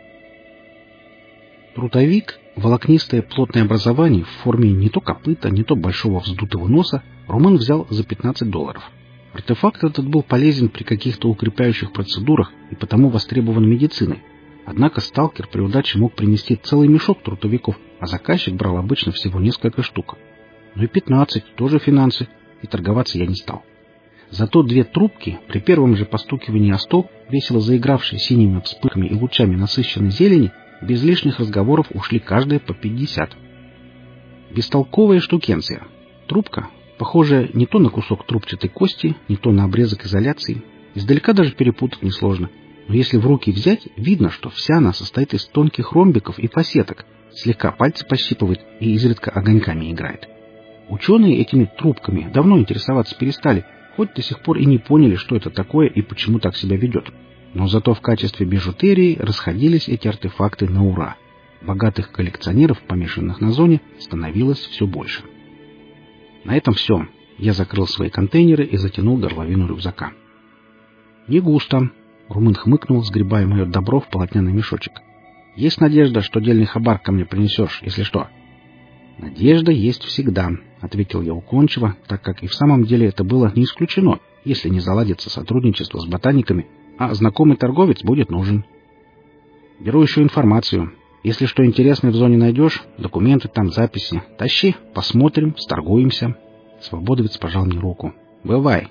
Трутовик, волокнистое плотное образование в форме не то копыта, не то большого вздутого носа, Румын взял за пятнадцать долларов. Артефакт этот был полезен при каких-то укрепляющих процедурах и потому востребован медициной. Однако сталкер при удаче мог принести целый мешок трутовиков, а заказчик брал обычно всего несколько штук. Ну и пятнадцать, тоже финансы, и торговаться я не стал. Зато две трубки, при первом же постукивании о стол, весело заигравшие синими вспышками и лучами насыщенной зелени, без лишних разговоров ушли каждая по пятьдесят. Бестолковая штукенция. Трубка, похожая не то на кусок трубчатой кости, не то на обрезок изоляции. Издалека даже перепутать несложно. Но если в руки взять, видно, что вся она состоит из тонких ромбиков и фасеток, слегка пальцы пощипывает и изредка огоньками играет. Ученые этими трубками давно интересоваться перестали, хоть до сих пор и не поняли, что это такое и почему так себя ведет. Но зато в качестве бижутерии расходились эти артефакты на ура. Богатых коллекционеров, помешанных на зоне, становилось все больше. На этом все. Я закрыл свои контейнеры и затянул горловину рюкзака. Не густо. Румын хмыкнул, сгребая мое добро в полотняный мешочек. Есть надежда, что дельный хабар ко мне принесешь, если что? Надежда есть всегда, ответил я уклончиво, так как и в самом деле это было не исключено, если не заладится сотрудничество с ботаниками, а знакомый торговец будет нужен. Беру еще информацию. Если что интересное в зоне найдешь, документы там, записи, тащи, посмотрим, сторгуемся. Свободовец пожал мне руку. Бывай.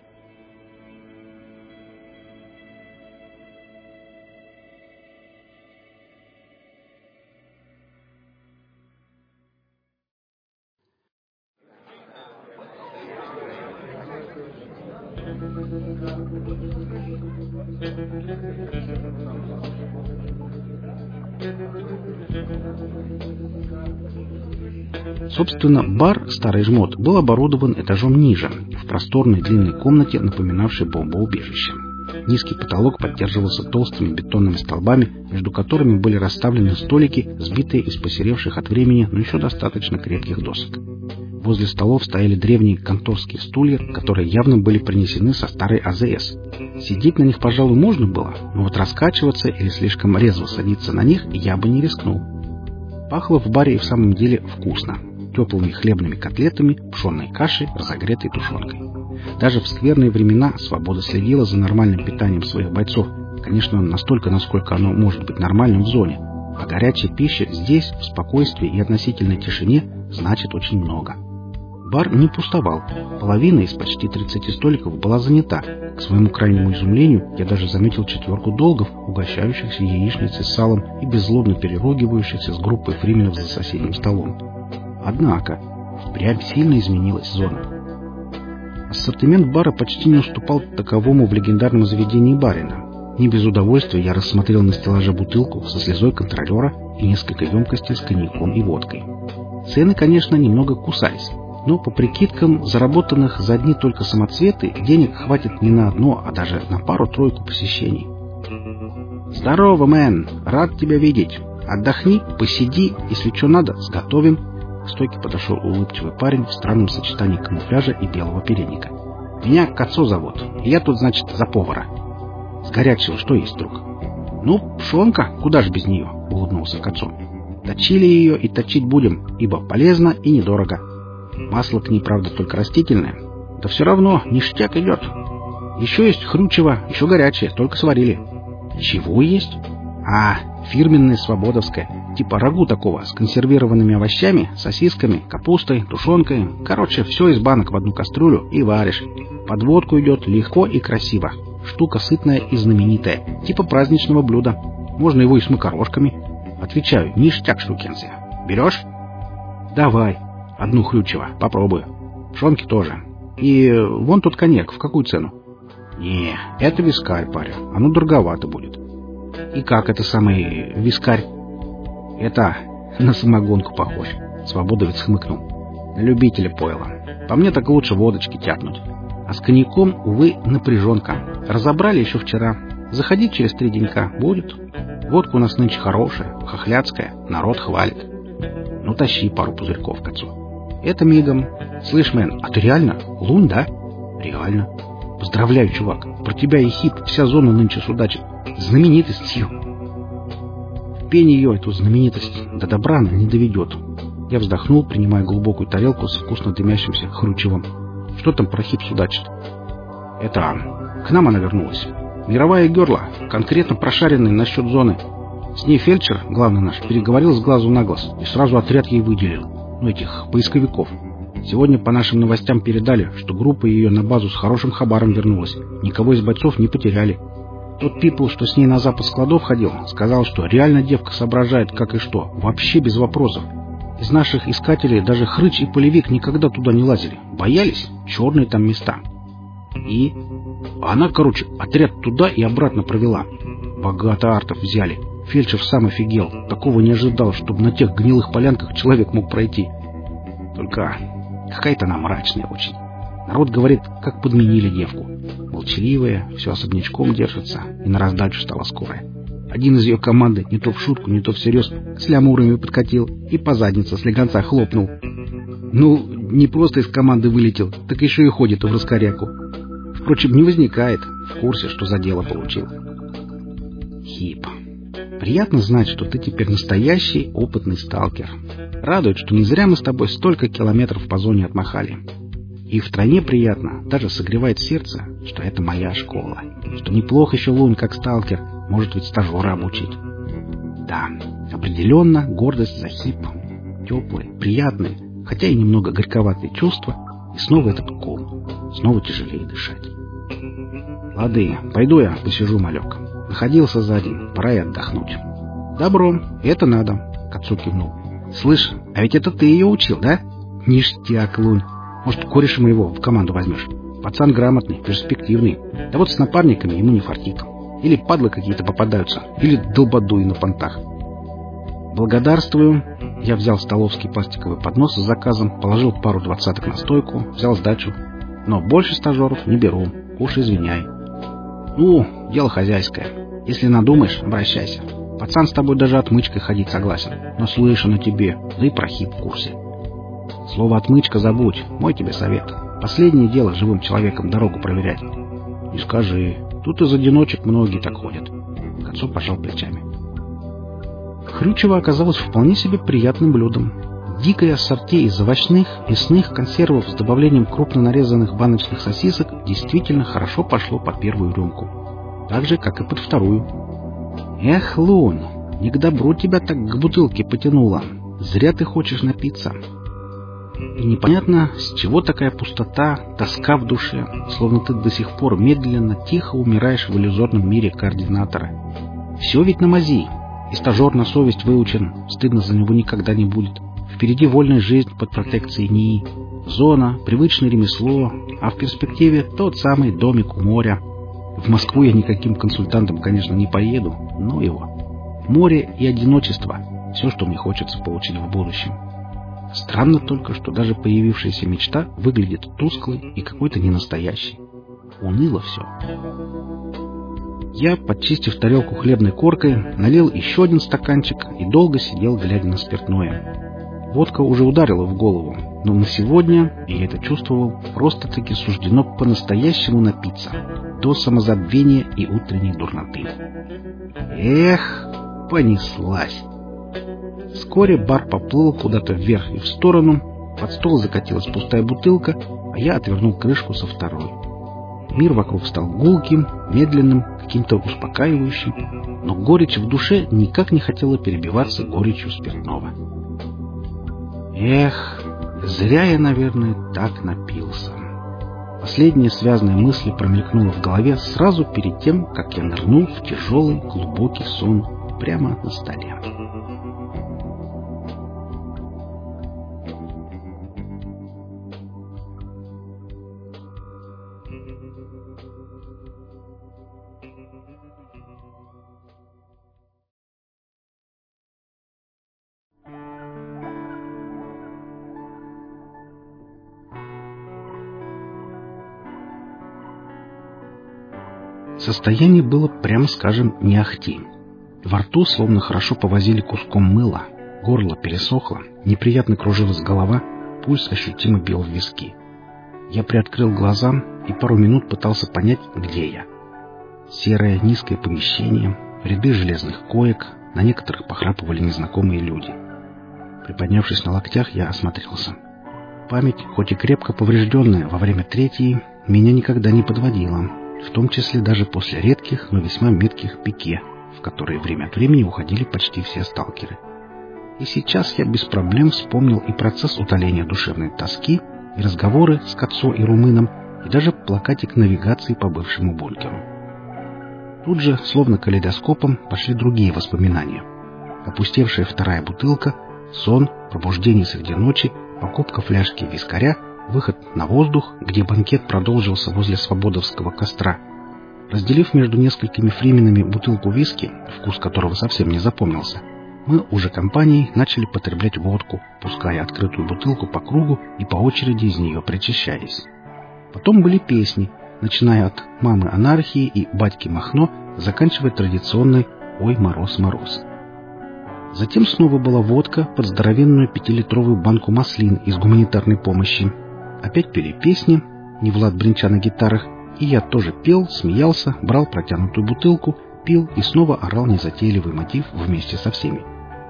Собственно, бар «Старый жмот» был оборудован этажом ниже, в просторной длинной комнате, напоминавшей бомбоубежище. Низкий потолок поддерживался толстыми бетонными столбами, между которыми были расставлены столики, сбитые из посеревших от времени, но еще достаточно крепких досок. В Возле столов стояли древние конторские стулья, которые явно были принесены со старой А З С. Сидеть на них, пожалуй, можно было, но вот раскачиваться или слишком резво садиться на них я бы не рискнул. Пахло в баре и в самом деле вкусно. Теплыми хлебными котлетами, пшенной кашей, разогретой тушенкой. Даже в скверные времена Свобода следила за нормальным питанием своих бойцов, конечно, настолько, насколько оно может быть нормальным в зоне. А горячая пища здесь, в спокойствии и относительной тишине, значит очень много. Бар не пустовал. Половина из почти тридцати столиков была занята. К своему крайнему изумлению я даже заметил четверку долгов, угощающихся яичницей с салом и беззлобно переругивающихся с группой фрименов за соседним столом. Однако, впрямь сильно изменилась зона. Ассортимент бара почти не уступал таковому в легендарном заведении барина. Не без удовольствия я рассмотрел на стеллаже бутылку со слезой контролера и несколько емкостей с коньяком и водкой. Цены, конечно, немного кусались, но по прикидкам, заработанных за одни только самоцветы, денег хватит не на одно, а даже на пару-тройку посещений. «Здорово, мэн! Рад тебя видеть! Отдохни, посиди, если что надо, сготовим!» К стойке подошел улыбчивый парень в странном сочетании камуфляжа и белого передника. «Меня Кацо зовут, и я тут, значит, за повара». «С горячего что есть, друг?» «Ну, пшенка, куда ж без нее?» — улыбнулся Кацо. «Точили ее и точить будем, ибо полезно и недорого. Масло к ней, правда, только растительное. Да все равно ништяк идет. Еще есть хрючево, еще горячее, только сварили». «Чего есть?» «А, фирменное свободовское. Типа рагу такого, с консервированными овощами, сосисками, капустой, тушенкой. Короче, все из банок в одну кастрюлю и варишь. Под водку идет легко и красиво. Штука сытная и знаменитая. Типа праздничного блюда. Можно его и с макарошками». «Отвечаю, ништяк, штукенция. Берешь?» «Давай. Одну хрючево. Попробую. Пшенки тоже. И вон тут коньяк. В какую цену?» «Не, это вискарь, паря. Оно дороговато будет». «И как это самый вискарь?» «Это на самогонку похож», — свободовец хмыкнул. «На любителя пойла. По мне так лучше водочки тяпнуть. А с коньяком, увы, напряженка. Разобрали еще вчера. Заходи через три денька. Будет. Водка у нас нынче хорошая, хохляцкая. Народ хвалит. Ну, тащи пару пузырьков к отцу». «Это мигом. Слышь, мэн, а ты реально? Лунь, да?» «Реально. Поздравляю, чувак. Про тебя и хип вся зона нынче судачит. Знаменитостью». «Пень ее, эту знаменитость, до добра она не доведет». Я вздохнул, принимая глубокую тарелку с вкусно дымящимся хрючевым. «Что там про хип судачит?» «Это... к нам она вернулась. Мировая герла, конкретно прошаренная насчет зоны. С ней фельдшер, главный наш, переговорил с глазу на глаз и сразу отряд ей выделил. Ну, этих поисковиков. Сегодня по нашим новостям передали, что группа ее на базу с хорошим хабаром вернулась. Никого из бойцов не потеряли. Тот пипл, что с ней на запад складов ходил, сказал, что реально девка соображает как и что. Вообще без вопросов. Из наших искателей даже Хрыч и Полевик никогда туда не лазили. Боялись? Черные там места». И... она, короче, отряд туда и обратно провела. Богато артов взяли. Фельдшер сам офигел. Такого не ожидал, чтобы на тех гнилых полянках человек мог пройти. Только какая-то она мрачная очень. Народ говорит, как подменили девку. Молчаливая, все особнячком держится, и на раздачу стала скорая. Один из ее команды не то в шутку, не то всерьез с лямурами подкатил и по заднице с легонца хлопнул. Ну, не просто из команды вылетел, так еще и ходит в раскоряку. Впрочем, не возникает, в курсе, что за дело получил. Хип. Приятно знать, что ты теперь настоящий опытный сталкер. Радует, что не зря мы с тобой столько километров по зоне отмахали. И втройне приятно, даже согревает сердце, что это моя школа. Что неплохо еще Лунь как сталкер, может ведь стажера обучить. Да, определенно гордость за хип. Теплые, приятные, хотя и немного горьковатые чувства. И снова этот ком. Снова тяжелее дышать. Лады, пойду я посижу, малек. Находился за день, пора и отдохнуть. Добро, это надо, Кацу кивнул. Слышь, а ведь это ты ее учил, да? Ништяк, Лунь. Может, кореша моего в команду возьмешь? Пацан грамотный, перспективный. Да вот с напарниками ему не фартит. Или падлы какие-то попадаются, или долбодуи на понтах. Благодарствую. Я взял столовский пластиковый поднос с заказом, положил пару двадцаток на стойку, взял сдачу. Но больше стажеров не беру, уж извиняй. Ну, дело хозяйское. Если надумаешь, обращайся. Пацан с тобой даже отмычкой ходить согласен. Наслышан о тебе, да и про хип в курсе. Слово «отмычка» забудь, мой тебе совет. Последнее дело живым человеком дорогу проверять. Не скажи, тут из одиночек многие так ходят. Кацо пожал плечами. Хрючево оказалось вполне себе приятным блюдом. Дикое ассорти из овощных, мясных консервов с добавлением крупно нарезанных баночных сосисок действительно хорошо пошло под первую рюмку. Так же, как и под вторую. Эх, Лун, не к добру тебя так к бутылке потянуло. Зря ты хочешь напиться. И непонятно, с чего такая пустота, тоска в душе, словно ты до сих пор медленно, тихо умираешь в иллюзорном мире координатора. Все ведь на мази. И стажер на совесть выучен, стыдно за него никогда не будет. Впереди вольная жизнь под протекцией НИИ. Зона, привычное ремесло, а в перспективе тот самый домик у моря. В Москву я никаким консультантом, конечно, не поеду, но его. Море и одиночество — все, что мне хочется получить в будущем. Странно только, что даже появившаяся мечта выглядит тусклой и какой-то ненастоящей. Уныло все. Я, подчистив тарелку хлебной коркой, налил еще один стаканчик и долго сидел, глядя на спиртное. Водка уже ударила в голову, но на сегодня, и я это чувствовал, просто-таки суждено по-настоящему напиться, до самозабвения и утренней дурноты. Эх, понеслась! Вскоре бар поплыл куда-то вверх и в сторону, под стол закатилась пустая бутылка, а я отвернул крышку со второй. Мир вокруг стал гулким, медленным, каким-то успокаивающим, но горечь в душе никак не хотела перебиваться горечью спиртного. Эх, зря я, наверное, так напился. Последняя связанная мысль промелькнула в голове сразу перед тем, как я нырнул в тяжелый, глубокий сон прямо на столе. Состояние было, прямо скажем, не ахти. Во рту словно хорошо повозили куском мыла, горло пересохло, неприятно кружилась голова, пульс ощутимо бил в виски. Я приоткрыл глаза и пару минут пытался понять, где я. Серое низкое помещение, ряды железных коек, на некоторых похрапывали незнакомые люди. Приподнявшись на локтях, я осмотрелся. Память, хоть и крепко поврежденная во время третьей, меня никогда не подводила, в том числе даже после редких, но весьма метких пике, в которые время от времени уходили почти все сталкеры. И сейчас я без проблем вспомнил и процесс утоления душевной тоски, и разговоры с Кацо и румыном, и даже плакатик навигации по бывшему бункеру. Тут же, словно калейдоскопом, пошли другие воспоминания. Опустевшая вторая бутылка, сон, пробуждение среди ночи, покупка фляжки вискаря, выход на воздух, где банкет продолжился возле свободовского костра. Разделив между несколькими фрименами бутылку виски, вкус которого совсем не запомнился, мы уже компанией начали потреблять водку, пуская открытую бутылку по кругу и по очереди из нее причащаясь. Потом были песни, начиная от «Мамы анархии» и «Батьки Махно», заканчивая традиционной «Ой, мороз, мороз». Затем снова была водка под здоровенную пятилитровую банку маслин из гуманитарной помощи. Опять пели песни, не Влад Бринча на гитарах, и я тоже пел, смеялся, брал протянутую бутылку, пил и снова орал незатейливый мотив вместе со всеми.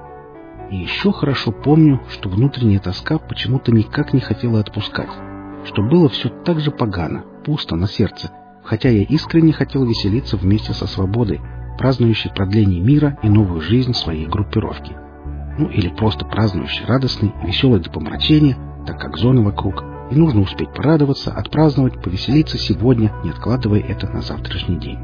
И еще хорошо помню, что внутренняя тоска почему-то никак не хотела отпускать, что было все так же погано, пусто на сердце, хотя я искренне хотел веселиться вместе со свободой, празднующей продление мира и новую жизнь своей группировки. Ну или просто празднующей радостный и веселое до помрачения, так как зона вокруг, и нужно успеть порадоваться, отпраздновать, повеселиться сегодня, не откладывая это на завтрашний день.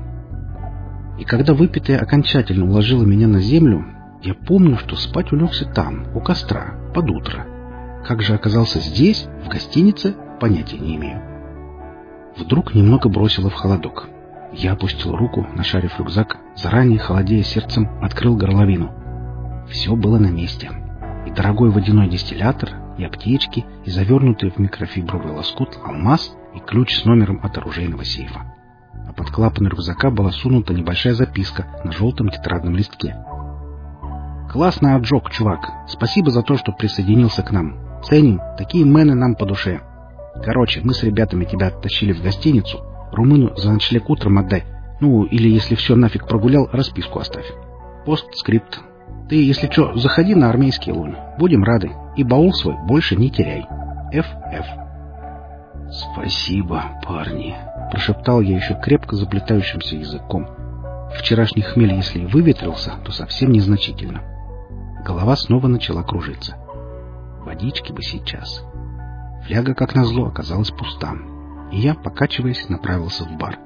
И когда выпитое окончательно уложило меня на землю, я помню, что спать улегся там, у костра, под утро. Как же оказался здесь, в гостинице, понятия не имею. Вдруг немного бросило в холодок. Я опустил руку, нашарив рюкзак, заранее, холодея сердцем, открыл горловину. Все было на месте. И дорогой водяной дистиллятор, и аптечки, и завернутый в микрофибровый лоскут алмаз, и ключ с номером от оружейного сейфа. А под клапан рюкзака была сунута небольшая записка на желтом тетрадном листке. «Классный отжог, чувак. Спасибо за то, что присоединился к нам. Ценим, такие мены нам по душе. Короче, мы с ребятами тебя оттащили в гостиницу. Румыну за ночлег утром отдай. Ну, или если все нафиг прогулял, расписку оставь. Постскрипт. Ты, если что, заходи на армейский лун. Будем рады. И баул свой больше не теряй. эф эф. «Спасибо, парни», — прошептал я еще крепко заплетающимся языком. Вчерашний хмель, если и выветрился, то совсем незначительно. Голова снова начала кружиться. Водички бы сейчас. Фляга, как назло, оказалась пуста, и я, покачиваясь, направился в бар.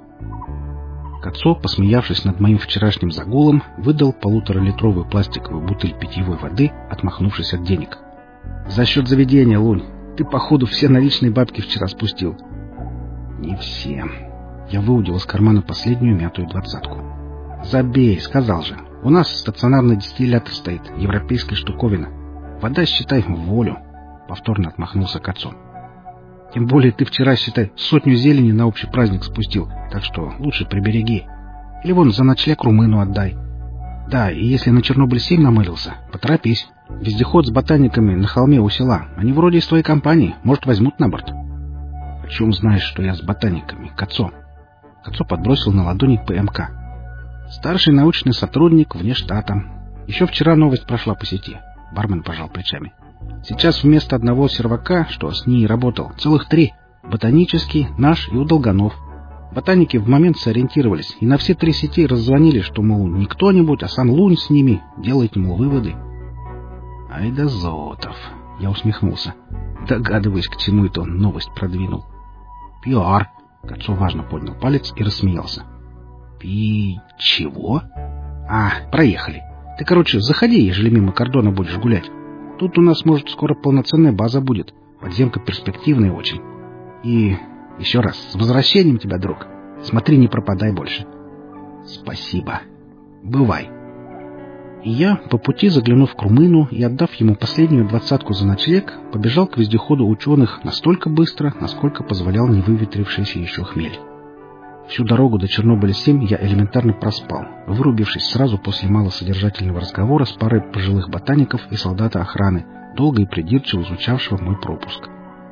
Кацо, посмеявшись над моим вчерашним загулом, выдал полуторалитровую пластиковую бутыль питьевой воды, отмахнувшись от денег. «За счет заведения, Лунь. Ты, походу, все наличные бабки вчера спустил». «Не все». Я выудил из кармана последнюю мятую двадцатку. «Забей, сказал же. У нас стационарный дистиллятор стоит, европейская штуковина. Вода, считай, в волю», — повторно отмахнулся Кацо. «Тем более ты вчера, считай, сотню зелени на общий праздник спустил, так что лучше прибереги. Или вон за ночлег румыну отдай. Да, и если на Чернобыль семь намылился, поторопись. Вездеход с ботаниками на холме у села. Они вроде из твоей компании. Может, возьмут на борт». «Почем знаешь, что я с ботаниками, Кацо?» Кацо подбросил на ладони ПМК. «Старший научный сотрудник вне штата. Еще вчера новость прошла по сети». Бармен пожал плечами. «Сейчас вместо одного сервака, что с ней работал, целых три. Ботанический, наш и у Долганов. Ботаники в момент сориентировались и на все три сети раззвонили, что, мол, не кто-нибудь, а сам Лунь с ними. Делайте, мол, выводы». «Ай да Зотов!» — я усмехнулся. Догадываясь, к чему это он новость продвинул. «Пиар!» — Кацо важно поднял палец и рассмеялся. «Пи... чего?» «А, проехали. Ты, короче, заходи, ежели мимо кордона будешь гулять. Тут у нас, может, скоро полноценная база будет. Подземка перспективная очень. И еще раз, с возвращением тебя, друг. Смотри, не пропадай больше». «Спасибо. Бывай». И я, по пути заглянув к румыну и отдав ему последнюю двадцатку за ночлег, побежал к вездеходу ученых настолько быстро, насколько позволял невыветрившийся еще хмель. Всю дорогу до Чернобыля семь я элементарно проспал, вырубившись сразу после малосодержательного разговора с парой пожилых ботаников и солдата охраны, долго и придирчиво изучавшего мой пропуск.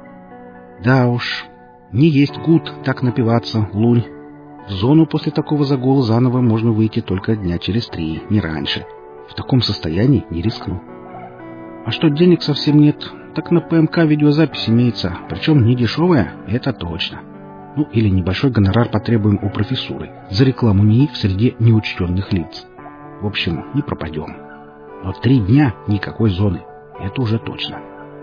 Да уж, не есть гуд так напиваться, Лунь. В зону после такого загула заново можно выйти только дня через три, не раньше. В таком состоянии не рискну. А что денег совсем нет, так на ПМК видеозапись имеется, причем не дешевая, это точно. Ну, или небольшой гонорар потребуем у профессуры за рекламу НИИ в среде неучтенных лиц. В общем, не пропадем. Но три дня никакой зоны, это уже точно.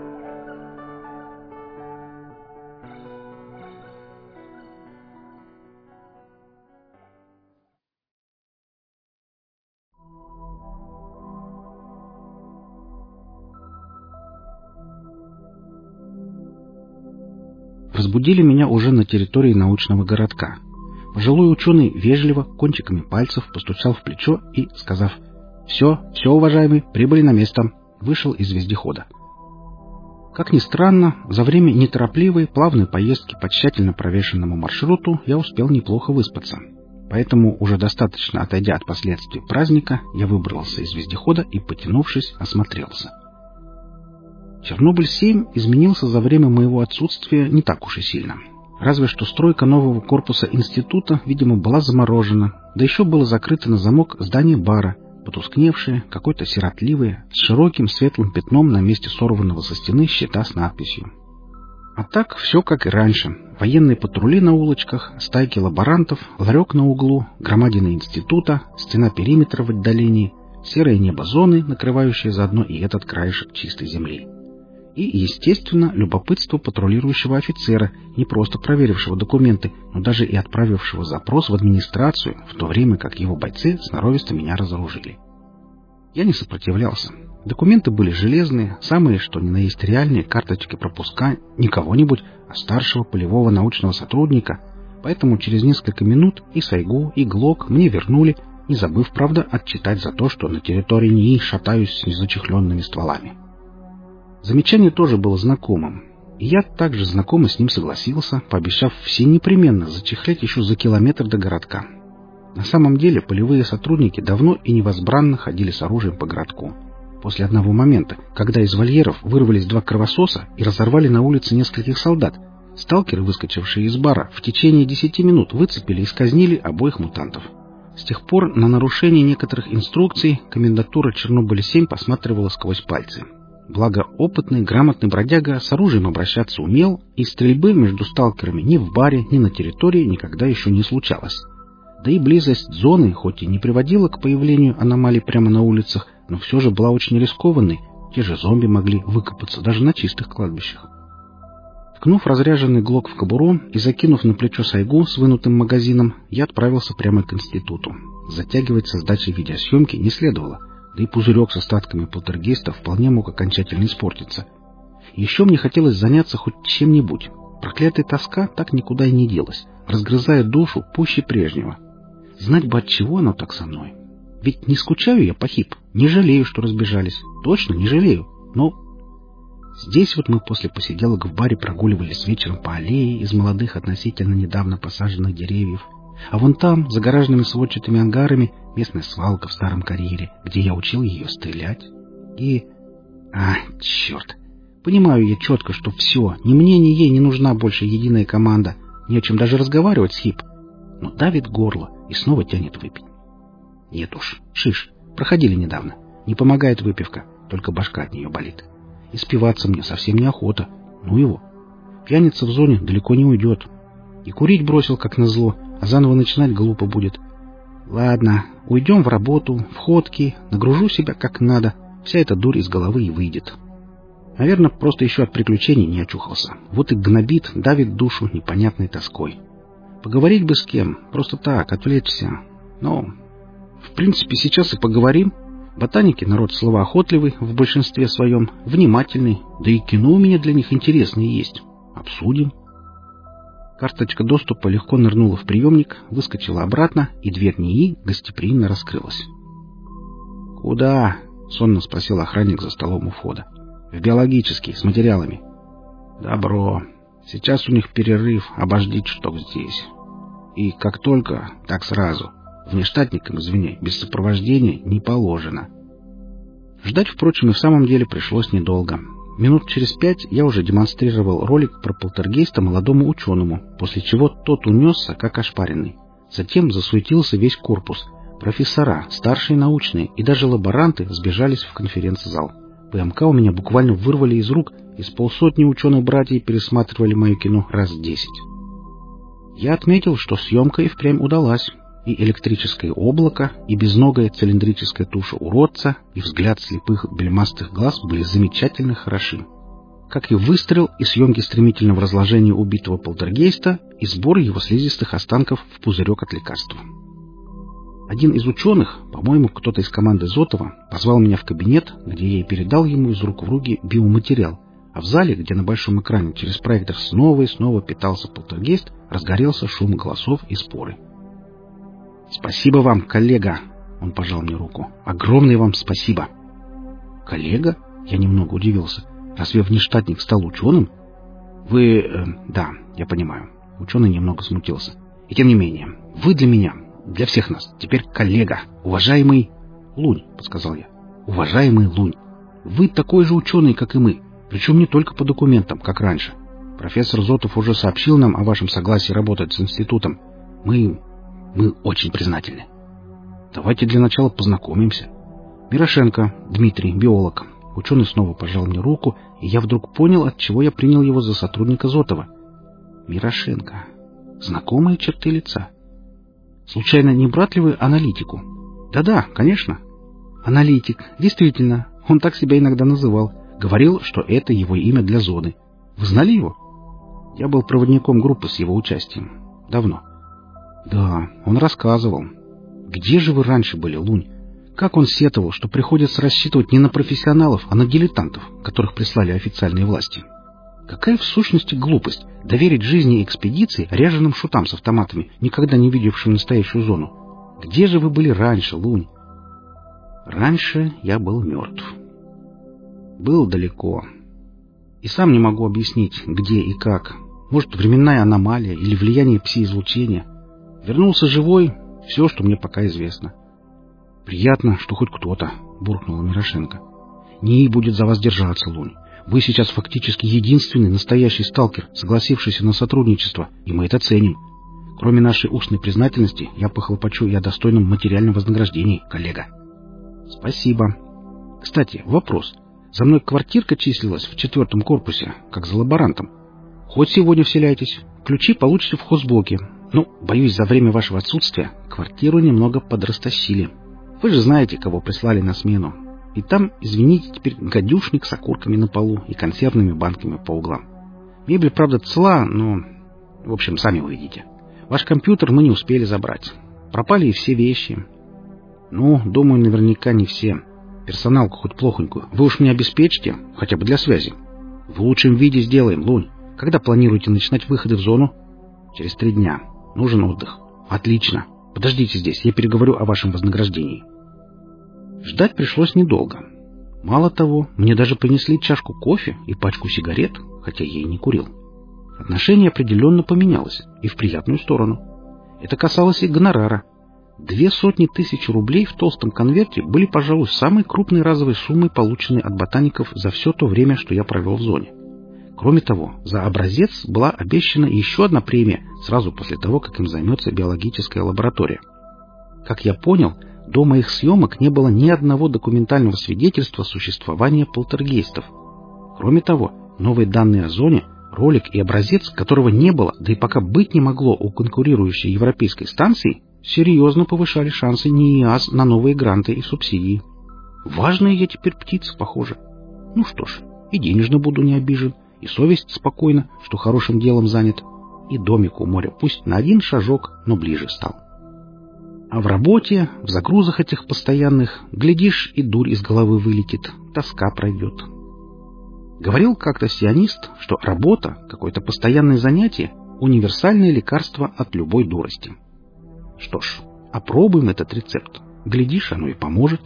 Разбудили меня уже на территории научного городка. Пожилой ученый вежливо, кончиками пальцев постучал в плечо и, сказав «Все, все, уважаемый, прибыли на место», вышел из вездехода. Как ни странно, за время неторопливой, плавной поездки по тщательно провешенному маршруту я успел неплохо выспаться. Поэтому, уже достаточно отойдя от последствий праздника, я выбрался из вездехода и, потянувшись, осмотрелся. Чернобыль семь изменился за время моего отсутствия не так уж и сильно. Разве что стройка нового корпуса института, видимо, была заморожена, да еще было закрыто на замок здание бара, потускневшее, какое-то сиротливое, с широким светлым пятном на месте сорванного со стены щита с надписью. А так все как и раньше. Военные патрули на улочках, стайки лаборантов, ларек на углу, громадина института, стена периметра в отдалении, серое небо зоны, накрывающее заодно и этот краешек чистой земли. И, естественно, любопытство патрулирующего офицера, не просто проверившего документы, но даже и отправившего запрос в администрацию, в то время как его бойцы сноровисто меня разоружили. Я не сопротивлялся. Документы были железные, самые что ни на есть реальные карточки пропуска не кого-нибудь, а старшего полевого научного сотрудника, поэтому через несколько минут и Сайгу, и Глок мне вернули, не забыв, правда, отчитать за то, что на территории НИИ шатаюсь с незачехленными стволами. Замечание тоже было знакомым, и я также знакомо с ним согласился, пообещав все непременно зачехлять еще за километр до городка. На самом деле полевые сотрудники давно и невозбранно ходили с оружием по городку. После одного момента, когда из вольеров вырвались два кровососа и разорвали на улице нескольких солдат, сталкеры, выскочившие из бара, в течение десяти минут выцепили и сказнили обоих мутантов. С тех пор на нарушение некоторых инструкций комендатура Чернобыля-семь посматривала сквозь пальцы. Благо, опытный, грамотный бродяга с оружием обращаться умел, и стрельбы между сталкерами ни в баре, ни на территории никогда еще не случалось. Да и близость зоны, хоть и не приводила к появлению аномалий прямо на улицах, но все же была очень рискованной. Те же зомби могли выкопаться даже на чистых кладбищах. Ткнув разряженный глок в кобуру и закинув на плечо сайгу с вынутым магазином, я отправился прямо к институту. Затягивать со сдачей видеосъемки не следовало, да и пузырек с остатками полтергейста вполне мог окончательно испортиться. Еще мне хотелось заняться хоть чем-нибудь. Проклятая тоска так никуда и не делась, разгрызая душу пуще прежнего. Знать бы, от чего оно так со мной. Ведь не скучаю я по хип, не жалею, что разбежались. Точно не жалею. Но здесь вот мы после посиделок в баре прогуливались вечером по аллее из молодых относительно недавно посаженных деревьев. А вон там, за гаражными сводчатыми ангарами, местная свалка в старом карьере, где я учил ее стрелять. И... А, черт! Понимаю я четко, что все, ни мне, ни ей не нужна больше единая команда, не о чем даже разговаривать с хип. Но давит горло и снова тянет выпить. Нет уж, шиш, проходили недавно. Не помогает выпивка, только башка от нее болит. И спиваться мне совсем неохота. Ну его. Пьяница в зоне далеко не уйдет. И курить бросил, как назло, а заново начинать глупо будет. Ладно, уйдем в работу, в ходки, нагружу себя как надо, вся эта дурь из головы и выйдет. Наверное, просто еще от приключений не очухался. Вот и гнобит, давит душу непонятной тоской. Поговорить бы с кем, просто так, отвлечься. Но, в принципе, сейчас и поговорим. Ботаники народ словоохотливый в большинстве своем, внимательный, да и кино у меня для них интересное есть. Обсудим. Карточка доступа легко нырнула в приемник, выскочила обратно, и дверь НИИ гостеприимно раскрылась. «Куда?» — сонно спросил охранник за столом у входа. «В биологический, с материалами». «Добро. Сейчас у них перерыв, обождите штук здесь. И как только, так сразу. Внештатникам, извини, без сопровождения не положено». Ждать, впрочем, и в самом деле пришлось недолго. Минут через пять я уже демонстрировал ролик про полтергейста молодому ученому, после чего тот унесся, как ошпаренный. Затем засуетился весь корпус. Профессора, старшие научные и даже лаборанты сбежались в конференц-зал. ПМК у меня буквально вырвали из рук, и с полсотни ученых-братьев пересматривали мое кино раз десять. Я отметил, что съемка и впрямь удалась. И электрическое облако, и безногая цилиндрическая туша уродца, и взгляд слепых бельмастых глаз были замечательно хороши. Как и выстрел, и съемки стремительного разложения убитого полтергейста, и сбор его слизистых останков в пузырек от лекарства. Один из ученых, по-моему, кто-то из команды Зотова, позвал меня в кабинет, где я и передал ему из рук в руки биоматериал, а в зале, где на большом экране через проектор снова и снова питался полтергейст, разгорелся шум голосов и споры. «Спасибо вам, коллега!» — он пожал мне руку. «Огромное вам спасибо!» «Коллега?» — я немного удивился. «Разве внештатник стал ученым?» «Вы... Э, да, я понимаю». Ученый немного смутился. «И тем не менее, вы для меня, для всех нас, теперь коллега, уважаемый...» «Лунь», — подсказал я. «Уважаемый Лунь, вы такой же ученый, как и мы, причем не только по документам, как раньше. Профессор Зотов уже сообщил нам о вашем согласии работать с институтом. Мы... Мы очень признательны. Давайте для начала познакомимся. Мирошенко Дмитрий, биолог». Ученый снова пожал мне руку, и я вдруг понял, от чего я принял его за сотрудника Зотова. Мирошенко. Знакомые черты лица. Случайно не брат ли вы аналитику? Да-да, конечно. Аналитик. Действительно, он так себя иногда называл. Говорил, что это его имя для зоны. Вы знали его? Я был проводником группы с его участием. Давно. Да, он рассказывал. Где же вы раньше были, Лунь? Как он сетовал, что приходится рассчитывать не на профессионалов, а на дилетантов, которых прислали официальные власти? Какая в сущности глупость доверить жизни экспедиции ряженым шутам с автоматами, никогда не видевшим настоящую зону? Где же вы были раньше, Лунь? Раньше я был мертв. Был далеко. И сам не могу объяснить, где и как. Может, временная аномалия или влияние пси-излучения. Вернулся живой, все, что мне пока известно. «Приятно, что хоть кто-то», — буркнула Мирошенко. НИИ будет за вас держаться, Лунь. Вы сейчас фактически единственный настоящий сталкер, согласившийся на сотрудничество, и мы это ценим. Кроме нашей устной признательности, я похлопочу и о достойном материальном вознаграждении, коллега. Спасибо. Кстати, вопрос. За мной квартирка числилась в четвертом корпусе, как за лаборантом. Хоть сегодня вселяйтесь. Ключи получите в хозблоке. Ну, боюсь, за время вашего отсутствия квартиру немного подрастащили. Вы же знаете, кого прислали на смену. И там, извините, теперь гадюшник с окурками на полу и консервными банками по углам. Мебель, правда, цела, но... В общем, сами увидите. Ваш компьютер мы не успели забрать. Пропали и все вещи. Ну, думаю, наверняка не все. Персоналку хоть плохонькую. Вы уж мне обеспечите, хотя бы для связи. В лучшем виде сделаем, Лунь. Когда планируете начинать выходы в зону? Через три дня. Нужен отдых. Отлично. Подождите здесь, я переговорю о вашем вознаграждении. Ждать пришлось недолго. Мало того, мне даже принесли чашку кофе и пачку сигарет, хотя я и не курил. Отношение определенно поменялось, и в приятную сторону. Это касалось и гонорара. Две сотни тысяч рублей в толстом конверте были, пожалуй, самой крупной разовой суммой, полученной от ботаников за все то время, что я провел в зоне. Кроме того, за образец была обещана еще одна премия сразу после того, как им займется биологическая лаборатория. Как я понял, до моих съемок не было ни одного документального свидетельства существования полтергейстов. Кроме того, новые данные о зоне, ролик и образец, которого не было, да и пока быть не могло у конкурирующей европейской станции, серьезно повышали шансы НИИАЗ на новые гранты и субсидии. Важная я теперь птица, похоже. Ну что ж, и денежно буду не обижен, и совесть спокойна, что хорошим делом занят, и домик у моря пусть на один шажок, но ближе стал. А в работе, в загрузах этих постоянных, глядишь, и дурь из головы вылетит, тоска пройдет. Говорил как-то сионист, что работа, какое-то постоянное занятие — универсальное лекарство от любой дурости. Что ж, опробуем этот рецепт. Глядишь, оно и поможет.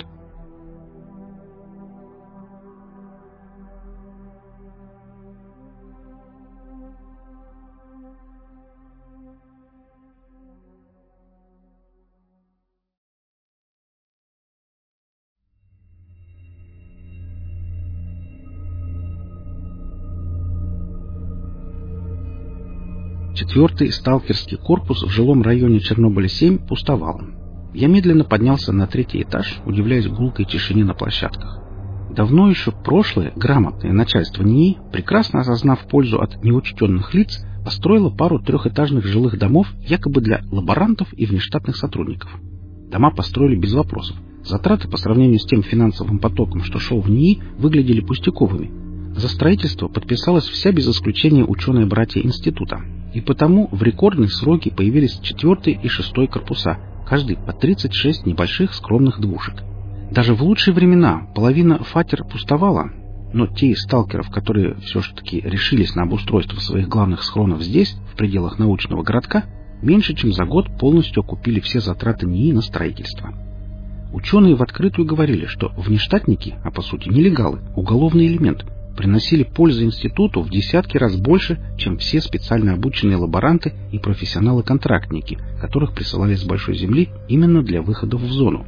Четвертый сталкерский корпус в жилом районе Чернобыля-семь пустовал. Я медленно поднялся на третий этаж, удивляясь гулкой тишине на площадках. Давно еще прошлое грамотное начальство НИИ, прекрасно осознав пользу от неучтенных лиц, построило пару трехэтажных жилых домов якобы для лаборантов и внештатных сотрудников. Дома построили без вопросов. Затраты по сравнению с тем финансовым потоком, что шел в НИИ, выглядели пустяковыми. За строительство подписалась вся без исключения ученые-братья института. И потому в рекордные сроки появились четвертый и шестой корпуса, каждый по тридцать шесть небольших скромных двушек. Даже в лучшие времена половина фатер пустовала, но те из сталкеров, которые все-таки решились на обустройство своих главных схронов здесь, в пределах научного городка, меньше чем за год полностью окупили все затраты НИИ на строительство. Ученые в открытую говорили, что внештатники, а по сути нелегалы, уголовный элемент, приносили пользу институту в десятки раз больше, чем все специально обученные лаборанты и профессионалы-контрактники, которых присылали с большой земли именно для выходов в зону.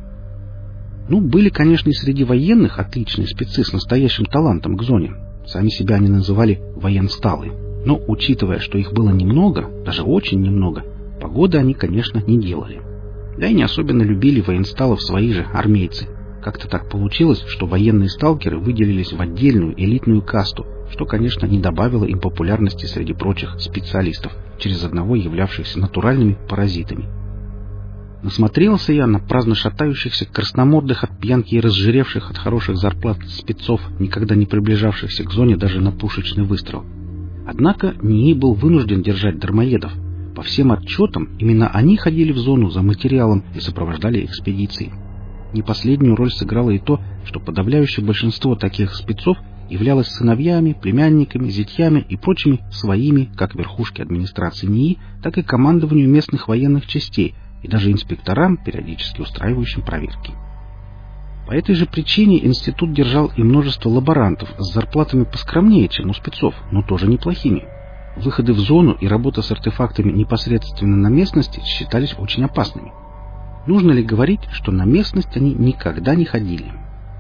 Ну, были, конечно, и среди военных отличные спецы с настоящим талантом к зоне. Сами себя они называли военсталы. Но, учитывая, что их было немного, даже очень немного, погоды они, конечно, не делали. Да и не особенно любили военсталов свои же армейцы. Как-то так получилось, что военные сталкеры выделились в отдельную элитную касту, что, конечно, не добавило им популярности среди прочих специалистов, через одного являвшихся натуральными паразитами. Насмотрелся я на праздно шатающихся, красномордых от пьянки и разжиревших от хороших зарплат спецов, никогда не приближавшихся к зоне даже на пушечный выстрел. Однако НИИ был вынужден держать дармоедов. По всем отчетам, именно они ходили в зону за материалом и сопровождали экспедиции. Не последнюю роль сыграло и то, что подавляющее большинство таких спецов являлось сыновьями, племянниками, зятьями и прочими своими, как верхушки администрации НИИ, так и командованию местных военных частей и даже инспекторам, периодически устраивающим проверки. По этой же причине институт держал и множество лаборантов с зарплатами поскромнее, чем у спецов, но тоже неплохими. Выходы в зону и работа с артефактами непосредственно на местности считались очень опасными. Нужно ли говорить, что на местность они никогда не ходили?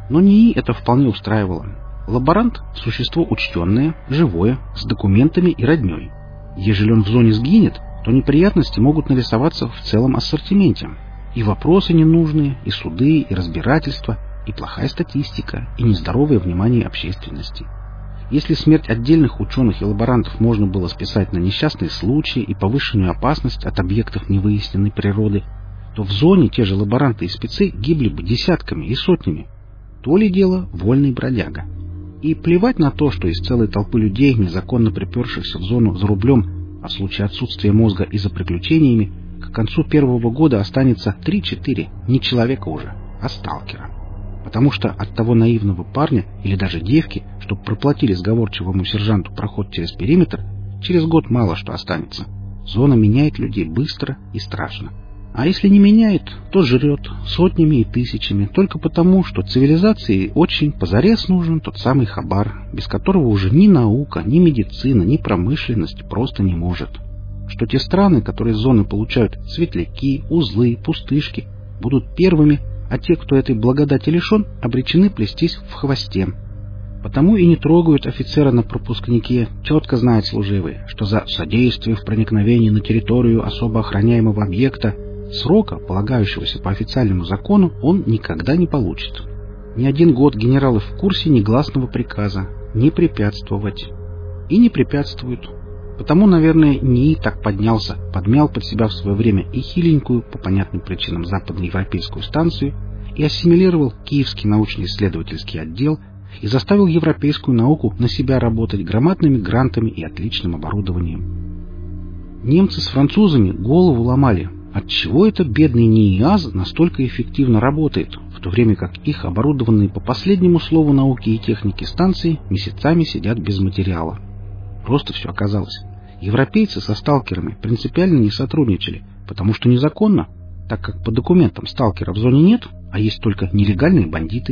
Но НИИ это вполне устраивало. Лаборант – существо учтенное, живое, с документами и родней. Ежели он в зоне сгинет, то неприятности могут нарисоваться в целом ассортименте. И вопросы ненужные, и суды, и разбирательства, и плохая статистика, и нездоровое внимание общественности. Если смерть отдельных ученых и лаборантов можно было списать на несчастные случаи и повышенную опасность от объектов невыясненной природы, то в зоне те же лаборанты и спецы гибли бы десятками и сотнями. То ли дело вольный бродяга. И плевать на то, что из целой толпы людей, незаконно припершихся в зону за рублем, а в случае отсутствия мозга и за приключениями, к концу первого года останется три-четыре не человека уже, а сталкера. Потому что от того наивного парня или даже девки, что проплатили сговорчивому сержанту проход через периметр, через год мало что останется. Зона меняет людей быстро и страшно. А если не меняет, то жрет сотнями и тысячами, только потому, что цивилизации очень позарез нужен тот самый хабар, без которого уже ни наука, ни медицина, ни промышленность просто не может. Что те страны, которые с зоны получают светляки, узлы, пустышки, будут первыми, а те, кто этой благодати лишен, обречены плестись в хвосте. Потому и не трогают офицера на пропускнике, четко знают служивые, что за содействие в проникновении на территорию особо охраняемого объекта срока, полагающегося по официальному закону, он никогда не получит. Ни один год генералы в курсе негласного приказа не препятствовать. И не препятствуют. Потому, наверное, НИИ так поднялся, подмял под себя в свое время и хиленькую, по понятным причинам, западноевропейскую станцию, и ассимилировал Киевский научно-исследовательский отдел, и заставил европейскую науку на себя работать громадными грантами и отличным оборудованием. Немцы с французами голову ломали, отчего это бедный НИИАЗ настолько эффективно работает, в то время как их оборудованные по последнему слову науки и техники станции месяцами сидят без материала. Просто все оказалось. Европейцы со сталкерами принципиально не сотрудничали, потому что незаконно, так как по документам сталкера в зоне нет, а есть только нелегальные бандиты.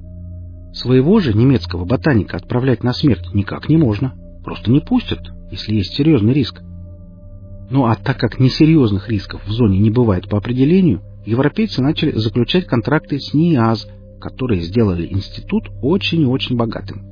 Своего же немецкого ботаника отправлять на смерть никак не можно, просто не пустят, если есть серьезный риск. Ну а так как несерьезных рисков в зоне не бывает по определению, европейцы начали заключать контракты с НИИАЗ, которые сделали институт очень и очень богатым.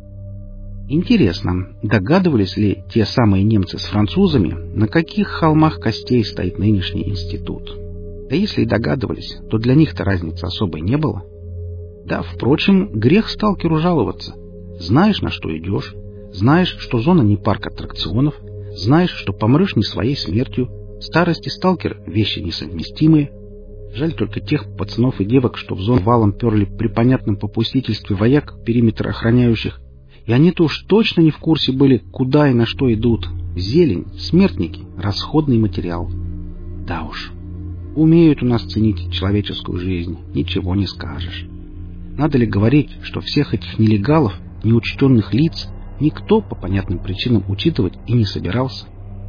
Интересно, догадывались ли те самые немцы с французами, на каких холмах костей стоит нынешний институт? Да если и догадывались, то для них-то разницы особой не было. Да, впрочем, грех сталкеру жаловаться. Знаешь, на что идешь, знаешь, что зона не парк аттракционов, знаешь, что помрешь не своей смертью, старость и сталкер — вещи несовместимые. Жаль только тех пацанов и девок, что в зону валом перли при понятном попустительстве вояк, периметр охраняющих, и они-то уж точно не в курсе были, куда и на что идут. Зелень, смертники, расходный материал. Да уж, умеют у нас ценить человеческую жизнь, ничего не скажешь. Надо ли говорить, что всех этих нелегалов, неучтенных лиц, никто по понятным причинам учитывать и не собирался?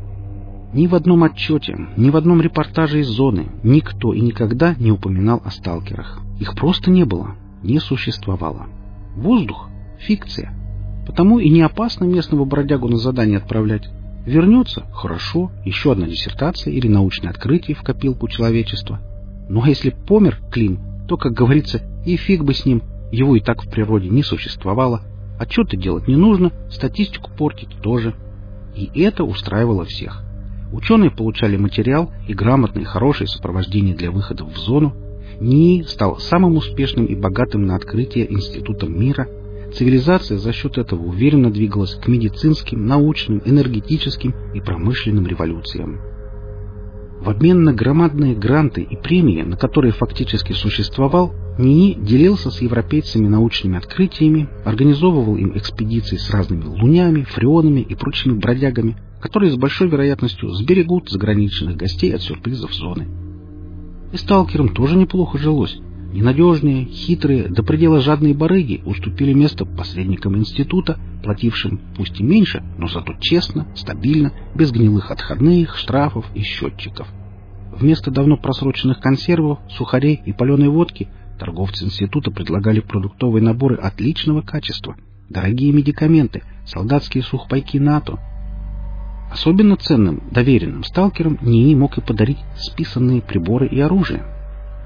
Ни в одном отчете, ни в одном репортаже из зоны никто и никогда не упоминал о сталкерах. Их просто не было, не существовало. Воздух — фикция. Потому и не опасно местного бродягу на задание отправлять. Вернется — хорошо, еще одна диссертация или научное открытие в копилку человечества. Ну а если помер Клим, то, как говорится, и фиг бы с ним, его и так в природе не существовало, отчеты делать не нужно, статистику портить тоже. И это устраивало всех. Ученые получали материал и грамотное и хорошее сопровождение для выхода в зону. НИИ стал самым успешным и богатым на открытие институтом мира. Цивилизация за счет этого уверенно двигалась к медицинским, научным, энергетическим и промышленным революциям. В обмен на громадные гранты и премии, на которые фактически существовал, НИИ делился с европейцами научными открытиями, организовывал им экспедиции с разными лунями, фреонами и прочими бродягами, которые с большой вероятностью сберегут заграничных гостей от сюрпризов зоны. И сталкерам тоже неплохо жилось. Ненадежные, хитрые, до предела жадные барыги уступили место посредникам института, платившим пусть и меньше, но зато честно, стабильно, без гнилых отходных, штрафов и счетчиков. Вместо давно просроченных консервов, сухарей и паленой водки торговцы института предлагали продуктовые наборы отличного качества, дорогие медикаменты, солдатские сухпайки НАТО. Особенно ценным, доверенным сталкерам НИИ мог и подарить списанные приборы и оружие.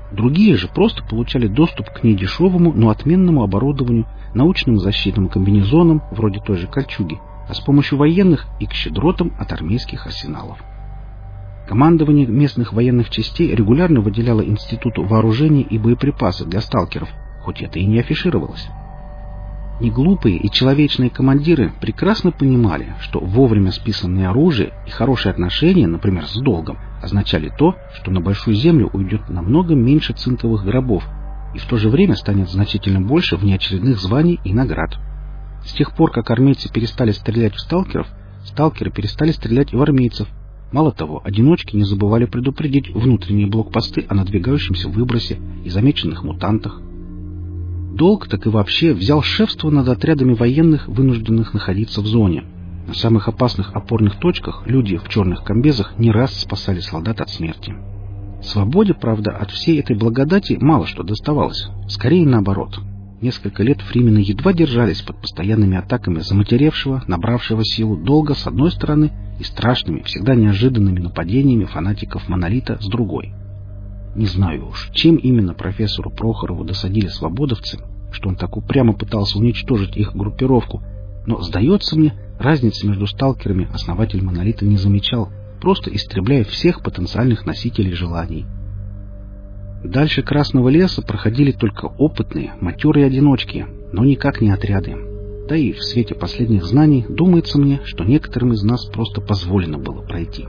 Другие же просто получали доступ к недешевому, но отменному оборудованию, научным защитным комбинезонам, вроде той же кольчуги, а с помощью военных и к щедротам от армейских арсеналов. Командование местных военных частей регулярно выделяло Институту вооружений и боеприпасов для сталкеров, хоть это и не афишировалось. Неглупые и человечные командиры прекрасно понимали, что вовремя списанное оружие и хорошие отношения, например, с долгом, означали то, что на Большую Землю уйдет намного меньше цинковых гробов и в то же время станет значительно больше внеочередных званий и наград. С тех пор, как армейцы перестали стрелять в сталкеров, сталкеры перестали стрелять и в армейцев. Мало того, одиночки не забывали предупредить внутренние блокпосты о надвигающемся выбросе и замеченных мутантах. Долг так и вообще взял шефство над отрядами военных, вынужденных находиться в зоне. На самых опасных опорных точках люди в черных комбезах не раз спасали солдат от смерти. Свободе, правда, от всей этой благодати мало что доставалось. Скорее наоборот. Несколько лет фримены едва держались под постоянными атаками заматеревшего, набравшего силу долга с одной стороны и страшными, всегда неожиданными нападениями фанатиков Монолита с другой. Не знаю уж, чем именно профессору Прохорову досадили свободовцы, что он так упрямо пытался уничтожить их группировку, но, сдается мне, разницы между сталкерами основатель Монолита не замечал, просто истребляя всех потенциальных носителей желаний. Дальше Красного леса проходили только опытные, матерые одиночки, но никак не отряды. Да и в свете последних знаний думается мне, что некоторым из нас просто позволено было пройти.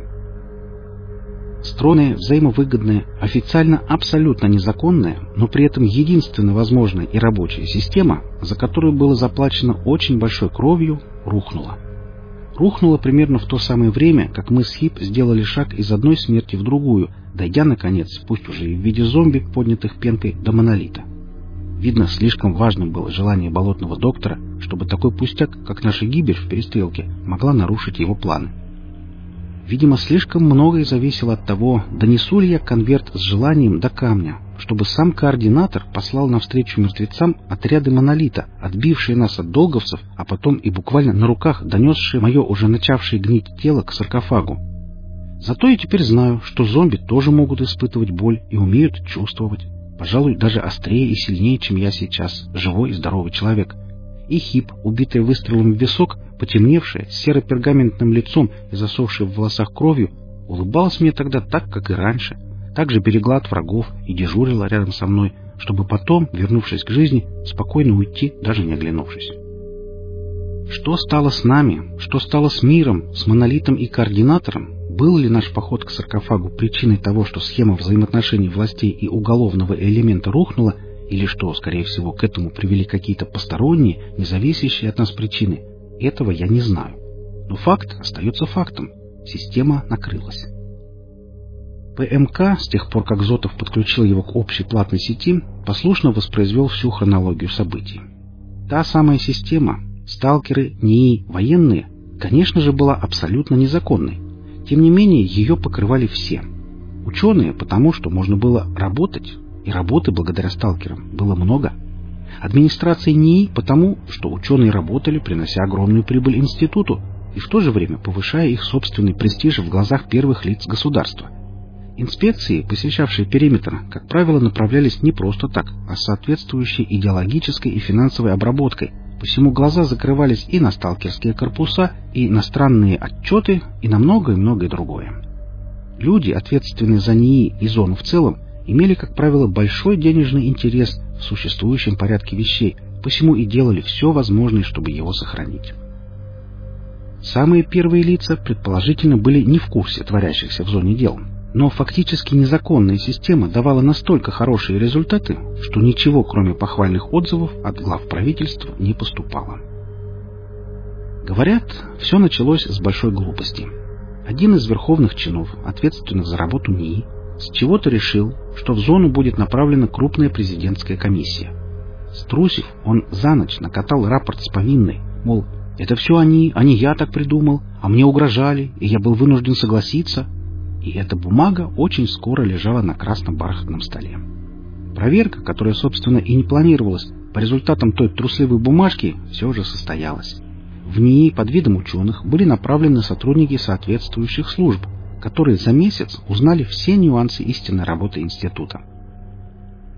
Стройная, взаимовыгодная, официально абсолютно незаконная, но при этом единственно возможная и рабочая система, за которую было заплачено очень большой кровью, рухнула. Рухнула примерно в то самое время, как мы с Хип сделали шаг из одной смерти в другую, дойдя, наконец, пусть уже и в виде зомби, поднятых пенкой, до Монолита. Видно, слишком важным было желание болотного доктора, чтобы такой пустяк, как наша гибель в перестрелке, могла нарушить его планы. Видимо, слишком многое зависело от того, донесу ли я конверт с желанием до камня, чтобы сам координатор послал навстречу мертвецам отряды Монолита, отбившие нас от долговцев, а потом и буквально на руках донесшие мое уже начавшее гнить тело к саркофагу. Зато я теперь знаю, что зомби тоже могут испытывать боль и умеют чувствовать, пожалуй, даже острее и сильнее, чем я сейчас, живой и здоровый человек. И Хип, убитая выстрелом в висок, потемневшая, с серо-пергаментным лицом и засохшей в волосах кровью, улыбалась мне тогда так, как и раньше, так же берегла от врагов и дежурила рядом со мной, чтобы потом, вернувшись к жизни, спокойно уйти, даже не оглянувшись. Что стало с нами? Что стало с миром, с Монолитом и координатором? Был ли наш поход к саркофагу причиной того, что схема взаимоотношений властей и уголовного элемента рухнула, или что, скорее всего, к этому привели какие-то посторонние, не зависящие от нас причины? Этого я не знаю. Но факт остается фактом. Система накрылась. ПМК, с тех пор, как Зотов подключил его к общей платной сети, послушно воспроизвел всю хронологию событий. Та самая система, сталкеры, НИИ, военные, конечно же, была абсолютно незаконной. Тем не менее, ее покрывали все. Ученые, потому что можно было работать, и работы благодаря сталкерам было много. Администрация НИИ, потому что ученые работали, принося огромную прибыль институту, и в то же время повышая их собственный престиж в глазах первых лиц государства. Инспекции, посещавшие периметр, как правило, направлялись не просто так, а с соответствующей идеологической и финансовой обработкой, посему глаза закрывались и на сталкерские корпуса, и на странные отчеты, и на многое-многое другое. Люди, ответственные за НИИ и зону в целом, имели, как правило, большой денежный интерес в существующем порядке вещей, посему и делали все возможное, чтобы его сохранить. Самые первые лица, предположительно, были не в курсе творящихся в зоне дел, но фактически незаконная система давала настолько хорошие результаты, что ничего, кроме похвальных отзывов, от глав правительства не поступало. Говорят, все началось с большой глупости. Один из верховных чинов, ответственных за работу НИИ, с чего-то решил, что в зону будет направлена крупная президентская комиссия. Струсив, он за ночь накатал рапорт с повинной, мол, это все они, а не я так придумал, а мне угрожали, и я был вынужден согласиться. И эта бумага очень скоро лежала на красном бархатном столе. Проверка, которая, собственно, и не планировалась, по результатам той трусливой бумажки все же состоялась. В НИИ под видом ученых были направлены сотрудники соответствующих служб, которые за месяц узнали все нюансы истинной работы института.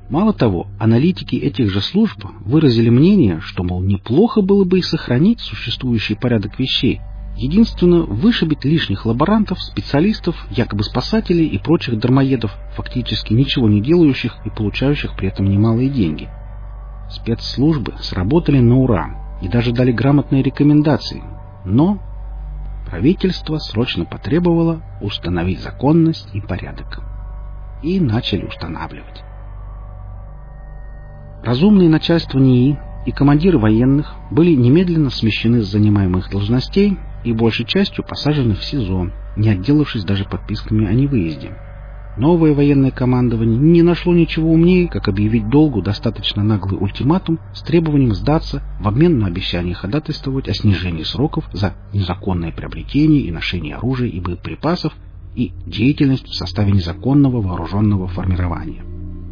Мало того, аналитики этих же служб выразили мнение, что, мол, неплохо было бы и сохранить существующий порядок вещей, единственно вышибить лишних лаборантов, специалистов, якобы спасателей и прочих дармоедов, фактически ничего не делающих и получающих при этом немалые деньги. Спецслужбы сработали на ура и даже дали грамотные рекомендации, но правительство срочно потребовало установить законность и порядок. И начали устанавливать. Разумные начальства НИИ и командиры военных были немедленно смещены с занимаемых должностей и большей частью посажены в СИЗО, не отделавшись даже подписками о невыезде. Новое военное командование не нашло ничего умнее, как объявить долгу достаточно наглый ультиматум с требованием сдаться в обмен на обещание ходатайствовать о снижении сроков за незаконное приобретение и ношение оружия и боеприпасов и деятельность в составе незаконного вооруженного формирования.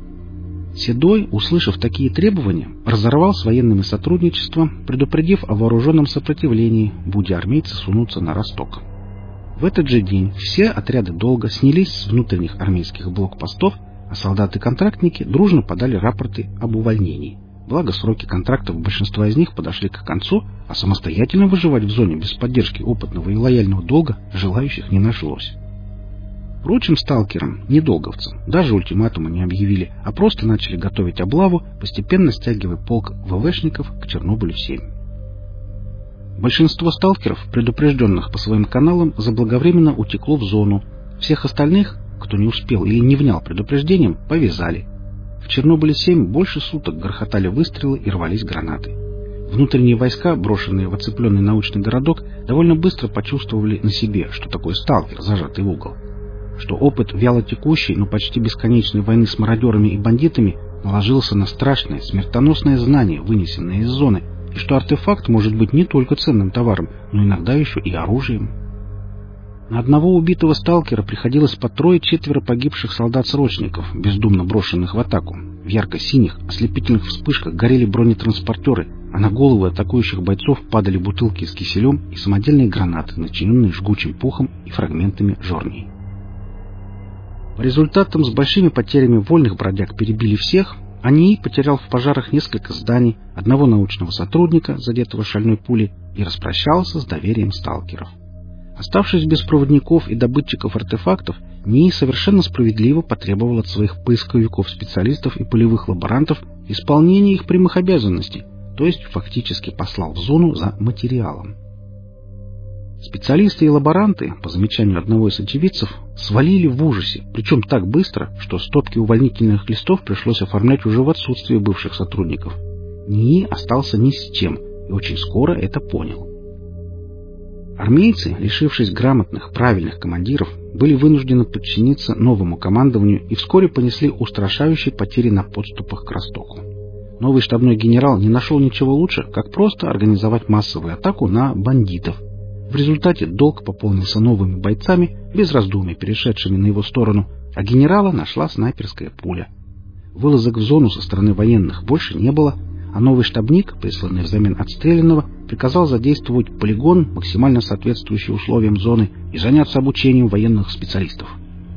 Седой, услышав такие требования, разорвал с военными сотрудничество, предупредив о вооруженном сопротивлении, будь армейцы сунутся на Росток. В этот же день все отряды долга снялись с внутренних армейских блокпостов, а солдаты-контрактники дружно подали рапорты об увольнении. Благо, сроки контрактов большинства из них подошли к концу, а самостоятельно выживать в зоне без поддержки опытного и лояльного долга желающих не нашлось. Прочим сталкерам, недолговцам, даже ультиматума не объявили, а просто начали готовить облаву, постепенно стягивая полк ВВшников к Чернобылю семь. Большинство сталкеров, предупрежденных по своим каналам, заблаговременно утекло в зону. Всех остальных, кто не успел или не внял предупреждением, повязали. В Чернобыле семь больше суток грохотали выстрелы и рвались гранаты. Внутренние войска, брошенные в оцепленный научный городок, довольно быстро почувствовали на себе, что такое сталкер, зажатый в угол. Что опыт вялотекущей, но почти бесконечной войны с мародерами и бандитами наложился на страшное, смертоносное знание, вынесенное из зоны, и что артефакт может быть не только ценным товаром, но иногда еще и оружием. На одного убитого сталкера приходилось по трое-четверо погибших солдат-срочников, бездумно брошенных в атаку. В ярко-синих, ослепительных вспышках горели бронетранспортеры, а на головы атакующих бойцов падали бутылки с киселем и самодельные гранаты, начиненные жгучим пухом и фрагментами жорней. По результатам с большими потерями вольных бродяг перебили всех, а НИИ потерял в пожарах несколько зданий, одного научного сотрудника, задетого шальной пулей, и распрощался с доверием сталкеров. Оставшись без проводников и добытчиков артефактов, НИИ совершенно справедливо потребовал от своих поисковиков-специалистов и полевых лаборантов исполнения их прямых обязанностей, то есть фактически послал в зону за материалом. Специалисты и лаборанты, по замечанию одного из очевидцев, свалили в ужасе, причем так быстро, что стопки увольнительных листов пришлось оформлять уже в отсутствие бывших сотрудников. НИИ остался ни с чем и очень скоро это понял. Армейцы, лишившись грамотных, правильных командиров, были вынуждены подчиниться новому командованию и вскоре понесли устрашающие потери на подступах к Ростоку. Новый штабной генерал не нашел ничего лучше, как просто организовать массовую атаку на бандитов. В результате долг пополнился новыми бойцами, без раздумий перешедшими на его сторону, а генерала нашла снайперская пуля. Вылазок в зону со стороны военных больше не было, а новый штабник, присланный взамен отстрелянного, приказал задействовать полигон, максимально соответствующий условиям зоны, и заняться обучением военных специалистов.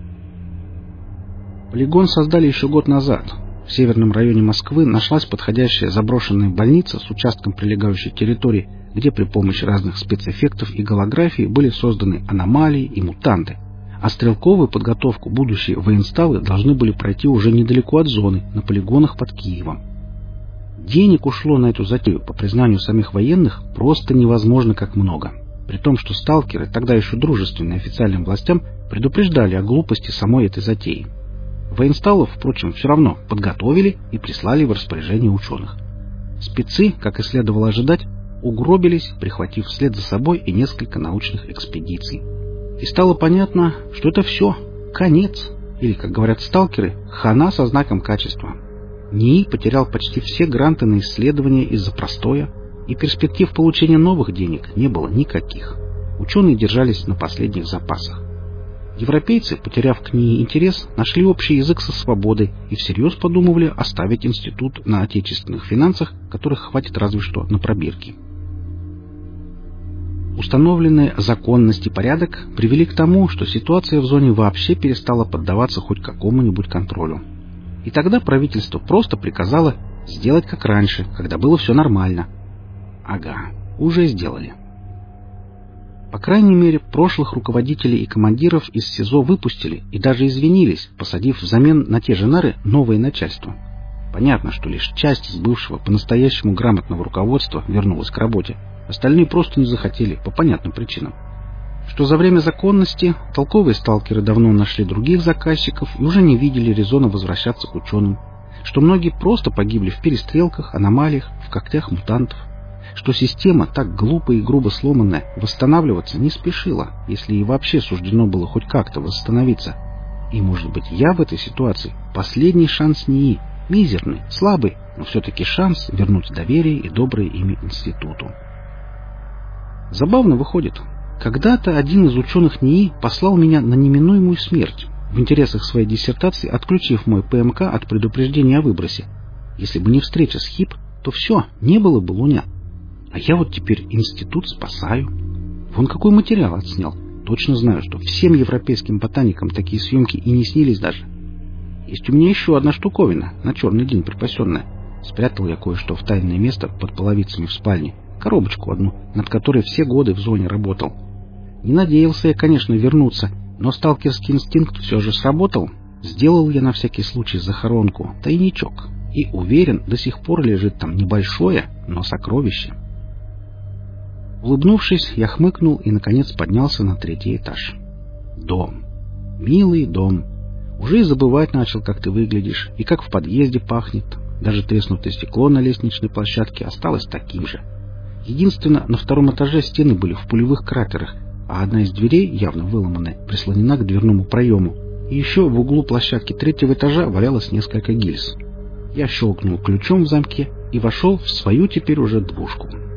Полигон создали еще год назад. В северном районе Москвы нашлась подходящая заброшенная больница с участком прилегающей территории, где при помощи разных спецэффектов и голографии были созданы аномалии и мутанты, а стрелковую подготовку будущие военсталы должны были пройти уже недалеко от зоны, на полигонах под Киевом. Денег ушло на эту затею, по признанию самих военных, просто невозможно как много, при том, что сталкеры, тогда еще дружественные официальным властям, предупреждали о глупости самой этой затеи. Военсталов, впрочем, все равно подготовили и прислали в распоряжение ученых. Спецы, как и следовало ожидать, угробились, прихватив вслед за собой и несколько научных экспедиций. И стало понятно, что это все, конец, или, как говорят сталкеры, хана со знаком качества. НИИ потерял почти все гранты на исследования из-за простоя, и перспектив получения новых денег не было никаких. Ученые держались на последних запасах. Европейцы, потеряв к НИИ интерес, нашли общий язык со свободой и всерьез подумывали оставить институт на отечественных финансах, которых хватит разве что на пробирки. Установленная законность и порядок привели к тому, что ситуация в зоне вообще перестала поддаваться хоть какому-нибудь контролю. И тогда правительство просто приказало сделать как раньше, когда было все нормально. Ага, уже сделали. По крайней мере, прошлых руководителей и командиров из СИЗО выпустили и даже извинились, посадив взамен на те же нары новое начальство. Понятно, что лишь часть из бывшего по-настоящему грамотного руководства вернулась к работе. Остальные просто не захотели, по понятным причинам. Что за время законности толковые сталкеры давно нашли других заказчиков и уже не видели резона возвращаться к ученым. Что многие просто погибли в перестрелках, аномалиях, в когтях мутантов. Что система, так глупо и грубо сломанная, восстанавливаться не спешила, если ей вообще суждено было хоть как-то восстановиться. И, может быть, я в этой ситуации последний шанс НИИ, мизерный, слабый, но все-таки шанс вернуть доверие и доброе имя институту. Забавно выходит. Когда-то один из ученых НИИ послал меня на неминуемую смерть, в интересах своей диссертации отключив мой ПМК от предупреждения о выбросе. Если бы не встреча с ХИП, то все, не было бы Луня. А я вот теперь институт спасаю. Вон какой материал отснял. Точно знаю, что всем европейским ботаникам такие съемки и не снились даже. Есть у меня еще одна штуковина, на черный день припасенная. Спрятал я кое-что в тайное место под половицами в спальне. Коробочку одну, над которой все годы в зоне работал. Не надеялся я, конечно, вернуться, но сталкерский инстинкт все же сработал. Сделал я на всякий случай захоронку, тайничок. И, уверен, до сих пор лежит там небольшое, но сокровище. Улыбнувшись, я хмыкнул и, наконец, поднялся на третий этаж. Дом. Милый дом. Уже и забывать начал, как ты выглядишь, и как в подъезде пахнет. Даже треснутое стекло на лестничной площадке осталось таким же. Единственно, на втором этаже стены были в пулевых кратерах, а одна из дверей, явно выломанная, прислонена к дверному проему. И еще в углу площадки третьего этажа валялось несколько гильз. Я щелкнул ключом в замке и вошел в свою теперь уже двушку.